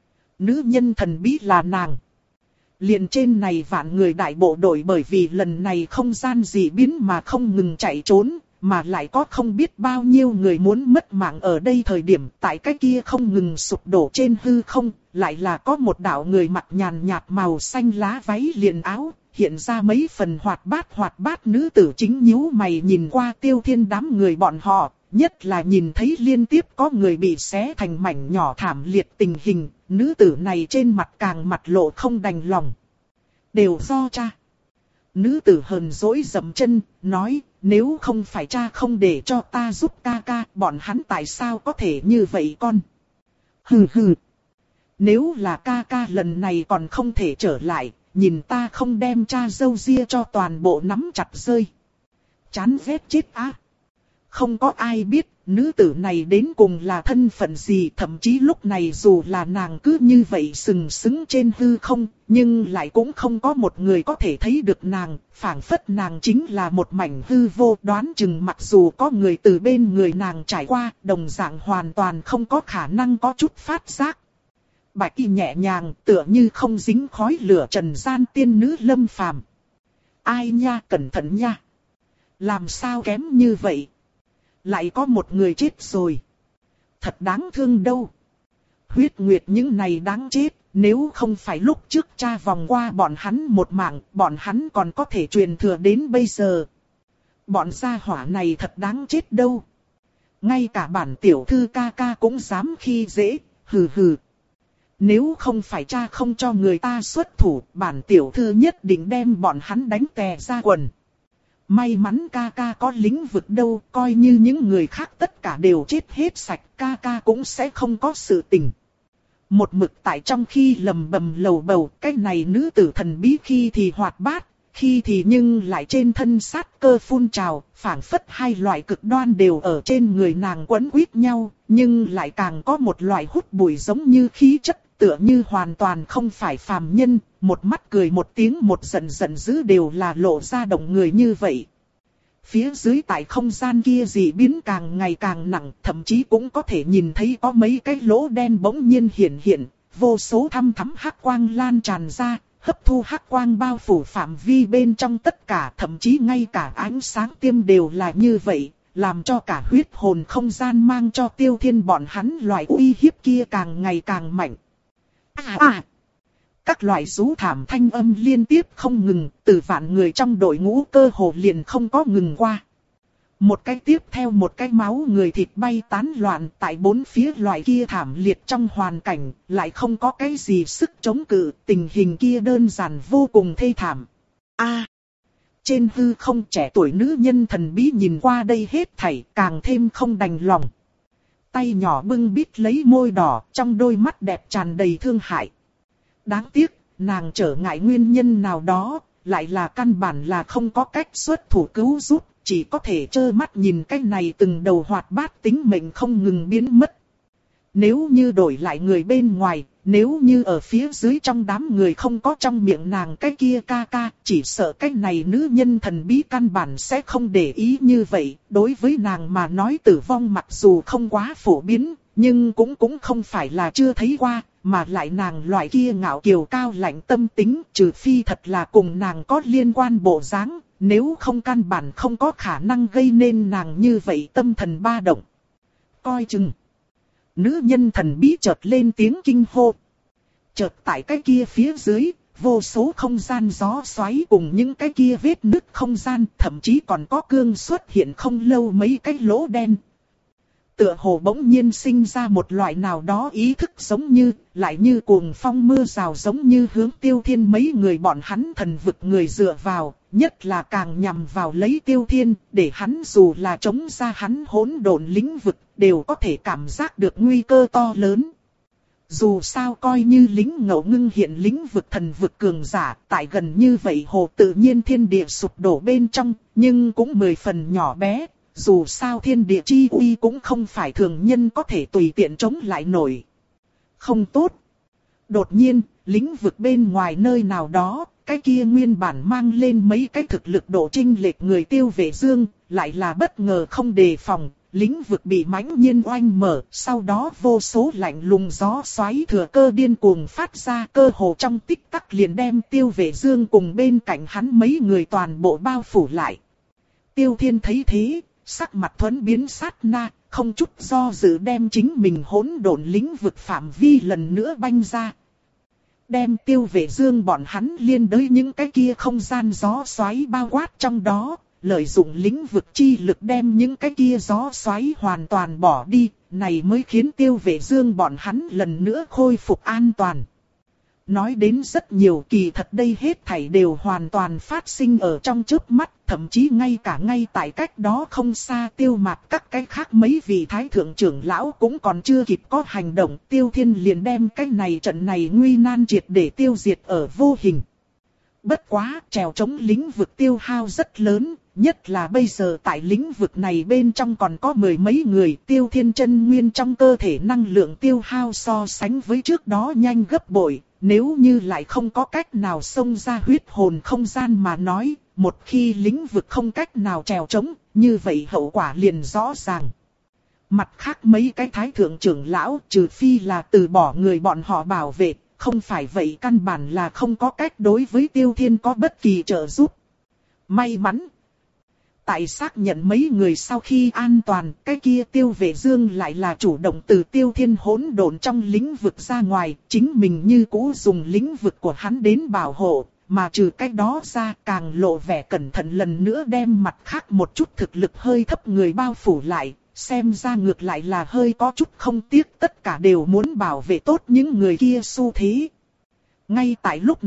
Speaker 1: Nữ nhân thần bí là nàng. Liền trên này vạn người đại bộ đội bởi vì lần này không gian dị biến mà không ngừng chạy trốn, mà lại có không biết bao nhiêu người muốn mất mạng ở đây thời điểm tại cái kia không ngừng sụp đổ trên hư không, lại là có một đạo người mặc nhàn nhạt màu xanh lá váy liền áo, hiện ra mấy phần hoạt bát hoạt bát nữ tử chính nhíu mày nhìn qua Tiêu Thiên đám người bọn họ, nhất là nhìn thấy liên tiếp có người bị xé thành mảnh nhỏ thảm liệt tình hình, nữ tử này trên mặt càng mặt lộ không đành lòng. Đều do cha. Nữ tử hờn dỗi dậm chân, nói, nếu không phải cha không để cho ta giúp ca ca, bọn hắn tại sao có thể như vậy con? Hừ hừ. Nếu là ca ca lần này còn không thể trở lại, nhìn ta không đem cha dâu ria cho toàn bộ nắm chặt rơi. Chán ghét chết á. Không có ai biết, nữ tử này đến cùng là thân phận gì, thậm chí lúc này dù là nàng cứ như vậy sừng sững trên hư không, nhưng lại cũng không có một người có thể thấy được nàng, phảng phất nàng chính là một mảnh hư vô, đoán chừng mặc dù có người từ bên người nàng trải qua, đồng dạng hoàn toàn không có khả năng có chút phát giác. Bạch y nhẹ nhàng, tựa như không dính khói lửa trần gian tiên nữ lâm phàm. Ai nha, cẩn thận nha. Làm sao kém như vậy? Lại có một người chết rồi. Thật đáng thương đâu. Huyết nguyệt những này đáng chết, nếu không phải lúc trước cha vòng qua bọn hắn một mạng, bọn hắn còn có thể truyền thừa đến bây giờ. Bọn gia hỏa này thật đáng chết đâu. Ngay cả bản tiểu thư ca ca cũng dám khi dễ, hừ hừ. Nếu không phải cha không cho người ta xuất thủ, bản tiểu thư nhất định đem bọn hắn đánh tè ra quần. may mắn ca ca có lĩnh vực đâu, coi như những người khác tất cả đều chết hết sạch, ca ca cũng sẽ không có sự tình. Một mực tại trong khi lầm bầm lầu bầu, cái này nữ tử thần bí khi thì hoạt bát, khi thì nhưng lại trên thân sát cơ phun trào, phảng phất hai loại cực đoan đều ở trên người nàng quấn quýt nhau, nhưng lại càng có một loại hút bụi giống như khí chất, tựa như hoàn toàn không phải phàm nhân, một mắt cười một tiếng một giận giận dữ đều là lộ ra động người như vậy. Phía dưới tại không gian kia dị biến càng ngày càng nặng, thậm chí cũng có thể nhìn thấy có mấy cái lỗ đen bỗng nhiên hiện hiện, vô số thăm thắm hắc quang lan tràn ra, hấp thu hắc quang bao phủ phạm vi bên trong tất cả, thậm chí ngay cả ánh sáng tiêm đều là như vậy, làm cho cả huyết hồn không gian mang cho Tiêu Thiên bọn hắn loại uy hiếp kia càng ngày càng mạnh. À à! Các loại rú thảm thanh âm liên tiếp không ngừng, từ vạn người trong đội ngũ cơ hồ liền không có ngừng qua. Một cái tiếp theo một cái máu người thịt bay tán loạn tại bốn phía loại kia thảm liệt trong hoàn cảnh, lại không có cái gì sức chống cự, tình hình kia đơn giản vô cùng thê thảm. A, trên hư không trẻ tuổi nữ nhân thần bí nhìn qua đây hết thảy, càng thêm không đành lòng. Tay nhỏ bưng bít lấy môi đỏ, trong đôi mắt đẹp tràn đầy thương hại. Đáng tiếc, nàng trở ngại nguyên nhân nào đó, lại là căn bản là không có cách xuất thủ cứu giúp, chỉ có thể trơ mắt nhìn cái này từng đầu hoạt bát tính mệnh không ngừng biến mất. Nếu như đổi lại người bên ngoài, nếu như ở phía dưới trong đám người không có trong miệng nàng cái kia ca ca, chỉ sợ cái này nữ nhân thần bí căn bản sẽ không để ý như vậy. Đối với nàng mà nói tử vong mặc dù không quá phổ biến, nhưng cũng cũng không phải là chưa thấy qua, mà lại nàng loại kia ngạo kiều cao lạnh tâm tính, trừ phi thật là cùng nàng có liên quan bộ dáng, nếu không căn bản không có khả năng gây nên nàng như vậy tâm thần ba động. Coi chừng. Nữ nhân thần bí chợt lên tiếng kinh hô. Chợt tại cái kia phía dưới, vô số không gian gió xoáy cùng những cái kia vết nứt không gian, thậm chí còn có cương xuất hiện không lâu mấy cái lỗ đen. Tựa hồ bỗng nhiên sinh ra một loại nào đó ý thức giống như, lại như cuồng phong mưa rào giống như hướng Tiêu Thiên mấy người bọn hắn thần vực người dựa vào, nhất là càng nhằm vào lấy Tiêu Thiên, để hắn dù là chống ra hắn hỗn độn lĩnh vực, đều có thể cảm giác được nguy cơ to lớn. Dù sao coi như lính ngẫu ngưng hiện lĩnh vực thần vực cường giả, tại gần như vậy hồ tự nhiên thiên địa sụp đổ bên trong, nhưng cũng mười phần nhỏ bé. Dù sao thiên địa chi uy cũng không phải thường nhân có thể tùy tiện chống lại nổi. Không tốt. Đột nhiên, lĩnh vực bên ngoài nơi nào đó, cái kia nguyên bản mang lên mấy cái thực lực độ chênh lệch người Tiêu Vệ Dương, lại là bất ngờ không đề phòng, lĩnh vực bị mãnh nhiên oanh mở, sau đó vô số lạnh lùng gió xoáy thừa cơ điên cuồng phát ra, cơ hồ trong tích tắc liền đem Tiêu Vệ Dương cùng bên cạnh hắn mấy người toàn bộ bao phủ lại. Tiêu Thiên thấy thế, sắc mặt thuẫn biến sát na, không chút do dự đem chính mình hỗn độn lĩnh vực phạm vi lần nữa banh ra. Đem Tiêu Vệ Dương bọn hắn liên đới những cái kia không gian gió xoáy bao quát trong đó, lợi dụng lĩnh vực chi lực đem những cái kia gió xoáy hoàn toàn bỏ đi, này mới khiến Tiêu Vệ Dương bọn hắn lần nữa khôi phục an toàn. Nói đến rất nhiều, kỳ thật đây hết thảy đều hoàn toàn phát sinh ở trong chớp mắt, thậm chí ngay cả ngay tại cách đó không xa Tiêu Mạt các cái khác mấy vị thái thượng trưởng lão cũng còn chưa kịp có hành động, Tiêu Thiên liền đem cái này trận này nguy nan triệt để tiêu diệt ở vô hình. Bất quá, trèo chống lĩnh vực tiêu hao rất lớn, nhất là bây giờ tại lĩnh vực này bên trong còn có mười mấy người, Tiêu Thiên chân nguyên trong cơ thể năng lượng tiêu hao so sánh với trước đó nhanh gấp bội. Nếu như lại không có cách nào xông ra huyết hồn không gian mà nói, một khi lĩnh vực không cách nào trèo trống, như vậy hậu quả liền rõ ràng. Mặt khác mấy cái thái thượng trưởng lão, trừ phi là từ bỏ người bọn họ bảo vệ, không phải vậy căn bản là không có cách đối với Tiêu Thiên có bất kỳ trợ giúp. May mắn. Tại xác nhận mấy người sau khi an toàn, cái kia Tiêu Vệ Dương lại là chủ động từ Tiêu Thiên hỗn độn trong lĩnh vực ra ngoài, chính mình như cũ dùng lĩnh vực của hắn đến bảo hộ, mà trừ cái đó ra càng lộ vẻ cẩn thận lần nữa đem mặt khác một chút thực lực hơi thấp người bao phủ lại, xem ra ngược lại là hơi có chút không tiếc, tất cả đều muốn bảo vệ tốt những người kia xu thế. Ngay tại lúc này,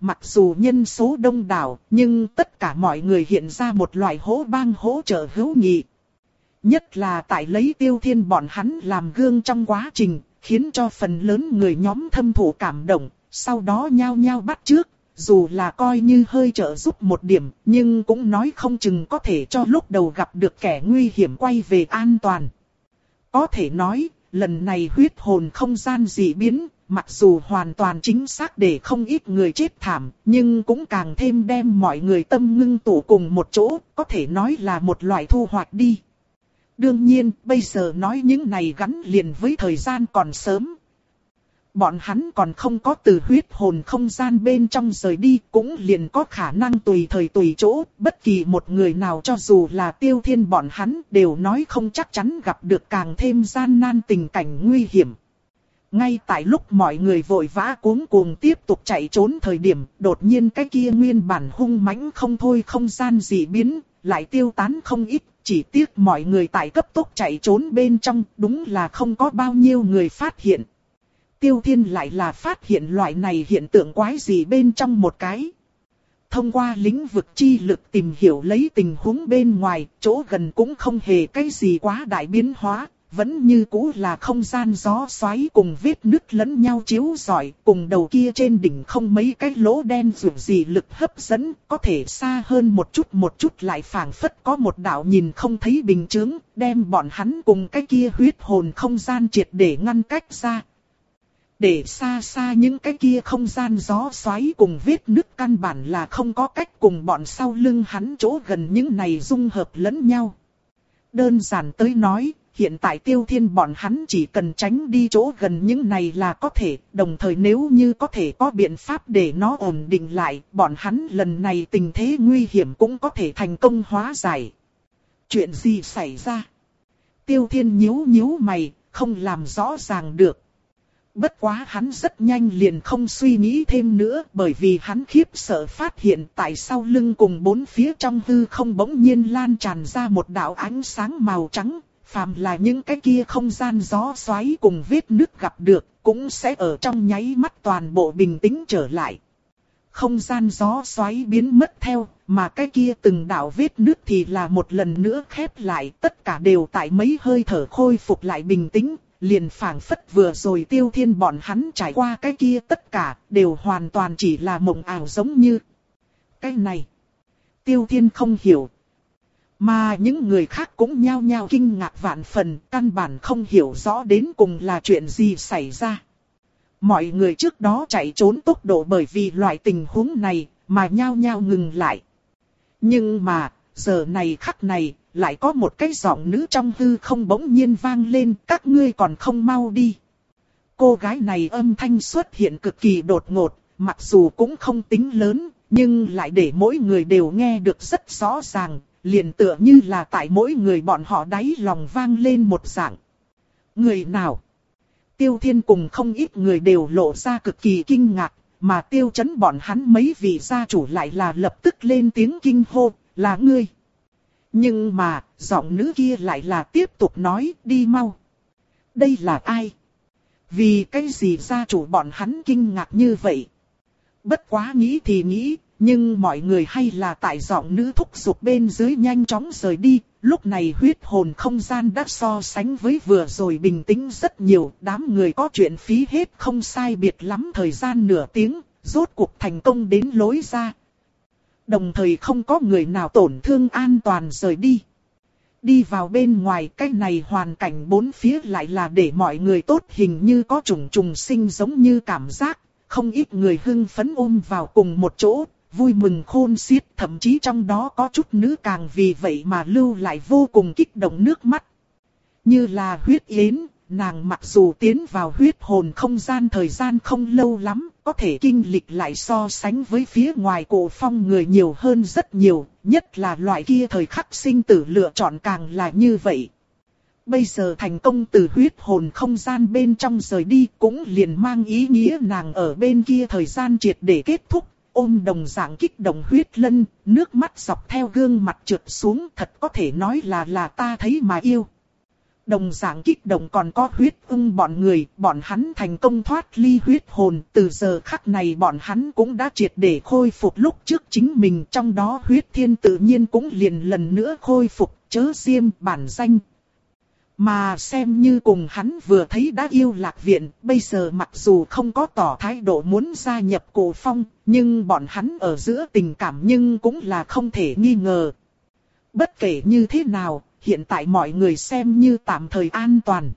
Speaker 1: mặc dù nhân số đông đảo, nhưng tất cả mọi người hiện ra một loại hỗ bang hỗ trợ hữu nghị. Nhất là tại lấy Tiêu Thiên bọn hắn làm gương trong quá trình, khiến cho phần lớn người nhóm thâm thụ cảm động, sau đó nhao nhao bắt chước, dù là coi như hơi trợ giúp một điểm, nhưng cũng nói không chừng có thể cho lúc đầu gặp được kẻ nguy hiểm quay về an toàn. Có thể nói, lần này huyết hồn không gian dị biến, mặc dù hoàn toàn chính xác để không ít người chết thảm, nhưng cũng càng thêm đem mọi người tâm ngưng tụ cùng một chỗ, có thể nói là một loại thu hoạch đi. Đương nhiên, bây giờ nói những này gắn liền với thời gian còn sớm. Bọn hắn còn không có từ huyết hồn không gian bên trong rời đi, cũng liền có khả năng tùy thời tùy chỗ, bất kỳ một người nào cho dù là Tiêu Thiên bọn hắn đều nói không chắc chắn gặp được càng thêm gian nan tình cảnh nguy hiểm. Ngay tại lúc mọi người vội vã cuống cuồng tiếp tục chạy trốn thời điểm, đột nhiên cái kia nguyên bản hung mãnh không thôi không gian dị biến, lại tiêu tán không ít, chỉ tiếc mọi người tại cấp tốc chạy trốn bên trong, đúng là không có bao nhiêu người phát hiện. Tiêu Thiên lại là phát hiện loại này hiện tượng quái gì bên trong một cái. Thông qua lĩnh vực chi lực tìm hiểu lấy tình huống bên ngoài, chỗ gần cũng không hề cái gì quá đại biến hóa, vẫn như cũ là không gian gió xoáy cùng vết nứt lẫn nhau chiếu rọi, cùng đầu kia trên đỉnh không mấy cái lỗ đen dù gì lực hấp dẫn, có thể xa hơn một chút một chút lại phảng phất có một đạo nhìn không thấy bình chướng, đem bọn hắn cùng cái kia huyết hồn không gian triệt để ngăn cách ra. Để xa xa những cái kia không gian gió xoáy cùng vết nứt căn bản là không có cách cùng bọn sau lưng hắn chỗ gần những này dung hợp lẫn nhau. Đơn giản tới nói, hiện tại Tiêu Thiên bọn hắn chỉ cần tránh đi chỗ gần những này là có thể, đồng thời nếu như có thể có biện pháp để nó ổn định lại, bọn hắn lần này tình thế nguy hiểm cũng có thể thành công hóa giải. Chuyện gì xảy ra? Tiêu Thiên nhíu nhíu mày, không làm rõ ràng được. Bất quá hắn rất nhanh liền không suy nghĩ thêm nữa, bởi vì hắn khiếp sợ phát hiện tại sau lưng cùng bốn phía trong hư không bỗng nhiên lan tràn ra một đạo ánh sáng màu trắng, phàm là những cái kia không gian gió xoáy cùng vết nứt gặp được, cũng sẽ ở trong nháy mắt toàn bộ bình tĩnh trở lại. Không gian gió xoáy biến mất theo, mà cái kia từng đạo vết nứt thì là một lần nữa khép lại, tất cả đều tại mấy hơi thở khôi phục lại bình tĩnh. Liền phảng phất vừa rồi Tiêu Thiên bọn hắn trải qua cái kia tất cả đều hoàn toàn chỉ là mộng ảo giống như. Cái này, Tiêu Thiên không hiểu. Mà những người khác cũng nhao nhao kinh ngạc vạn phần, căn bản không hiểu rõ đến cùng là chuyện gì xảy ra. Mọi người trước đó chạy trốn tốc độ bởi vì loại tình huống này mà nhao nhao ngừng lại. Nhưng mà, giờ này khắc này, lại có một cái giọng nữ trong hư không bỗng nhiên vang lên, các ngươi còn không mau đi. Cô gái này âm thanh xuất hiện cực kỳ đột ngột, mặc dù cũng không tính lớn, nhưng lại để mỗi người đều nghe được rất rõ ràng, liền tựa như là tại mỗi người bọn họ đáy lòng vang lên một dạng. Người nào? Tiêu Thiên cùng không ít người đều lộ ra cực kỳ kinh ngạc, mà Tiêu Chấn bọn hắn mấy vị gia chủ lại là lập tức lên tiếng kinh hô, là ngươi. Nhưng mà, giọng nữ kia lại là tiếp tục nói, đi mau. Đây là ai? Vì cái gì gia chủ bọn hắn kinh ngạc như vậy? Bất quá nghĩ thì nghĩ, nhưng mọi người hay là tại giọng nữ thúc giục bên dưới nhanh chóng rời đi. Lúc này huyết hồn không gian đã so sánh với vừa rồi bình tĩnh rất nhiều. Đám người có chuyện phí hết không sai biệt lắm thời gian nửa tiếng, rốt cuộc thành công đến lối ra. Đồng thời không có người nào tổn thương an toàn rời đi. Đi vào bên ngoài, cái này hoàn cảnh bốn phía lại là để mọi người tốt hình như có trùng trùng sinh giống như cảm giác. Không ít người hưng phấn ôm vào cùng một chỗ, vui mừng khôn xiết, thậm chí trong đó có chút nữ càng vì vậy mà lưu lại vô cùng kích động nước mắt. Như là Huyết Yến, nàng mặc dù tiến vào huyết hồn không gian thời gian không lâu lắm, có thể kinh lịch lại so sánh với phía ngoài cổ phong người nhiều hơn rất nhiều, nhất là loại kia thời khắc sinh tử lựa chọn càng là như vậy. Bây giờ thành công từ huyết hồn không gian bên trong rời đi cũng liền mang ý nghĩa nàng ở bên kia thời gian triệt để kết thúc, ôm đồng dạng kích động huyết lân, nước mắt dọc theo gương mặt trượt xuống, thật có thể nói là là ta thấy mà yêu. Đồng dạng kích động còn có huyết ưng bọn người, bọn hắn thành công thoát ly huyết hồn, từ giờ khắc này bọn hắn cũng đã triệt để khôi phục lúc trước chính mình, trong đó huyết thiên tự nhiên cũng liền lần nữa khôi phục, chớ xiêm bản danh. Mà xem như cùng hắn vừa thấy đã yêu Lạc Viện, bây giờ mặc dù không có tỏ thái độ muốn gia nhập Cổ Phong, nhưng bọn hắn ở giữa tình cảm nhưng cũng là không thể nghi ngờ. Bất kể như thế nào, hiện tại mọi người xem như tạm thời an toàn.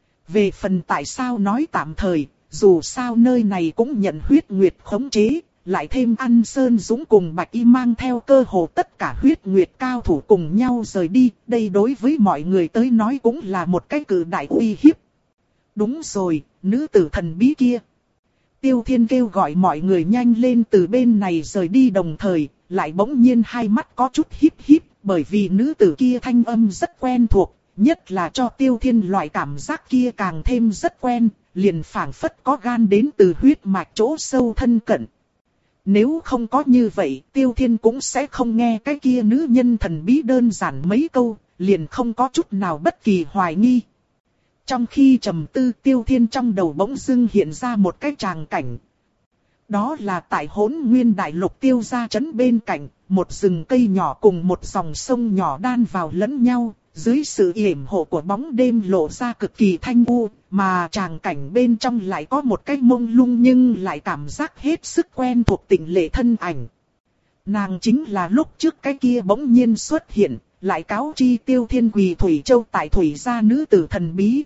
Speaker 1: Về phần tại sao nói tạm thời, dù sao nơi này cũng nhận huyết nguyệt khống chế, lại thêm An Sơn Dũng cùng Bạch Y mang theo cơ hồ tất cả huyết nguyệt cao thủ cùng nhau rời đi, đây đối với mọi người tới nói cũng là một cái cự đại uy hiếp. Đúng rồi, nữ tử thần bí kia. Tiêu Thiên kêu gọi mọi người nhanh lên từ bên này rời đi, đồng thời, lại bỗng nhiên hai mắt có chút híp híp, bởi vì nữ tử kia thanh âm rất quen thuộc, nhất là cho Tiêu Thiên loại cảm giác kia càng thêm rất quen, liền phảng phất có gan đến từ huyết mạch chỗ sâu thân cận. Nếu không có như vậy, Tiêu Thiên cũng sẽ không nghe cái kia nữ nhân thần bí đơn giản mấy câu, liền không có chút nào bất kỳ hoài nghi. Trong khi trầm tư, Tiêu Thiên trong đầu bỗng dưng hiện ra một cái tràng cảnh. Đó là tại Hỗn Nguyên Đại Lục Tiêu gia trấn bên cạnh, một rừng cây nhỏ cùng một dòng sông nhỏ đan vào lẫn nhau, dưới sự yểm hộ của bóng đêm lộ ra cực kỳ thanh u, mà tràng cảnh bên trong lại có một cái mông lung nhưng lại cảm giác hết sức quen thuộc tịnh lệ thân ảnh. Nàng chính là lúc trước cái kia bỗng nhiên xuất hiện, lại cáo chi Tiêu Thiên quỳ Thủy Châu tại Thủy gia nữ tử thần bí.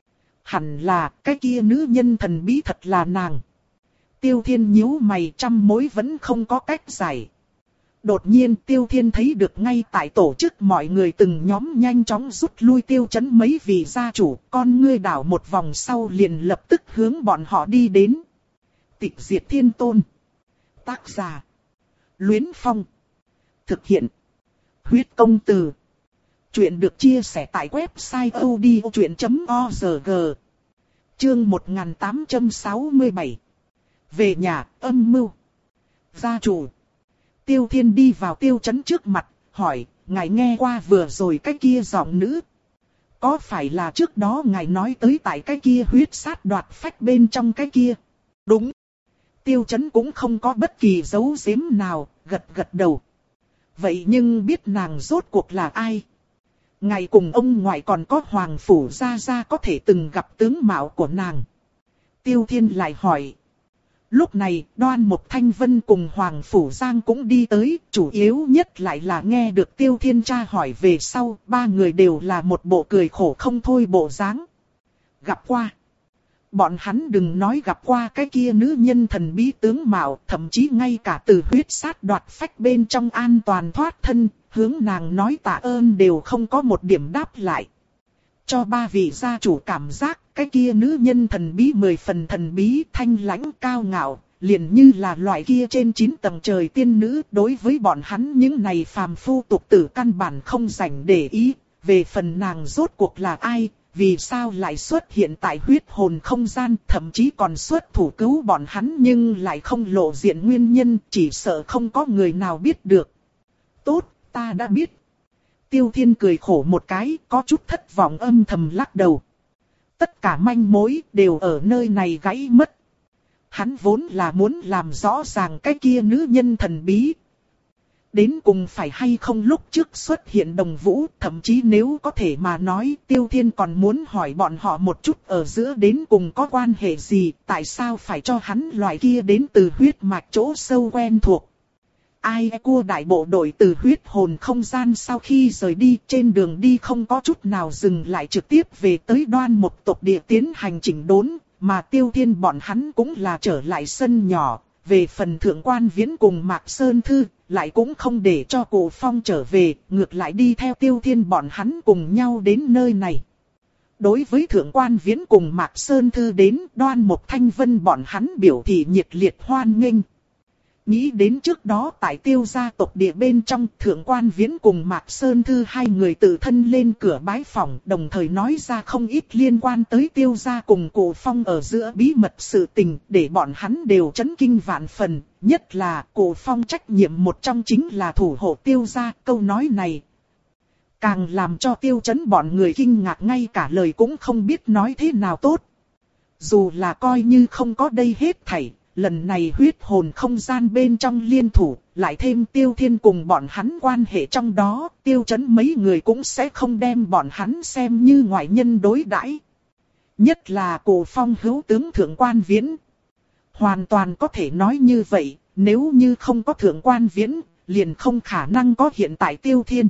Speaker 1: Hẳn là cái kia nữ nhân thần bí thật là nàng. Tiêu Thiên nhíu mày, trăm mối vẫn không có cách giải. Đột nhiên Tiêu Thiên thấy được ngay tại tổ chức mọi người từng nhóm nhanh chóng rút lui tiêu trấn mấy vị gia chủ, con ngươi đảo một vòng sau liền lập tức hướng bọn họ đi đến. Tịch Diệt Thiên Tôn. Tác giả: Luyến Phong. Thực hiện: Huyết Công Từ. Chuyện được chia sẻ tại website odchuyện chấm org. Chương một nghìn tám trăm sáu mươi bảy. Về nhà, âm mưu. Gia chủ. Tiêu Thiên đi vào tiêu trấn trước mặt, hỏi, ngài nghe qua vừa rồi cái kia giọng nữ. Có phải là trước đó ngài nói tới tại cái kia huyết sát đoạt phách bên trong cái kia? Đúng. Tiêu trấn cũng không có bất kỳ dấu giếm nào, gật gật đầu. Vậy nhưng biết nàng rốt cuộc là ai? Ngài cùng ông ngoại còn có Hoàng Phủ Gia Gia có thể từng gặp tướng mạo của nàng. Tiêu Thiên lại hỏi. Lúc này, Đoan Mộc Thanh Vân cùng Hoàng Phủ Giang cũng đi tới, chủ yếu nhất lại là nghe được Tiêu Thiên tra hỏi về sau, ba người đều là một bộ cười khổ không thôi bộ dáng. Gặp qua. Bọn hắn đừng nói gặp qua cái kia nữ nhân thần bí tướng mạo, thậm chí ngay cả từ huyết sát đoạt phách bên trong an toàn thoát thân, hướng nàng nói tạ ơn đều không có một điểm đáp lại. Cho ba vị gia chủ cảm giác, cái kia nữ nhân thần bí mười phần thần bí, thanh lãnh cao ngạo, liền như là loại kia trên chín tầng trời tiên nữ. Đối với bọn hắn những này phàm phu tục tử căn bản không rảnh để ý, về phần nàng rốt cuộc là ai, vì sao lại xuất hiện tại huyết hồn không gian, thậm chí còn xuất thủ cứu bọn hắn nhưng lại không lộ diện nguyên nhân, chỉ sợ không có người nào biết được. Tốt, ta đã biết. Tiêu Thiên cười khổ một cái, có chút thất vọng âm thầm lắc đầu. Tất cả manh mối đều ở nơi này gãy mất. Hắn vốn là muốn làm rõ ràng cái kia nữ nhân thần bí. Đến cùng phải hay không lúc trước xuất hiện Đồng Vũ, thậm chí nếu có thể mà nói, Tiêu Thiên còn muốn hỏi bọn họ một chút ở giữa đến cùng có quan hệ gì, tại sao phải cho hắn loại kia đến từ huyết mạch chỗ sâu quen thuộc. Ai cua đại bộ đội từ huyết hồn không gian sau khi rời đi, trên đường đi không có chút nào dừng lại, trực tiếp về tới Đoan Mộc tộc địa tiến hành chỉnh đốn, mà Tiêu Thiên bọn hắn cũng là trở lại sân nhỏ. Về phần Thượng Quan Viễn cùng Mạc Sơn Thư, lại cũng không để cho Cổ Phong trở về, ngược lại đi theo Tiêu Thiên bọn hắn cùng nhau đến nơi này. Đối với Thượng Quan Viễn cùng Mạc Sơn Thư đến, Đoan Mộc Thanh Vân bọn hắn biểu thị nhiệt liệt hoan nghênh. Nghĩ đến trước đó tại Tiêu gia tộc địa bên trong, Thượng Quan Viễn cùng Mạc Sơn Thư hai người tự thân lên cửa bái phỏng, đồng thời nói ra không ít liên quan tới Tiêu gia cùng Cổ Phong ở giữa bí mật sự tình, để bọn hắn đều chấn kinh vạn phần, nhất là Cổ Phong trách nhiệm một trong chính là thủ hộ Tiêu gia. Câu nói này Càng làm cho Tiêu Chấn bọn người kinh ngạc, ngay cả lời cũng không biết nói thế nào tốt. Dù là coi như không có đây hết thảy, lần này huyết hồn không gian bên trong liên thủ, lại thêm Tiêu Thiên cùng bọn hắn quan hệ trong đó, Tiêu Chấn mấy người cũng sẽ không đem bọn hắn xem như ngoại nhân đối đãi. Nhất là Cổ Phong hữu tướng Thượng Quan Viễn. Hoàn toàn có thể nói như vậy, nếu như không có Thượng Quan Viễn, liền không khả năng có hiện tại Tiêu Thiên.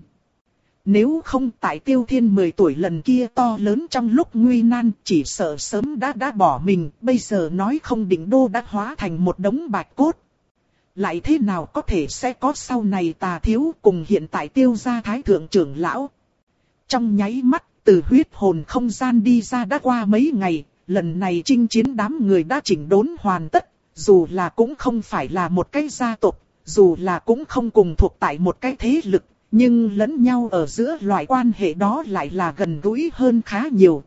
Speaker 1: Nếu không tại Tiêu Thiên mười tuổi lần kia to lớn trong lúc nguy nan, chỉ sợ sớm đã đã bỏ mình, bây giờ nói không định đô đã hóa thành một đống bạch cốt. Lại thế nào có thể sẽ có sau này Tà Thiếu cùng hiện tại Tiêu gia thái thượng trưởng lão. Trong nháy mắt, từ huyết hồn không gian đi ra đã qua mấy ngày, lần này chinh chiến đám người đã chỉnh đốn hoàn tất, dù là cũng không phải là một cái gia tộc, dù là cũng không cùng thuộc tại một cái thế lực. Nhưng lẫn nhau ở giữa loại quan hệ đó lại là gần gũi hơn khá nhiều.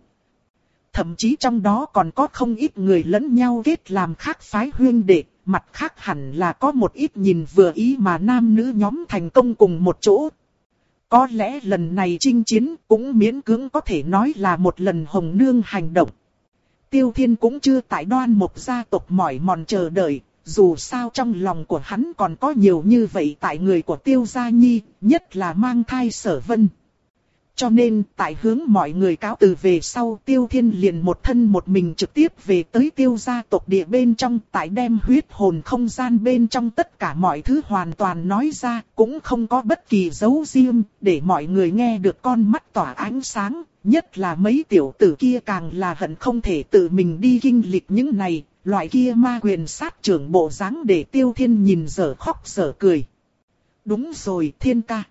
Speaker 1: Thậm chí trong đó còn có không ít người lẫn nhau kết làm khác phái huyên đệ, mặt khác hẳn là có một ít nhìn vừa ý mà nam nữ nhóm thành công cùng một chỗ. Có lẽ lần này chinh chiến cũng miễn cưỡng có thể nói là một lần hồng nương hành động. Tiêu Thiên cũng chưa tại Đoan Mộc gia tộc mỏi mòn chờ đợi. Dù sao trong lòng của hắn còn có nhiều như vậy tại người của Tiêu Gia Nhi, nhất là mang thai Sở Vân. Cho nên tại hướng mọi người cáo từ về sau, Tiêu Thiên liền một thân một mình trực tiếp về tới Tiêu gia tộc địa bên trong, tại đem huyết hồn không gian bên trong tất cả mọi thứ hoàn toàn nói ra, cũng không có bất kỳ dấu riêng, để mọi người nghe được con mắt tỏa ánh sáng, nhất là mấy tiểu tử kia càng là hận không thể tự mình đi kinh lịch những này. Loại kia ma quyền sát trưởng bộ dáng để Tiêu Thiên nhìn dở khóc dở cười. Đúng rồi Thiên ca.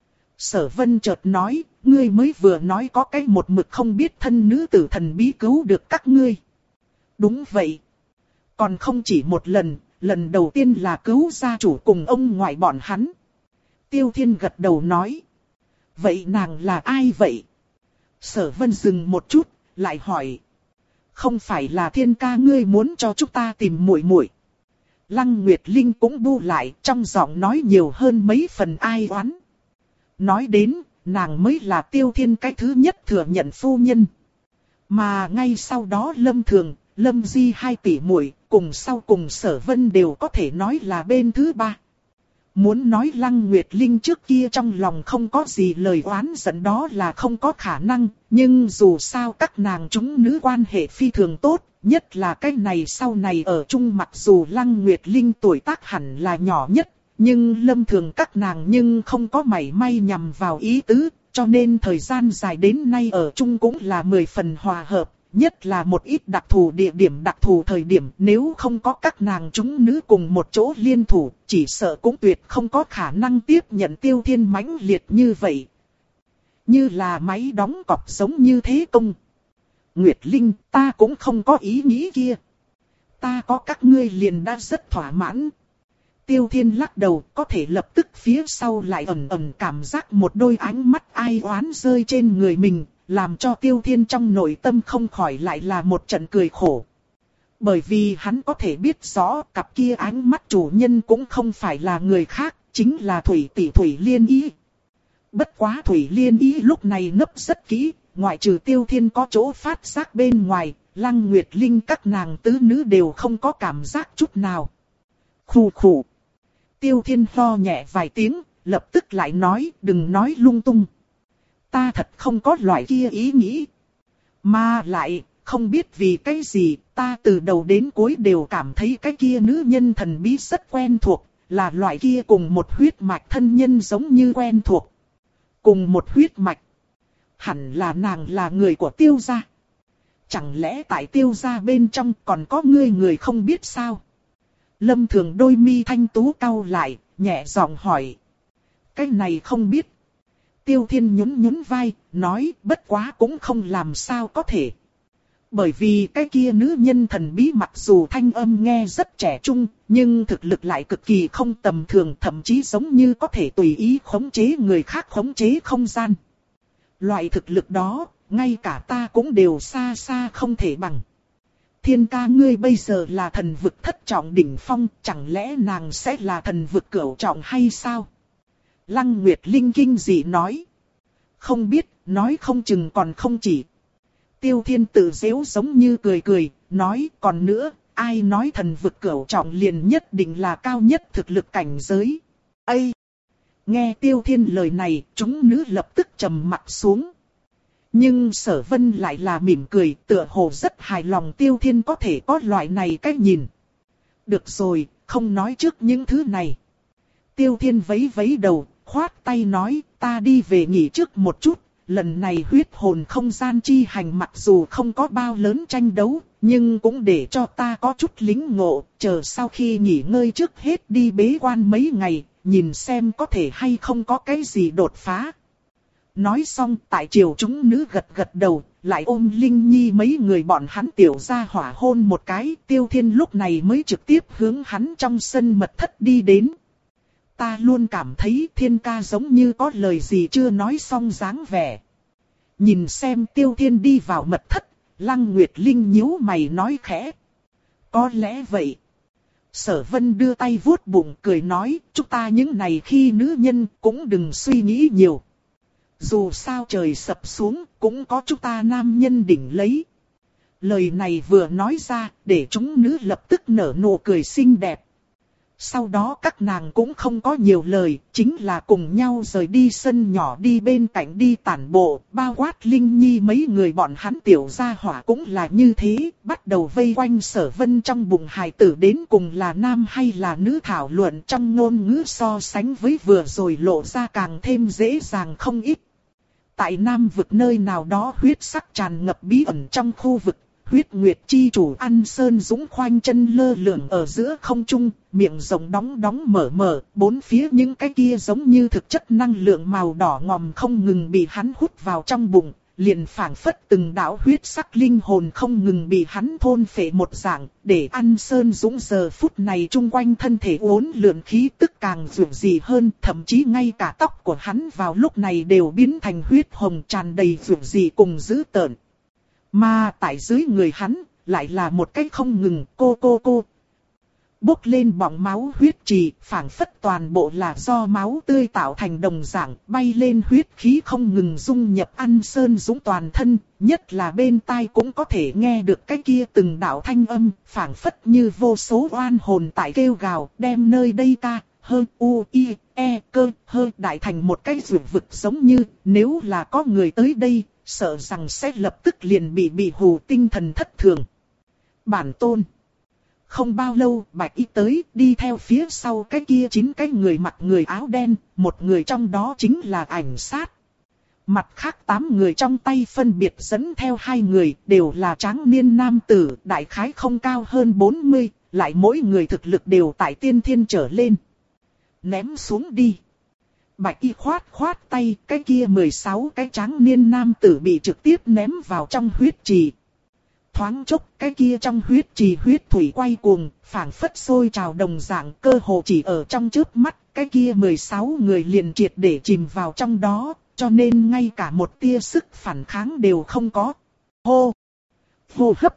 Speaker 1: Sở Vân chợt nói, ngươi mới vừa nói có cái một mực không biết thân nữ tử thần bí cứu được các ngươi. Đúng vậy. Còn không chỉ một lần, lần đầu tiên là cứu gia chủ cùng ông ngoại bọn hắn. Tiêu Thiên gật đầu nói. Vậy nàng là ai vậy? Sở Vân dừng một chút, lại hỏi. Không phải là Thiên ca ngươi muốn cho chúng ta tìm muội muội? Lăng Nguyệt Linh cũng bu lại, trong giọng nói nhiều hơn mấy phần ai oán. Nói đến, nàng mới là Tiêu Thiên cái thứ nhất thừa nhận phu nhân. Mà ngay sau đó Lâm Thường, Lâm Di hai tỷ muội, cùng sau cùng Sở Vân đều có thể nói là bên thứ ba. Muốn nói Lăng Nguyệt Linh trước kia trong lòng không có gì lời oán giận đó là không có khả năng, nhưng dù sao các nàng chúng nữ quan hệ phi thường tốt, nhất là cái này sau này ở chung, mặc dù Lăng Nguyệt Linh tuổi tác hẳn là nhỏ nhất, nhưng Lâm Thường các nàng nhưng không có mảy may nhằm vào ý tứ, cho nên thời gian dài đến nay ở chung cũng là mười phần hòa hợp. Nhất là một ít đặc thù địa điểm đặc thù thời điểm, nếu không có các nàng chúng nữ cùng một chỗ liên thủ, chỉ sợ cũng tuyệt không có khả năng tiếp nhận Tiêu Thiên mãnh liệt như vậy. Như là máy đóng cọc giống như thế công. Nguyệt Linh, ta cũng không có ý nghĩ kia. Ta có các ngươi liền đã rất thỏa mãn. Tiêu Thiên lắc đầu, có thể lập tức phía sau lại ẩn ẩn cảm giác một đôi ánh mắt ai oán rơi trên người mình. Làm cho Tiêu Thiên trong nội tâm không khỏi lại là một trận cười khổ. Bởi vì hắn có thể biết rõ cặp kia ánh mắt chủ nhân cũng không phải là người khác, chính là Thủy tỷ Thủy Liên Y. Bất quá Thủy Liên Y lúc này nấp rất kỹ, ngoại trừ Tiêu Thiên có chỗ phát giác bên ngoài, Lăng Nguyệt Linh các nàng tứ nữ đều không có cảm giác chút nào. Khù khù. Tiêu Thiên ho nhẹ vài tiếng, lập tức lại nói đừng nói lung tung. Ta thật không có loại kia ý nghĩ. Mà lại, không biết vì cái gì, ta từ đầu đến cuối đều cảm thấy cái kia nữ nhân thần bí rất quen thuộc, là loại kia cùng một huyết mạch thân nhân giống như quen thuộc. Cùng một huyết mạch. Hẳn là nàng là người của Tiêu gia. Chẳng lẽ tại Tiêu gia bên trong còn có ngươi người không biết sao? Lâm Thường đôi mi thanh tú cau lại, nhẹ giọng hỏi. Cái này không biết. Tiêu Thiên nhún nhún vai, nói bất quá cũng không làm sao có thể. Bởi vì cái kia nữ nhân thần bí mặc dù thanh âm nghe rất trẻ trung, nhưng thực lực lại cực kỳ không tầm thường, thậm chí giống như có thể tùy ý khống chế người khác, khống chế không gian. Loại thực lực đó, ngay cả ta cũng đều xa xa không thể bằng. Thiên ca ngươi bây giờ là thần vực thất trọng đỉnh phong, chẳng lẽ nàng sẽ là thần vực cửu trọng hay sao? Lăng Nguyệt Linh kinh dị nói. Không biết, nói không chừng còn không chỉ. Tiêu Thiên tự giễu giống như cười cười, nói còn nữa, ai nói thần vực cửu trọng liền nhất định là cao nhất thực lực cảnh giới. Ây! Nghe Tiêu Thiên lời này, chúng nữ lập tức trầm mặt xuống. Nhưng Sở Vân lại là mỉm cười, tựa hồ rất hài lòng Tiêu Thiên có thể có loại này cách nhìn. Được rồi, không nói trước những thứ này. Tiêu Thiên vấy vấy đầu, khoát tay nói, ta đi về nghỉ trước một chút. Lần này huyết hồn không gian chi hành mặc dù không có bao lớn tranh đấu, nhưng cũng để cho ta có chút lính ngộ, chờ sau khi nghỉ ngơi trước hết đi bế quan mấy ngày, nhìn xem có thể hay không có cái gì đột phá. Nói xong tại triều chúng nữ gật gật đầu, lại ôm Linh Nhi mấy người bọn hắn tiểu ra hỏa hôn một cái, Tiêu Thiên lúc này mới trực tiếp hướng hắn trong sân mật thất đi đến. Ta luôn cảm thấy Thiên ca giống như có lời gì chưa nói xong dáng vẻ. Nhìn xem Tiêu Thiên đi vào mật thất, Lăng Nguyệt Linh nhíu mày nói khẽ. Có lẽ vậy. Sở Vân đưa tay vuốt bụng cười nói, chúng ta những này khi nữ nhân cũng đừng suy nghĩ nhiều. Dù sao trời sập xuống, cũng có chúng ta nam nhân đỉnh lấy. Lời này vừa nói ra, để chúng nữ lập tức nở nụ cười xinh đẹp. Sau đó các nàng cũng không có nhiều lời, chính là cùng nhau rời đi sân nhỏ đi bên cạnh đi tản bộ, bao quát Linh Nhi mấy người bọn hắn tiểu gia hỏa cũng là như thế, bắt đầu vây quanh Sở Vân trong bụng hài tử đến cùng là nam hay là nữ thảo luận trong ngôn ngữ so sánh với vừa rồi lộ ra càng thêm dễ dàng không ít. Tại Nam vực nơi nào đó huyết sắc tràn ngập bí ẩn trong khu vực. Huyết Nguyệt chi chủ An Sơn Dũng khoanh chân lơ lửng ở giữa không trung, miệng rộng đóng đóng mở mở, bốn phía những cái kia giống như thực chất năng lượng màu đỏ ngòm không ngừng bị hắn hút vào trong bụng, liền phảng phất từng đạo huyết sắc linh hồn không ngừng bị hắn thôn phệ một dạng, để An Sơn Dũng giờ phút này chung quanh thân thể uốn lượn khí tức càng dữ dị hơn, thậm chí ngay cả tóc của hắn vào lúc này đều biến thành huyết hồng tràn đầy dữ dị cùng dữ tợn. Mà tại dưới người hắn, lại là một cái không ngừng cô cô cô. Bốc lên bọng máu huyết trì, phảng phất toàn bộ là do máu tươi tạo thành đồng dạng, bay lên huyết khí không ngừng dung nhập An Sơn Dũng toàn thân, nhất là bên tai cũng có thể nghe được cái kia từng đạo thanh âm, phảng phất như vô số oan hồn tại kêu gào, đem nơi đây ta, hơn u, i, e, cơ, hơi đại thành một cái rượu vực giống như, nếu là có người tới đây, sợ rằng sẽ lập tức liền bị bị hù tinh thần thất thường. Bản tôn. Không bao lâu Bạch Y tới, đi theo phía sau cái kia chín cái người mặc người áo đen, một người trong đó chính là Ảnh Sát. Mặt khác tám người trong tay phân biệt dẫn theo hai người, đều là tráng niên nam tử, đại khái không cao hơn bốn mươi, lại mỗi người thực lực đều tại tiên thiên trở lên. Ném xuống đi. Bạch Y khoát khoát tay, cái kia mười sáu cái tráng niên nam tử bị trực tiếp ném vào trong huyết trì. Thoáng chốc, cái kia trong huyết trì huyết thủy quay cuồng, phảng phất sôi trào đồng dạng, cơ hồ chỉ ở trong chớp mắt, cái kia mười sáu người liền triệt để chìm vào trong đó, cho nên ngay cả một tia sức phản kháng đều không có. Hô! Hô hấp!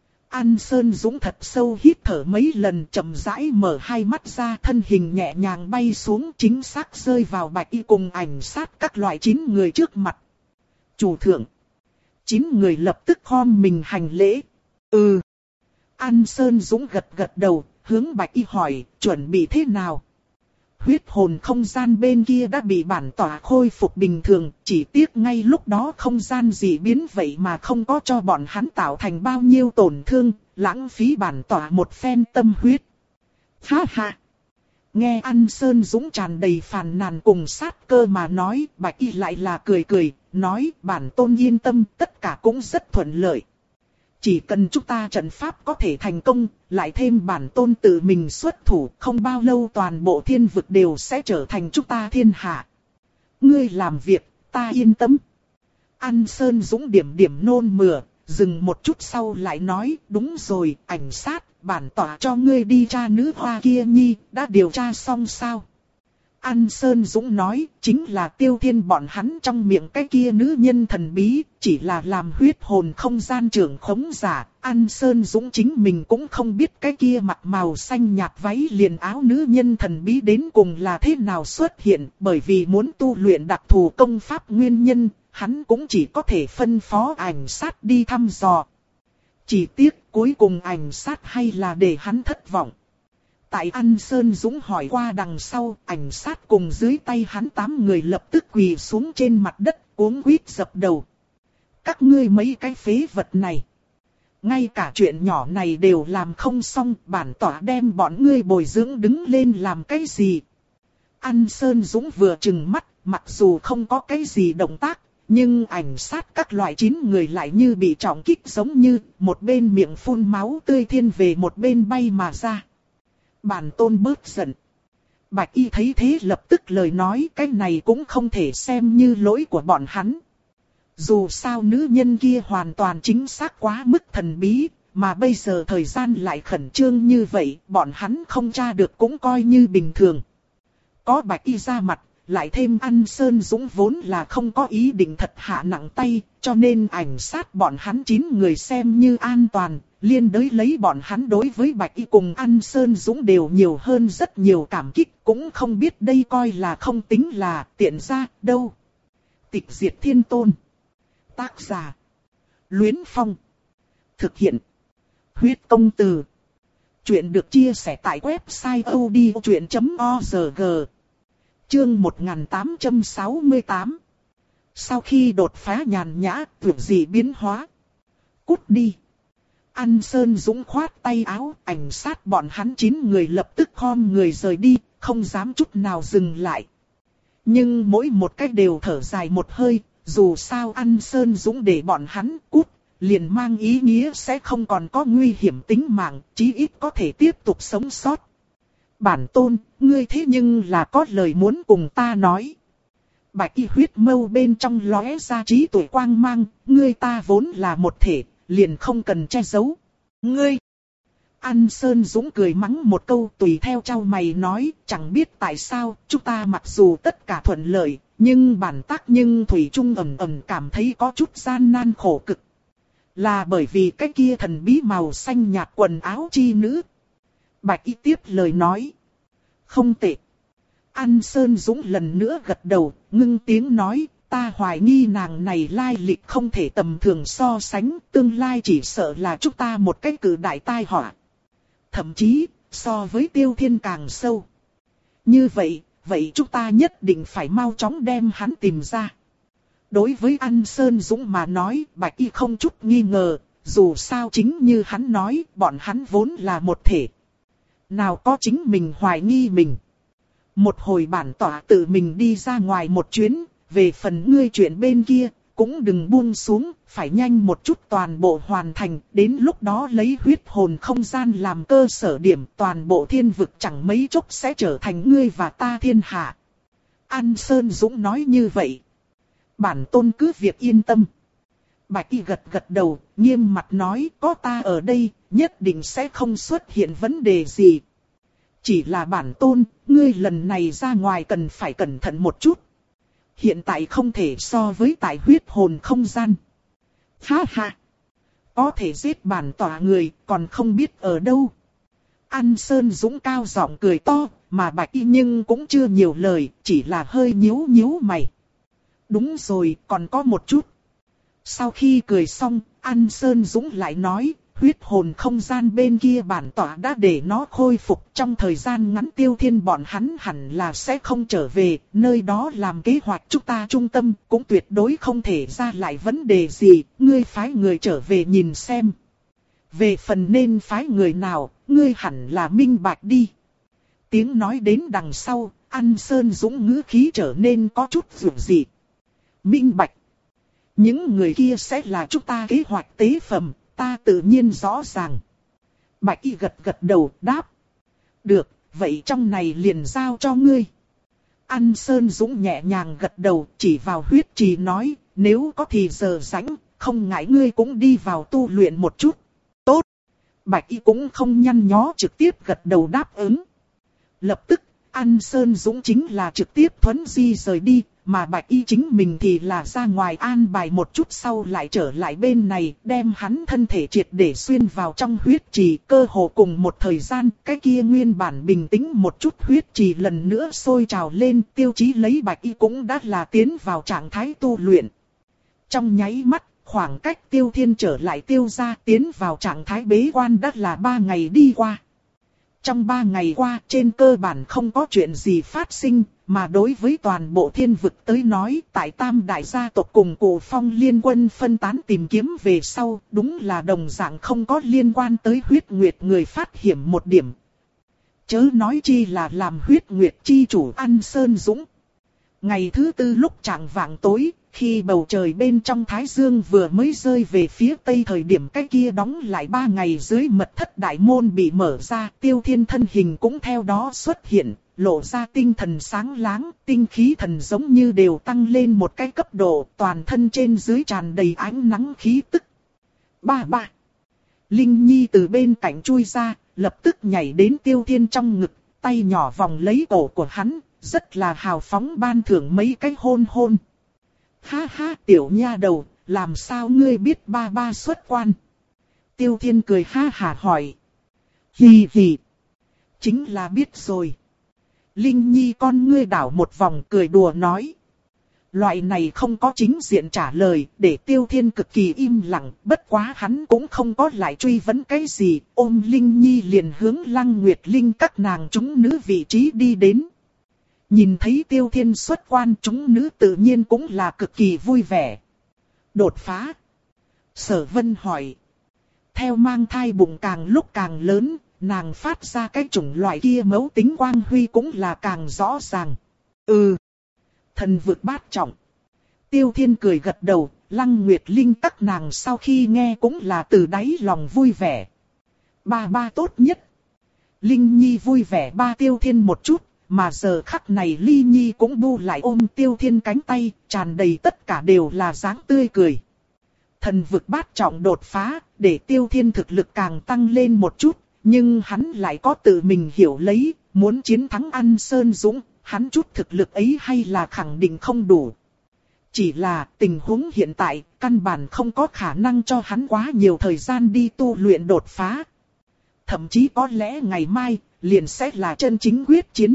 Speaker 1: An Sơn Dũng thật sâu hít thở mấy lần, chậm rãi mở hai mắt ra, thân hình nhẹ nhàng bay xuống, chính xác rơi vào Bạch Y cùng Ảnh Sát các loại chín người trước mặt. Chủ thượng! Chín người lập tức khom mình hành lễ. Ừ! An Sơn Dũng gật gật đầu, hướng Bạch Y hỏi, chuẩn bị thế nào? Huyết hồn không gian bên kia đã bị bản tỏa khôi phục bình thường, chỉ tiếc ngay lúc đó không gian dị biến vậy mà không có cho bọn hắn tạo thành bao nhiêu tổn thương, lãng phí bản tỏa một phen tâm huyết. Ha ha! Nghe An Sơn Dũng tràn đầy phàn nàn cùng sát cơ mà nói, Bạch Y lại là cười cười, nói bản tôn yên tâm, tất cả cũng rất thuận lợi. Chỉ cần chúng ta trận pháp có thể thành công, lại thêm bản tôn tự mình xuất thủ, không bao lâu toàn bộ thiên vực đều sẽ trở thành chúng ta thiên hạ. Ngươi làm việc, ta yên tâm. An Sơn Dũng điểm điểm nôn mửa, dừng một chút sau lại nói, đúng rồi, Ảnh Sát, bản tỏa cho ngươi đi tra nữ hoa kia nhi, đã điều tra xong sao? An Sơn Dũng nói, chính là Tiêu Thiên bọn hắn trong miệng cái kia nữ nhân thần bí, chỉ là làm huyết hồn không gian trưởng khống giả. An Sơn Dũng chính mình cũng không biết cái kia mặc màu xanh nhạt váy liền áo nữ nhân thần bí đến cùng là thế nào xuất hiện, bởi vì muốn tu luyện đặc thù công pháp nguyên nhân, hắn cũng chỉ có thể phân phó ảnh sát đi thăm dò. Chỉ tiếc cuối cùng ảnh sát hay là để hắn thất vọng. Tại An Sơn Dũng hỏi qua đằng sau, ảnh sát cùng dưới tay hắn tám người lập tức quỳ xuống trên mặt đất, cuống quýt dập đầu. Các ngươi mấy cái phế vật này. Ngay cả chuyện nhỏ này đều làm không xong, bản tỏa đem bọn ngươi bồi dưỡng đứng lên làm cái gì. An Sơn Dũng vừa trừng mắt, mặc dù không có cái gì động tác, nhưng ảnh sát các loại chín người lại như bị trọng kích giống như, một bên miệng phun máu tươi thiên về một bên bay mà ra. Bản tôn bớt giận. Bạch Y thấy thế lập tức lời nói, cái này cũng không thể xem như lỗi của bọn hắn. Dù sao nữ nhân kia hoàn toàn chính xác quá mức thần bí, mà bây giờ thời gian lại khẩn trương như vậy, bọn hắn không tra được cũng coi như bình thường. Có Bạch Y ra mặt, lại thêm An Sơn Dũng vốn là không có ý định thật hạ nặng tay, cho nên ảnh sát bọn hắn chín người xem như an toàn, liên đới lấy bọn hắn đối với Bạch Y cùng An Sơn Dũng đều nhiều hơn rất nhiều cảm kích, cũng không biết đây coi là không tính là tiện ra đâu. Tịch diệt thiên tôn. Tác giả. Luyến Phong. Thực hiện. Huyết công từ. Chuyện được chia sẻ tại website o d o chuyện chấm org. Chương một nghìn tám trăm sáu mươi tám. Sau khi đột phá nhàn nhã, tưởng gì biến hóa. Cút đi. An Sơn Dũng khoát tay áo, ảnh sát bọn hắn chín người lập tức khom người rời đi, không dám chút nào dừng lại. Nhưng mỗi một cách đều thở dài một hơi, dù sao An Sơn Dũng để bọn hắn cút, liền mang ý nghĩa sẽ không còn có nguy hiểm tính mạng, chí ít có thể tiếp tục sống sót. Bản tôn, ngươi thế nhưng là có lời muốn cùng ta nói. Bạch Y huyết mâu bên trong lóe ra trí tuệ quang mang, ngươi ta vốn là một thể, liền không cần che giấu. Ngươi! An Sơn Dũng cười mắng một câu tùy theo trao mày nói, chẳng biết tại sao, chúng ta mặc dù tất cả thuận lợi, nhưng bản tác nhưng Thủy Trung ẩn ẩn cảm thấy có chút gian nan khổ cực. Là bởi vì cái kia thần bí màu xanh nhạt quần áo chi nữ. Bạch Y tiếp lời nói. Không tệ. An Sơn Dũng lần nữa gật đầu, ngưng tiếng nói, ta hoài nghi nàng này lai lịch không thể tầm thường so sánh, tương lai chỉ sợ là chúng ta một cái cử đại tai họa. Thậm chí, so với Tiêu Thiên càng sâu. Như vậy, vậy chúng ta nhất định phải mau chóng đem hắn tìm ra. Đối với An Sơn Dũng mà nói, Bạch Y không chút nghi ngờ, dù sao chính như hắn nói, bọn hắn vốn là một thể. Nào có chính mình hoài nghi mình. Một hồi bản tỏa tự mình đi ra ngoài một chuyến, về phần ngươi chuyện bên kia, cũng đừng buông xuống, phải nhanh một chút toàn bộ hoàn thành, đến lúc đó lấy huyết hồn không gian làm cơ sở điểm, toàn bộ thiên vực chẳng mấy chốc sẽ trở thành ngươi và ta thiên hạ. An Sơn Dũng nói như vậy. Bản tôn cứ việc yên tâm. Bạch Y gật gật đầu, nghiêm mặt nói, có ta ở đây, nhất định sẽ không xuất hiện vấn đề gì. Chỉ là bản tôn, ngươi lần này ra ngoài cần phải cẩn thận một chút. Hiện tại không thể so với tại huyết hồn không gian. Ha ha! Có thể giết bản tỏa người, còn không biết ở đâu. An Sơn Dũng cao giọng cười to, mà Bạch Y nhưng cũng chưa nhiều lời, chỉ là hơi nhíu nhíu mày. Đúng rồi, còn có một chút. Sau khi cười xong, An Sơn Dũng lại nói, huyết hồn không gian bên kia bản tỏa đã để nó khôi phục, trong thời gian ngắn Tiêu Thiên bọn hắn hẳn là sẽ không trở về, nơi đó làm kế hoạch chúng ta trung tâm, cũng tuyệt đối không thể ra lại vấn đề gì, ngươi phái người trở về nhìn xem. Về phần nên phái người nào, ngươi hẳn là minh bạch đi. Tiếng nói đến đằng sau, An Sơn Dũng ngữ khí trở nên có chút dịu dị. Minh bạch. Những người kia sẽ là chúng ta kế hoạch tế phẩm, ta tự nhiên rõ ràng. Bạch Y gật gật đầu đáp. Được, vậy trong này liền giao cho ngươi. An Sơn Dũng nhẹ nhàng gật đầu, chỉ vào huyết trì nói, nếu có thì giờ rảnh, không ngại ngươi cũng đi vào tu luyện một chút. Tốt. Bạch Y cũng không nhăn nhó trực tiếp gật đầu đáp ứng. Lập tức, An Sơn Dũng chính là trực tiếp thuấn di rời đi, mà Bạch Y chính mình thì là ra ngoài an bài một chút sau lại trở lại bên này, đem hắn thân thể triệt để xuyên vào trong huyết trì. Cơ hồ cùng một thời gian, cái kia nguyên bản bình tĩnh một chút huyết trì lần nữa sôi trào lên, Tiêu Chí lấy Bạch Y cũng đã là tiến vào trạng thái tu luyện. Trong nháy mắt, khoảng cách Tiêu Thiên trở lại Tiêu gia tiến vào trạng thái bế quan đã là ba ngày đi qua. Trong ba ngày qua, trên cơ bản không có chuyện gì phát sinh, mà đối với toàn bộ thiên vực tới nói, tại Tam Đại gia tộc cùng Cổ Phong liên quân phân tán tìm kiếm về sau, đúng là đồng dạng không có liên quan tới huyết nguyệt người phát hiểm một điểm. Chớ nói chi là làm huyết nguyệt chi chủ An Sơn Dũng. Ngày thứ tư lúc chạng vạng tối, khi bầu trời bên trong Thái Dương vừa mới rơi về phía tây thời điểm cái kia đóng lại ba ngày dưới mật thất đại môn bị mở ra, Tiêu Thiên thân hình cũng theo đó xuất hiện, lộ ra tinh thần sáng láng, tinh khí thần giống như đều tăng lên một cái cấp độ, toàn thân trên dưới tràn đầy ánh nắng khí tức. Ba ba. Linh Nhi từ bên cạnh chui ra, lập tức nhảy đến Tiêu Thiên trong ngực, tay nhỏ vòng lấy cổ của hắn, rất là hào phóng ban thưởng mấy cái hôn hôn. Ha ha, tiểu nha đầu, làm sao ngươi biết ba ba xuất quan? Tiêu Thiên cười ha hả hỏi. Hì hì. Chính là biết rồi. Linh Nhi con ngươi đảo một vòng cười đùa nói. Loại này không có chính diện trả lời, để Tiêu Thiên cực kỳ im lặng, bất quá hắn cũng không có lại truy vấn cái gì, ôm Linh Nhi liền hướng Lăng Nguyệt Linh các nàng chúng nữ vị trí đi đến. Nhìn thấy Tiêu Thiên xuất quan, chúng nữ tự nhiên cũng là cực kỳ vui vẻ. Đột phá. Sở Vân hỏi. Theo mang thai bụng càng lúc càng lớn, nàng phát ra cái chủng loại kia mẫu tính quang huy cũng là càng rõ ràng. Ừ. Thần vực bát trọng. Tiêu Thiên cười gật đầu, Lăng Nguyệt Linh các nàng sau khi nghe cũng là từ đáy lòng vui vẻ. Ba ba tốt nhất. Linh Nhi vui vẻ ba Tiêu Thiên một chút. Mà giờ khắc này Ly Nhi cũng bu lại ôm Tiêu Thiên cánh tay, tràn đầy tất cả đều là dáng tươi cười. Thần vực bát trọng đột phá, để Tiêu Thiên thực lực càng tăng lên một chút, nhưng hắn lại có tự mình hiểu lấy, muốn chiến thắng An Sơn Dũng, hắn chút thực lực ấy hay là khẳng định không đủ. Chỉ là tình huống hiện tại, căn bản không có khả năng cho hắn quá nhiều thời gian đi tu luyện đột phá. Thậm chí có lẽ ngày mai, liền sẽ là chân chính quyết chiến.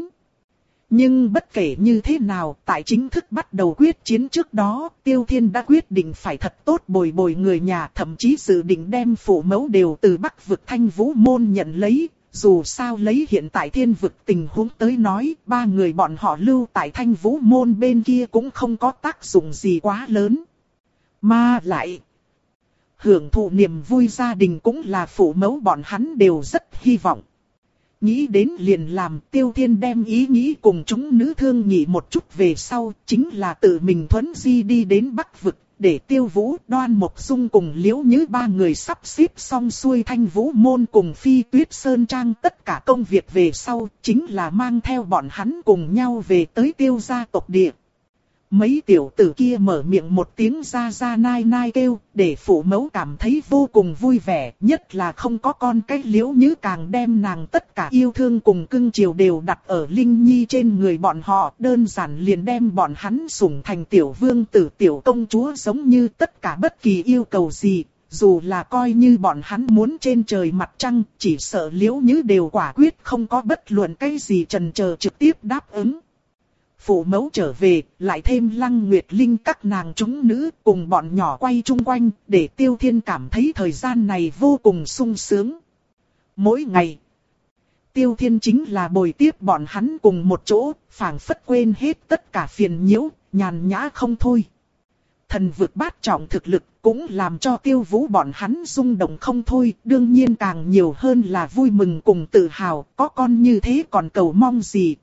Speaker 1: Nhưng bất kể như thế nào, tại chính thức bắt đầu quyết chiến trước đó, Tiêu Thiên đã quyết định phải thật tốt bồi bồi người nhà, thậm chí dự định đem phụ mẫu đều từ Bắc vực Thanh Vũ môn nhận lấy. Dù sao lấy hiện tại thiên vực tình huống tới nói, ba người bọn họ lưu tại Thanh Vũ môn bên kia cũng không có tác dụng gì quá lớn. Mà lại, hưởng thụ niềm vui gia đình cũng là phụ mẫu bọn hắn đều rất hy vọng. Nghĩ đến liền làm, Tiêu Thiên đem ý nghĩ cùng chúng nữ thương nghị một chút về sau, chính là tự mình thuấn di đi đến Bắc vực, để Tiêu Vũ, Đoan Mộc Dung cùng Liễu Như ba người sắp xếp xong xuôi Thanh Vũ môn cùng Phi Tuyết Sơn Trang tất cả công việc về sau, chính là mang theo bọn hắn cùng nhau về tới Tiêu gia tộc địa. Mấy tiểu tử kia mở miệng một tiếng ra ra nai nai kêu, để phụ mẫu cảm thấy vô cùng vui vẻ, nhất là không có con cái Liễu Như càng đem nàng tất cả yêu thương cùng cưng chiều đều đặt ở Linh Nhi trên người bọn họ, đơn giản liền đem bọn hắn sủng thành tiểu vương tử tiểu công chúa giống như tất cả bất kỳ yêu cầu gì, dù là coi như bọn hắn muốn trên trời mặt trăng, chỉ sợ Liễu Như đều quả quyết không có bất luận cái gì chần chờ trực tiếp đáp ứng. Phụ mẫu trở về, lại thêm Lăng Nguyệt Linh các nàng chúng nữ cùng bọn nhỏ quay chung quanh, để Tiêu Thiên cảm thấy thời gian này vô cùng sung sướng. Mỗi ngày, Tiêu Thiên chính là bồi tiếp bọn hắn cùng một chỗ, phảng phất quên hết tất cả phiền nhiễu, nhàn nhã không thôi. Thần vực bát trọng thực lực cũng làm cho Tiêu Vũ bọn hắn rung động không thôi, đương nhiên càng nhiều hơn là vui mừng cùng tự hào, có con như thế còn cầu mong gì.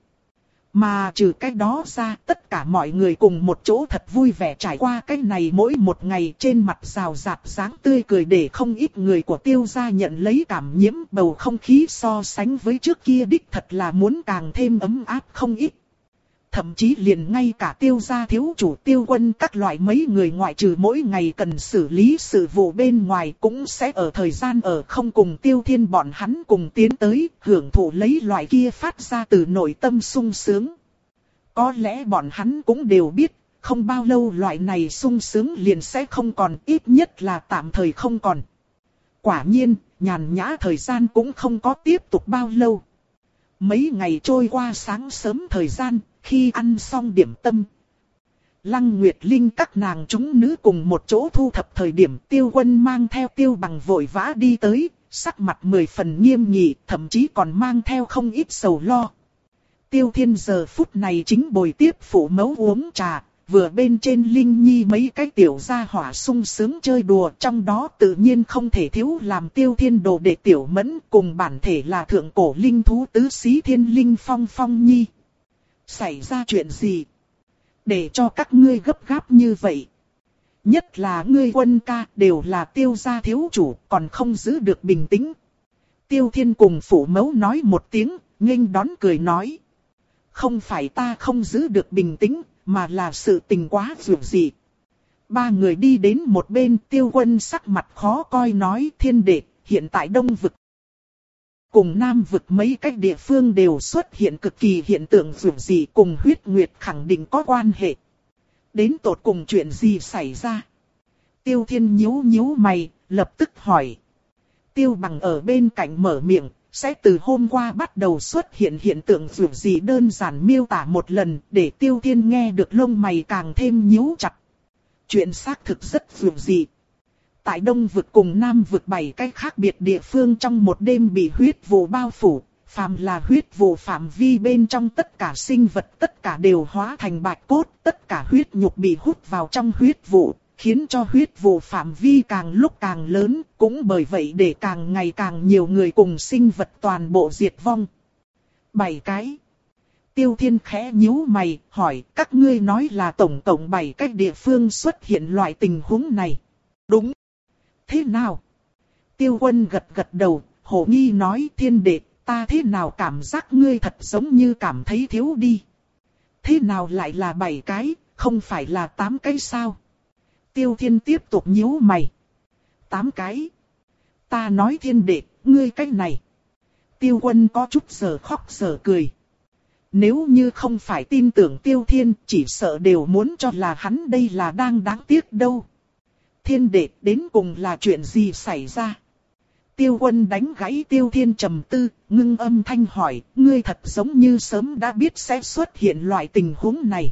Speaker 1: Mà trừ cái đó ra, tất cả mọi người cùng một chỗ thật vui vẻ trải qua cái này mỗi một ngày, trên mặt rào rạt dáng tươi cười để không ít người của Tiêu gia nhận lấy cảm nhiễm, bầu không khí so sánh với trước kia đích thật là muốn càng thêm ấm áp không ít. thậm chí liền ngay cả Tiêu gia thiếu chủ Tiêu Quân các loại mấy người ngoại trừ mỗi ngày cần xử lý sự vụ bên ngoài cũng sẽ ở thời gian ở không cùng Tiêu Thiên bọn hắn cùng tiến tới, hưởng thụ lấy loại kia phát ra từ nội tâm sung sướng. Có lẽ bọn hắn cũng đều biết, không bao lâu loại này sung sướng liền sẽ không còn, ít nhất là tạm thời không còn. Quả nhiên, nhàn nhã thời gian cũng không có tiếp tục bao lâu. Mấy ngày trôi qua sáng sớm thời gian, khi ăn xong điểm tâm, Lăng Nguyệt Linh các nàng chúng nữ cùng một chỗ thu thập thời điểm Tiêu Quân mang theo Tiêu Bằng vội vã đi tới, sắc mặt mười phần nghiêm nghị, thậm chí còn mang theo không ít sầu lo. Tiêu Thiên giờ phút này chính bồi tiếp phụ mẫu uống trà, vừa bên trên Linh Nhi mấy cái tiểu gia hỏa sung sướng chơi đùa, trong đó tự nhiên không thể thiếu làm Tiêu Thiên đồ đệ Tiểu Mẫn cùng bản thể là thượng cổ linh thú tứ xí Thiên Linh Phong Phong Nhi. Xảy ra chuyện gì? Để cho các ngươi gấp gáp như vậy. Nhất là ngươi Quân ca đều là Tiêu gia thiếu chủ, còn không giữ được bình tĩnh. Tiêu Thiên cùng phụ mẫu nói một tiếng, nghênh đón cười nói. Không phải ta không giữ được bình tĩnh, mà là sự tình quá dữ dị. Ba người đi đến một bên, Tiêu Quân sắc mặt khó coi nói: Thiên đệ, hiện tại Đông vực cùng Nam vực mấy cách địa phương đều xuất hiện cực kỳ hiện tượng dữ dị, cùng huyết nguyệt khẳng định có quan hệ. Đến tột cùng chuyện gì xảy ra? Tiêu Thiên nhíu nhíu mày, lập tức hỏi. Tiêu Bằng ở bên cạnh mở miệng, sẽ từ hôm qua bắt đầu xuất hiện hiện tượng dữ dị đơn giản miêu tả một lần, để Tiêu Thiên nghe được lông mày càng thêm nhíu chặt. Chuyện xác thực rất dữ dị. Tại Đông vực cùng Nam vực bảy cái khác biệt địa phương trong một đêm bị huyết vụ bao phủ, phàm là huyết vụ phạm vi bên trong tất cả sinh vật tất cả đều hóa thành bạch cốt, tất cả huyết nhục bị hút vào trong huyết vụ, khiến cho huyết vụ phạm vi càng lúc càng lớn, cũng bởi vậy để càng ngày càng nhiều người cùng sinh vật toàn bộ diệt vong. Bảy cái. Tiêu Thiên khẽ nhíu mày, hỏi các ngươi nói là tổng cộng bảy cái địa phương xuất hiện loại tình huống này. Đúng. Thế nào? Tiêu Quân gật gật đầu, hồ nghi nói Thiên đệ, ta thế nào cảm giác ngươi thật giống như cảm thấy thiếu đi. Thế nào lại là bảy cái, không phải là tám cái sao? Tiêu Thiên tiếp tục nhíu mày. Tám cái. Ta nói Thiên đệ, ngươi cái này. Tiêu Quân có chút giờ khóc giờ cười. Nếu như không phải tin tưởng Tiêu Thiên, chỉ sợ đều muốn cho là hắn đây là đang đáng tiếc đâu. Thiên đệ, đến cùng là chuyện gì xảy ra? Tiêu Quân đánh gãy Tiêu Thiên trầm tư, ngưng âm thanh hỏi, ngươi thật giống như sớm đã biết sẽ xuất hiện loại tình huống này.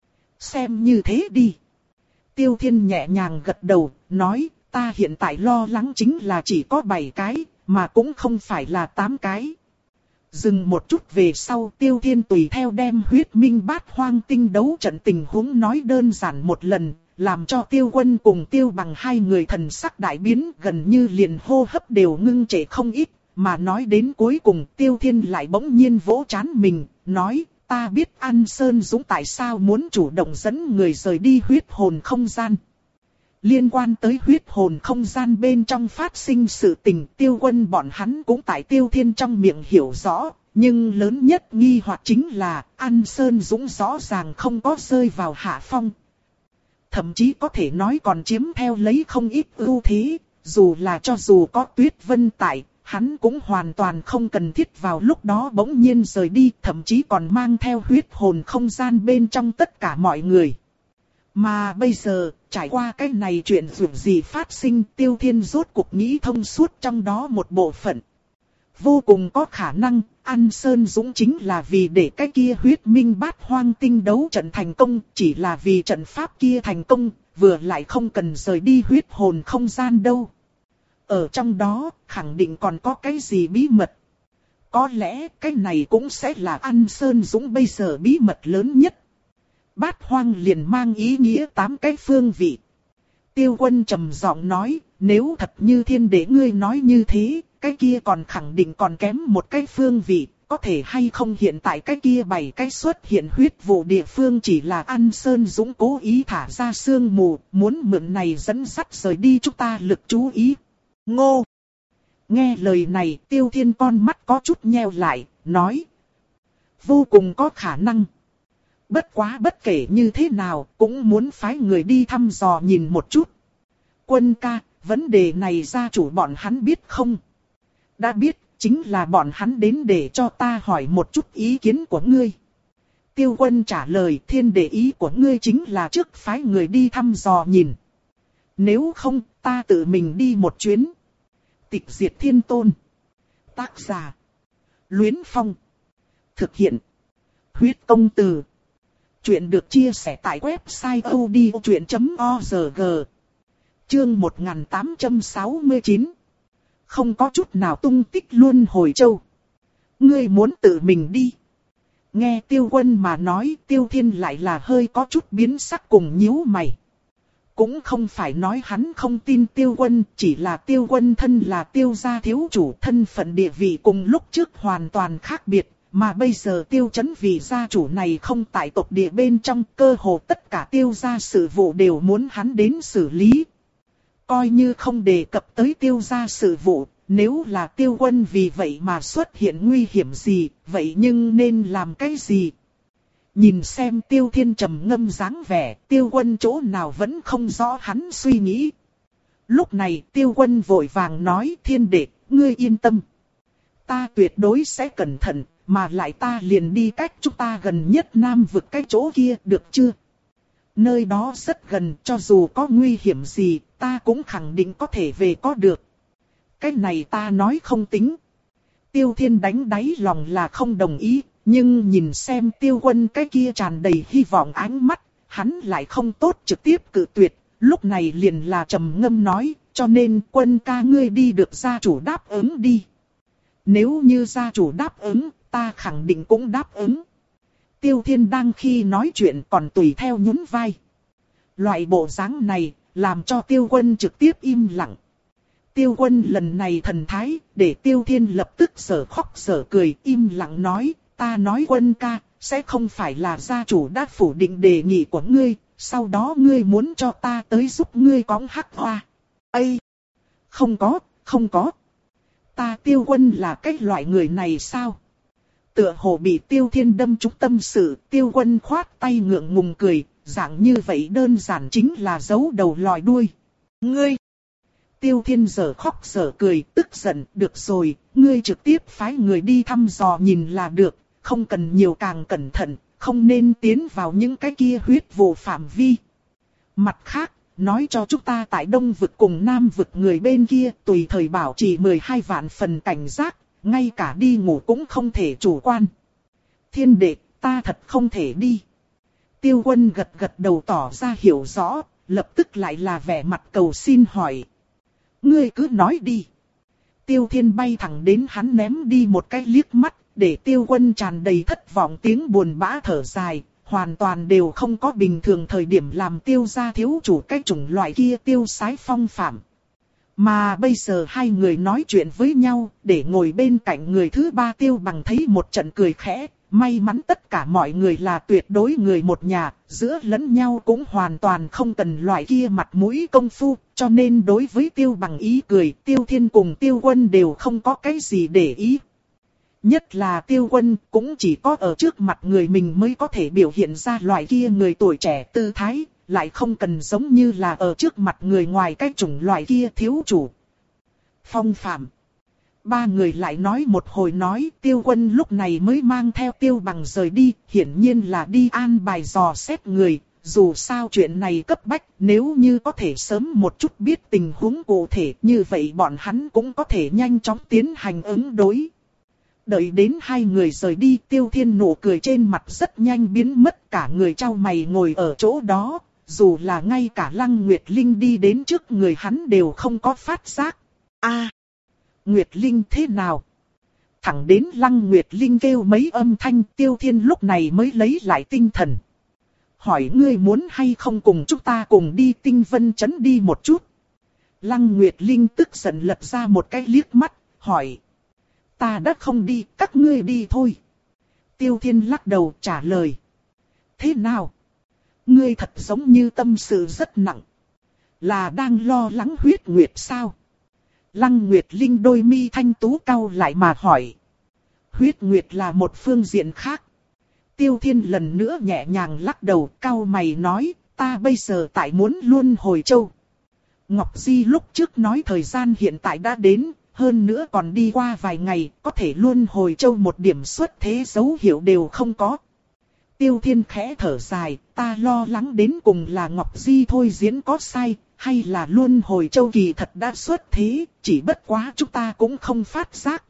Speaker 1: Xem như thế đi. Tiêu Thiên nhẹ nhàng gật đầu, nói, ta hiện tại lo lắng chính là chỉ có bảy cái, mà cũng không phải là tám cái. Dừng một chút về sau, Tiêu Thiên tùy theo đem huyết minh bát hoang tinh đấu trận tình huống nói đơn giản một lần, làm cho Tiêu Quân cùng Tiêu Bằng hai người thần sắc đại biến, gần như liền hô hấp đều ngưng trệ không ít, mà nói đến cuối cùng Tiêu Thiên lại bỗng nhiên vỗ trán mình, nói, ta biết An Sơn Dũng tại sao muốn chủ động dẫn người rời đi huyết hồn không gian. Liên quan tới huyết hồn không gian bên trong phát sinh sự tình, Tiêu Quân bọn hắn cũng tại Tiêu Thiên trong miệng hiểu rõ, nhưng lớn nhất nghi hoặc chính là An Sơn Dũng rõ ràng không có rơi vào hạ phong. Thậm chí có thể nói còn chiếm theo lấy không ít ưu thế, dù là cho dù có Tuyết Vân tại, hắn cũng hoàn toàn không cần thiết vào lúc đó bỗng nhiên rời đi, thậm chí còn mang theo huyết hồn không gian bên trong tất cả mọi người. Mà bây giờ, trải qua cái này chuyện dù gì phát sinh, Tiêu Thiên rốt cuộc nghĩ thông suốt trong đó một bộ phận. Vô cùng có khả năng, An Sơn Dũng chính là vì để cái kia huyết minh bát hoang tinh đấu trận thành công, chỉ là vì trận pháp kia thành công, vừa lại không cần rời đi huyết hồn không gian đâu. Ở trong đó, khẳng định còn có cái gì bí mật. Có lẽ cái này cũng sẽ là An Sơn Dũng bây giờ bí mật lớn nhất. Bát hoang liền mang ý nghĩa tám cái phương vị. Tiêu Quân trầm giọng nói, nếu thật như Thiên đệ ngươi nói như thế, cái kia còn khẳng định còn kém một cái phương vị, có thể hay không hiện tại cái kia bảy cái xuất hiện huyết vụ địa phương chỉ là An Sơn Dũng cố ý thả ra sương mù, muốn mượn này dẫn dắt rời đi chúng ta lực chú ý. Ngô! Nghe lời này, Tiêu Thiên con mắt có chút nheo lại, nói. Vô cùng có khả năng. Bất quá bất kể như thế nào, cũng muốn phái người đi thăm dò nhìn một chút. Quân ca, vấn đề này gia chủ bọn hắn biết không? Đã biết, chính là bọn hắn đến để cho ta hỏi một chút ý kiến của ngươi. Tiêu Quân trả lời, thiên đệ ý của ngươi chính là trước phái người đi thăm dò nhìn. Nếu không, ta tự mình đi một chuyến. Tịch Diệt Thiên Tôn. Tác giả: Luyến Phong. Thực hiện: Huyết Công Từ. Chuyện được chia sẻ tại website odchuyện chấm org. Chương một nghìn tám trăm sáu mươi chín. Không có chút nào tung tích Luân Hồi Châu. Ngươi muốn tự mình đi. Nghe Tiêu Quân mà nói, Tiêu Thiên lại là hơi có chút biến sắc cùng nhíu mày. Cũng không phải nói hắn không tin Tiêu Quân, chỉ là Tiêu Quân thân là Tiêu gia thiếu chủ, thân phận địa vị cùng lúc trước hoàn toàn khác biệt. Mà bây giờ Tiêu Chấn vì gia chủ này không tại tộc địa bên trong, cơ hồ tất cả Tiêu gia sự vụ đều muốn hắn đến xử lý. Coi như không đề cập tới Tiêu gia sự vụ, nếu là Tiêu Quân vì vậy mà xuất hiện nguy hiểm gì, vậy nhưng nên làm cái gì? Nhìn xem Tiêu Thiên trầm ngâm dáng vẻ, Tiêu Quân chỗ nào vẫn không rõ hắn suy nghĩ. Lúc này Tiêu Quân vội vàng nói: Thiên đệ, ngươi yên tâm. Ta tuyệt đối sẽ cẩn thận, mà lại ta liền đi cách chúng ta gần nhất Nam vực cái chỗ kia, được chưa? Nơi đó rất gần, cho dù có nguy hiểm gì, ta cũng khẳng định có thể về có được. Cái này ta nói không tính. Tiêu Thiên đánh đáy lòng là không đồng ý, nhưng nhìn xem Tiêu Quân cái kia tràn đầy hy vọng ánh mắt, hắn lại không tốt trực tiếp cự tuyệt, lúc này liền là trầm ngâm nói, cho nên Quân ca ngươi đi được gia chủ đáp ứng đi. Nếu như gia chủ đáp ứng, ta khẳng định cũng đáp ứng. Tiêu Thiên đang khi nói chuyện còn tùy theo nhún vai. Loại bộ dáng này, làm cho Tiêu Quân trực tiếp im lặng. Tiêu Quân lần này thần thái, để Tiêu Thiên lập tức sở khóc sở cười, im lặng nói, ta nói Quân ca, sẽ không phải là gia chủ đã phủ định đề nghị của ngươi, sau đó ngươi muốn cho ta tới giúp ngươi cõng hắc hoa. Ây! Không có, không có. Ta Tiêu Quân là cái loại người này sao? Tựa hồ bị Tiêu Thiên đâm trúng tâm sự, Tiêu Quân khoát tay ngượng ngùng cười, dạng như vậy đơn giản chính là giấu đầu lòi đuôi. Ngươi! Tiêu Thiên giờ khóc giờ cười, tức giận, được rồi, ngươi trực tiếp phái người đi thăm dò nhìn là được, không cần nhiều càng cẩn thận, không nên tiến vào những cái kia huyết vụ phạm vi. Mặt khác, nói cho chúng ta tại Đông vực cùng Nam vực người bên kia tùy thời bảo trì mười hai vạn phần cảnh giác, ngay cả đi ngủ cũng không thể chủ quan. Thiên đệ, ta thật không thể đi. Tiêu Quân gật gật đầu tỏ ra hiểu rõ, lập tức lại là vẻ mặt cầu xin hỏi. Ngươi cứ nói đi. Tiêu Thiên bay thẳng đến hắn ném đi một cái liếc mắt, để Tiêu Quân tràn đầy thất vọng tiếng buồn bã thở dài, hoàn toàn đều không có bình thường thời điểm làm Tiêu gia thiếu chủ cái chủng loại kia tiêu sái phong phạm. Mà bây giờ hai người nói chuyện với nhau, để ngồi bên cạnh người thứ ba Tiêu Bằng thấy một trận cười khẽ, may mắn tất cả mọi người là tuyệt đối người một nhà, giữa lẫn nhau cũng hoàn toàn không cần loại kia mặt mũi công phu, cho nên đối với Tiêu Bằng ý cười, Tiêu Thiên cùng Tiêu Quân đều không có cái gì để ý. Nhất là Tiêu Quân cũng chỉ có ở trước mặt người mình mới có thể biểu hiện ra loại kia người tuổi trẻ tư thái, lại không cần giống như là ở trước mặt người ngoài cái chủng loại kia thiếu chủ. Phong phạm. Ba người lại nói một hồi nói, Tiêu Quân lúc này mới mang theo Tiêu Bằng rời đi, hiển nhiên là đi an bài dò xét người, dù sao chuyện này cấp bách, nếu như có thể sớm một chút biết tình huống cụ thể, như vậy bọn hắn cũng có thể nhanh chóng tiến hành ứng đối. Đợi đến hai người rời đi, Tiêu Thiên nụ cười trên mặt rất nhanh biến mất, cả người trao mày ngồi ở chỗ đó, dù là ngay cả Lăng Nguyệt Linh đi đến trước người hắn đều không có phát giác. A, Nguyệt Linh thế nào? Thẳng đến Lăng Nguyệt Linh kêu mấy âm thanh, Tiêu Thiên lúc này mới lấy lại tinh thần. Hỏi ngươi muốn hay không cùng chúng ta cùng đi Tinh Vân Trấn đi một chút? Lăng Nguyệt Linh tức giận lật ra một cái liếc mắt, hỏi. Ta đã không đi, các ngươi đi thôi. Tiêu Thiên lắc đầu trả lời. Thế nào? Ngươi thật giống như tâm sự rất nặng. Là đang lo lắng huyết nguyệt sao? Lăng Nguyệt Linh đôi mi thanh tú cau lại mà hỏi. Huyết nguyệt là một phương diện khác. Tiêu Thiên lần nữa nhẹ nhàng lắc đầu, cau mày nói, ta bây giờ tại muốn Luân Hồi Châu. Ngọc Di lúc trước nói thời gian hiện tại đã đến, hơn nữa còn đi qua vài ngày, có thể Luân Hồi Châu một điểm xuất thế dấu hiệu đều không có. Tiêu Thiên khẽ thở dài, ta lo lắng đến cùng là Ngọc Di thôi diễn có sai, hay là Luân Hồi Châu kỳ thật đã xuất thế, chỉ bất quá chúng ta cũng không phát giác.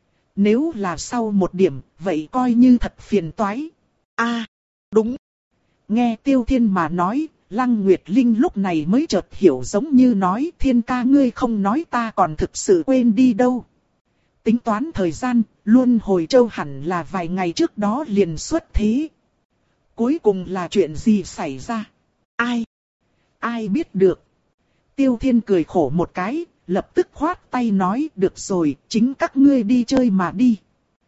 Speaker 1: Nếu là sau một điểm, vậy coi như thật phiền toái. A, à, đúng. Nghe Tiêu Thiên mà nói, Lăng Nguyệt Linh lúc này mới chợt hiểu, giống như nói, Thiên ca ngươi không nói ta còn thực sự quên đi đâu. Tính toán thời gian, Luân Hồi Châu hẳn là vài ngày trước đó liền xuất thế. Cuối cùng là chuyện gì xảy ra? Ai? Ai biết được? Tiêu Thiên cười khổ một cái, lập tức khoát tay nói, được rồi, chính các ngươi đi chơi mà đi.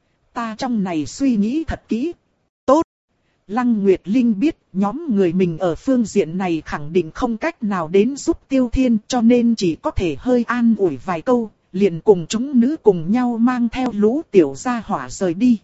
Speaker 1: Ta trong này suy nghĩ thật kỹ. Tốt. Lăng Nguyệt Linh biết nhóm người mình ở phương diện này khẳng định không cách nào đến giúp Tiêu Thiên, cho nên chỉ có thể hơi an ủi vài câu, liền cùng chúng nữ cùng nhau mang theo lũ tiểu gia hỏa rời đi.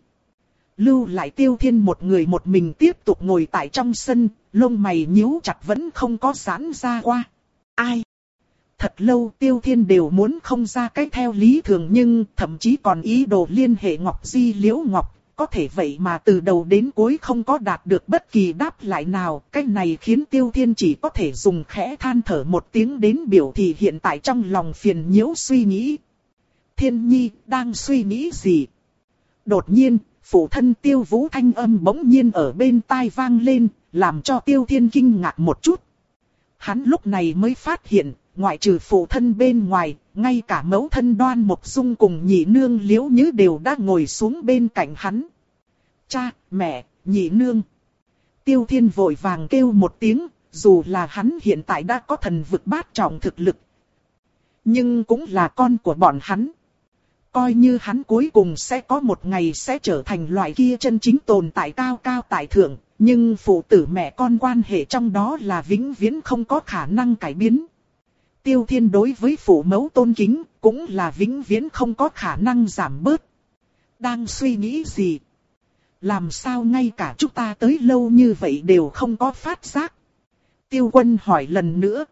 Speaker 1: Lưu lại Tiêu Thiên một người một mình tiếp tục ngồi tại trong sân, lông mày nhíu chặt vẫn không có giãn ra qua. Ai? Thật lâu Tiêu Thiên đều muốn không ra cách theo lý thường, nhưng thậm chí còn ý đồ liên hệ Ngọc Di Liễu Ngọc, có thể vậy mà từ đầu đến cuối không có đạt được bất kỳ đáp lại nào. Cái này khiến Tiêu Thiên chỉ có thể dùng khẽ than thở một tiếng đến biểu thị hiện tại trong lòng phiền nhiễu suy nghĩ. Thiên Nhi đang suy nghĩ gì? Đột nhiên, phụ thân Tiêu Vũ thanh âm bỗng nhiên ở bên tai vang lên, làm cho Tiêu Thiên kinh ngạc một chút. Hắn lúc này mới phát hiện, ngoại trừ phụ thân bên ngoài, ngay cả mẫu thân Đoan Mộc Dung cùng nhị nương Liễu Nhứ đều đã ngồi xuống bên cạnh hắn. Cha, mẹ, nhị nương. Tiêu Thiên vội vàng kêu một tiếng, dù là hắn hiện tại đã có thần vực bát trọng thực lực, nhưng cũng là con của bọn hắn. Coi như hắn cuối cùng sẽ có một ngày sẽ trở thành loại kia chân chính tồn tại cao cao tại thượng, nhưng phụ tử mẹ con quan hệ trong đó là vĩnh viễn không có khả năng cải biến. Tiêu Thiên đối với phụ mẫu tôn kính cũng là vĩnh viễn không có khả năng giảm bớt. Đang suy nghĩ gì? Làm sao ngay cả chúng ta tới lâu như vậy đều không có phát giác? Tiêu Quân hỏi lần nữa.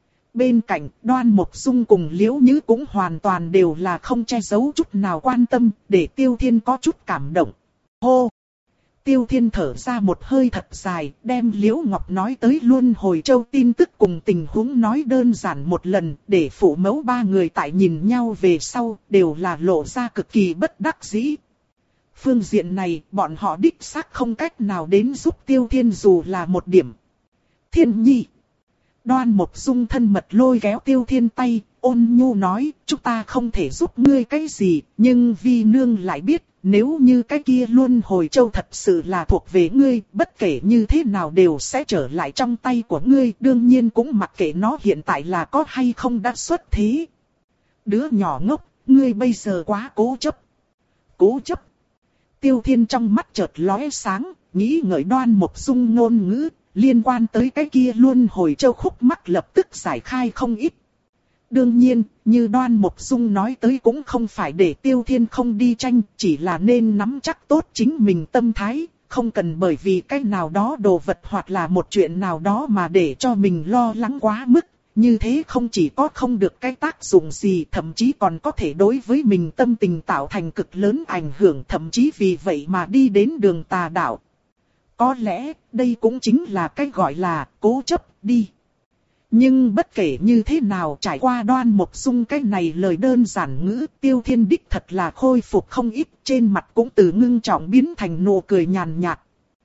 Speaker 1: Bên cạnh Đoan Mộc Dung cùng Liễu Nhứ cũng hoàn toàn đều là không che giấu chút nào quan tâm, để Tiêu Thiên có chút cảm động. Hô! Tiêu Thiên thở ra một hơi thật dài, đem Liễu Ngọc nói tới Luân Hồi Châu tin tức cùng tình huống nói đơn giản một lần, để phụ mẫu ba người tại nhìn nhau về sau, đều là lộ ra cực kỳ bất đắc dĩ. Phương diện này, bọn họ đích xác không cách nào đến giúp Tiêu Thiên dù là một điểm. Thiên Nhi! Đoan Mộc Dung thân mật lôi kéo Tiêu Thiên tay, ôn nhu nói, chúng ta không thể giúp ngươi cái gì, nhưng vi nương lại biết, nếu như cái kia Luân Hồi Châu thật sự là thuộc về ngươi, bất kể như thế nào đều sẽ trở lại trong tay của ngươi, đương nhiên cũng mặc kệ nó hiện tại là có hay không đã xuất thế. Đứa nhỏ ngốc, ngươi bây giờ quá cố chấp. Cố chấp. Tiêu Thiên trong mắt chợt lóe sáng, nghĩ ngợi Đoan Mộc Dung ngôn ngữ, liên quan tới cái kia Luân Hồi Châu khúc mắc lập tức giải khai không ít. Đương nhiên, như Đoan Mộc Dung nói tới cũng không phải để Tiêu Thiên không đi tranh, chỉ là nên nắm chắc tốt chính mình tâm thái, không cần bởi vì cái nào đó đồ vật hoặc là một chuyện nào đó mà để cho mình lo lắng quá mức. Như thế không chỉ có không được cái tác dụng gì, thậm chí còn có thể đối với mình tâm tình tạo thành cực lớn ảnh hưởng, thậm chí vì vậy mà đi đến đường tà đạo. Có lẽ, đây cũng chính là cái gọi là cố chấp đi. Nhưng bất kể như thế nào, trải qua Đoan Mộc Dung cái này lời đơn giản ngữ, Tiêu Thiên đích thật là khôi phục không ít, trên mặt cũng từ ngưng trọng biến thành nụ cười nhàn nhạt.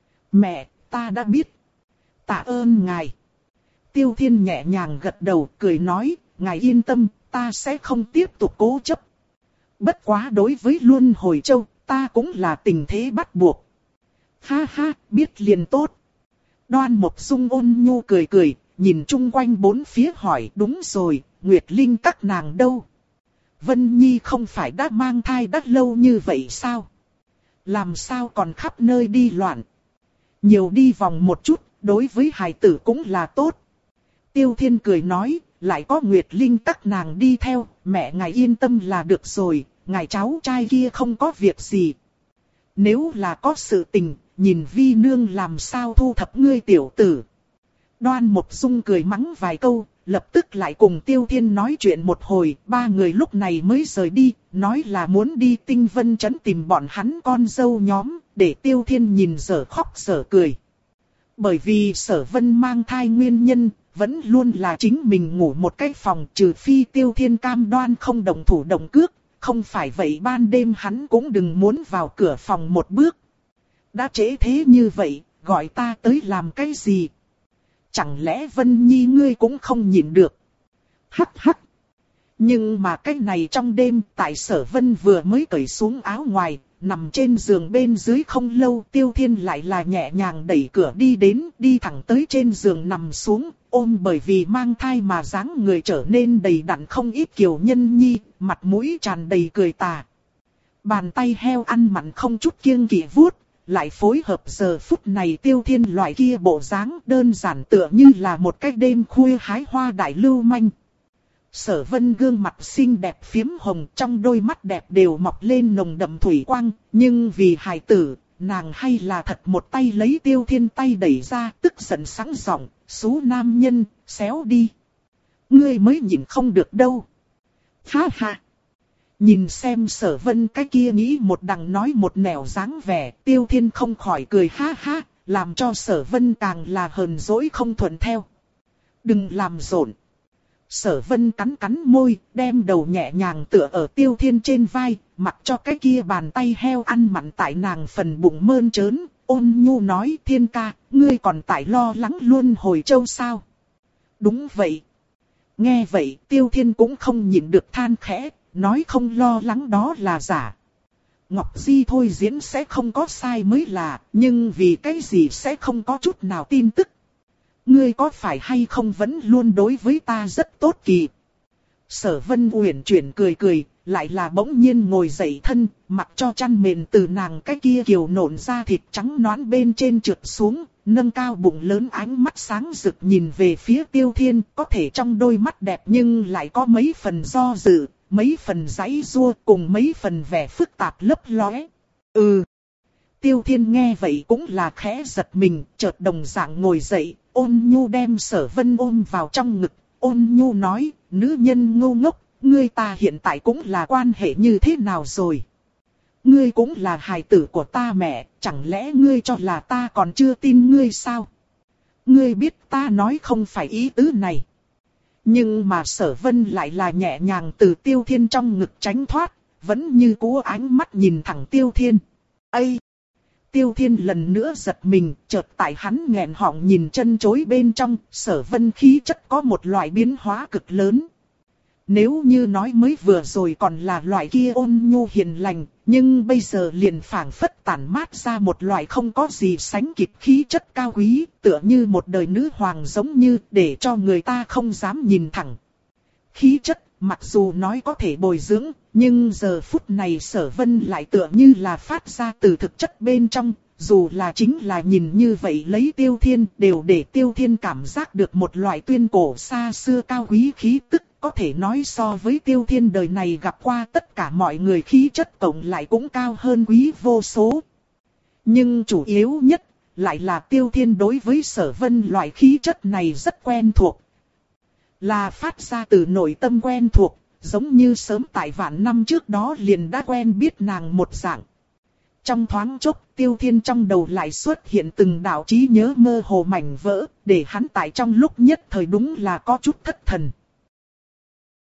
Speaker 1: Mẹ, ta đã biết. Tạ ơn ngài. Tiêu Thiên nhẹ nhàng gật đầu, cười nói, ngài yên tâm, ta sẽ không tiếp tục cố chấp. Bất quá đối với Luân Hồi Châu, ta cũng là tình thế bắt buộc. Ha ha, biết liền tốt. Đoan Mộc Dung ôn nhu cười cười, nhìn chung quanh bốn phía hỏi, đúng rồi, Nguyệt Linh các nàng đâu? Vân Nhi không phải đã mang thai đã lâu như vậy sao? Làm sao còn khắp nơi đi loạn? Nhiều đi vòng một chút, đối với hài tử cũng là tốt. Tiêu Thiên cười nói, lại có Nguyệt Linh các nàng đi theo, mẹ ngài yên tâm là được rồi, ngài cháu trai kia không có việc gì. Nếu là có sự tình, nhìn vi nương làm sao thu thập ngươi tiểu tử. Đoan Mộc Dung cười mắng vài câu, lập tức lại cùng Tiêu Thiên nói chuyện một hồi, ba người lúc này mới rời đi, nói là muốn đi Tinh Vân Trấn tìm bọn hắn con dâu nhóm, để Tiêu Thiên nhìn dở khóc dở cười. Bởi vì Sở Vân mang thai nguyên nhân, vẫn luôn là chính mình ngủ một cái phòng, trừ phi Tiêu Thiên cam đoan không động thủ động cước, không phải vậy ban đêm hắn cũng đừng muốn vào cửa phòng một bước. Đã trễ thế như vậy, gọi ta tới làm cái gì? Chẳng lẽ Vân Nhi ngươi cũng không nhịn được? Hắc hắc. Nhưng mà cái này trong đêm, tại Sở Vân vừa mới cởi xuống áo ngoài, nằm trên giường bên dưới không lâu, Tiêu Thiên lại là nhẹ nhàng đẩy cửa đi đến, đi thẳng tới trên giường nằm xuống, ôm bởi vì mang thai mà dáng người trở nên đầy đặn không ít kiều nhân nhi, mặt mũi tràn đầy cười tà. Bàn tay heo ăn mặn không chút kiêng kỵ vuốt, lại phối hợp giờ phút này Tiêu Thiên loại kia bộ dáng đơn giản tựa như là một cái đêm khuya hái hoa đại lưu manh. Sở Vân gương mặt xinh đẹp phiếm hồng, trong đôi mắt đẹp đều mọc lên nồng đậm thủy quang, nhưng vì hài tử, nàng hay là thật một tay lấy Tiêu Thiên tay đẩy ra, tức giận sẵn giọng, xú nam nhân, xéo đi. Ngươi mới nhìn không được đâu. Ha ha. Nhìn xem Sở Vân cái kia nghĩ một đằng nói một nẻo dáng vẻ, Tiêu Thiên không khỏi cười ha ha, làm cho Sở Vân càng là hờn dỗi không thuận theo. Đừng làm rộn. Sở Vân cắn cắn môi, đem đầu nhẹ nhàng tựa ở Tiêu Thiên trên vai, mặc cho cái kia bàn tay heo ăn mặn tại nàng phần bụng mơn trớn, ôn nhu nói: Thiên ca, ngươi còn tại lo lắng luôn hồi châu sao? Đúng vậy. Nghe vậy, Tiêu Thiên cũng không nhịn được than khẽ, nói không lo lắng đó là giả. Ngọc Di thôi diễn sẽ không có sai mới là, nhưng vì cái gì sẽ không có chút nào tin tức. Ngươi có phải hay không vẫn luôn đối với ta rất tốt kỳ. Sở Vân uyển chuyển cười cười, lại là bỗng nhiên ngồi dậy thân, mặc cho chăn mền từ nàng cái kia kiều nộn ra thịt trắng nõn bên trên trượt xuống, nâng cao bụng lớn ánh mắt sáng rực nhìn về phía Tiêu Thiên, có thể trong đôi mắt đẹp nhưng lại có mấy phần do dự, mấy phần giãy giụa cùng mấy phần vẻ phức tạp lấp lóe. Ừ. Tiêu Thiên nghe vậy cũng là khẽ giật mình, chợt đồng dạng ngồi dậy, ôn nhu đem Sở Vân ôm vào trong ngực, ôn nhu nói: nữ nhân ngu ngốc, ngươi ta hiện tại cũng là quan hệ như thế nào rồi? Ngươi cũng là hài tử của ta mẹ, chẳng lẽ ngươi cho là ta còn chưa tin ngươi sao? Ngươi biết ta nói không phải ý tứ này. Nhưng mà Sở Vân lại là nhẹ nhàng từ Tiêu Thiên trong ngực tránh thoát, vẫn như cũ ánh mắt nhìn thẳng Tiêu Thiên. Ây! Tiêu Thiên lần nữa giật mình, chợt tại hắn nghẹn họng nhìn chân chối bên trong, Sở Vân khí chất có một loại biến hóa cực lớn. Nếu như nói mới vừa rồi còn là loại kia ôn nhu hiền lành, nhưng bây giờ liền phảng phất tản mát ra một loại không có gì sánh kịp khí chất cao quý, tựa như một đời nữ hoàng giống như để cho người ta không dám nhìn thẳng. Khí chất, mặc dù nói có thể bồi dưỡng, nhưng giờ phút này Sở Vân lại tựa như là phát ra từ thực chất bên trong, dù là chính là nhìn như vậy lấy Tiêu Thiên đều để Tiêu Thiên cảm giác được một loại tuyên cổ xa xưa cao quý khí tức, có thể nói so với Tiêu Thiên đời này gặp qua tất cả mọi người khí chất cộng lại cũng cao hơn quý vô số. Nhưng chủ yếu nhất lại là Tiêu Thiên đối với Sở Vân loại khí chất này rất quen thuộc. Là phát ra từ nội tâm quen thuộc, giống như sớm tại vạn năm trước đó liền đã quen biết nàng một dạng. Trong thoáng chốc, Tiêu Thiên trong đầu lại xuất hiện từng đạo trí nhớ mơ hồ mảnh vỡ, để hắn tại trong lúc nhất thời đúng là có chút thất thần.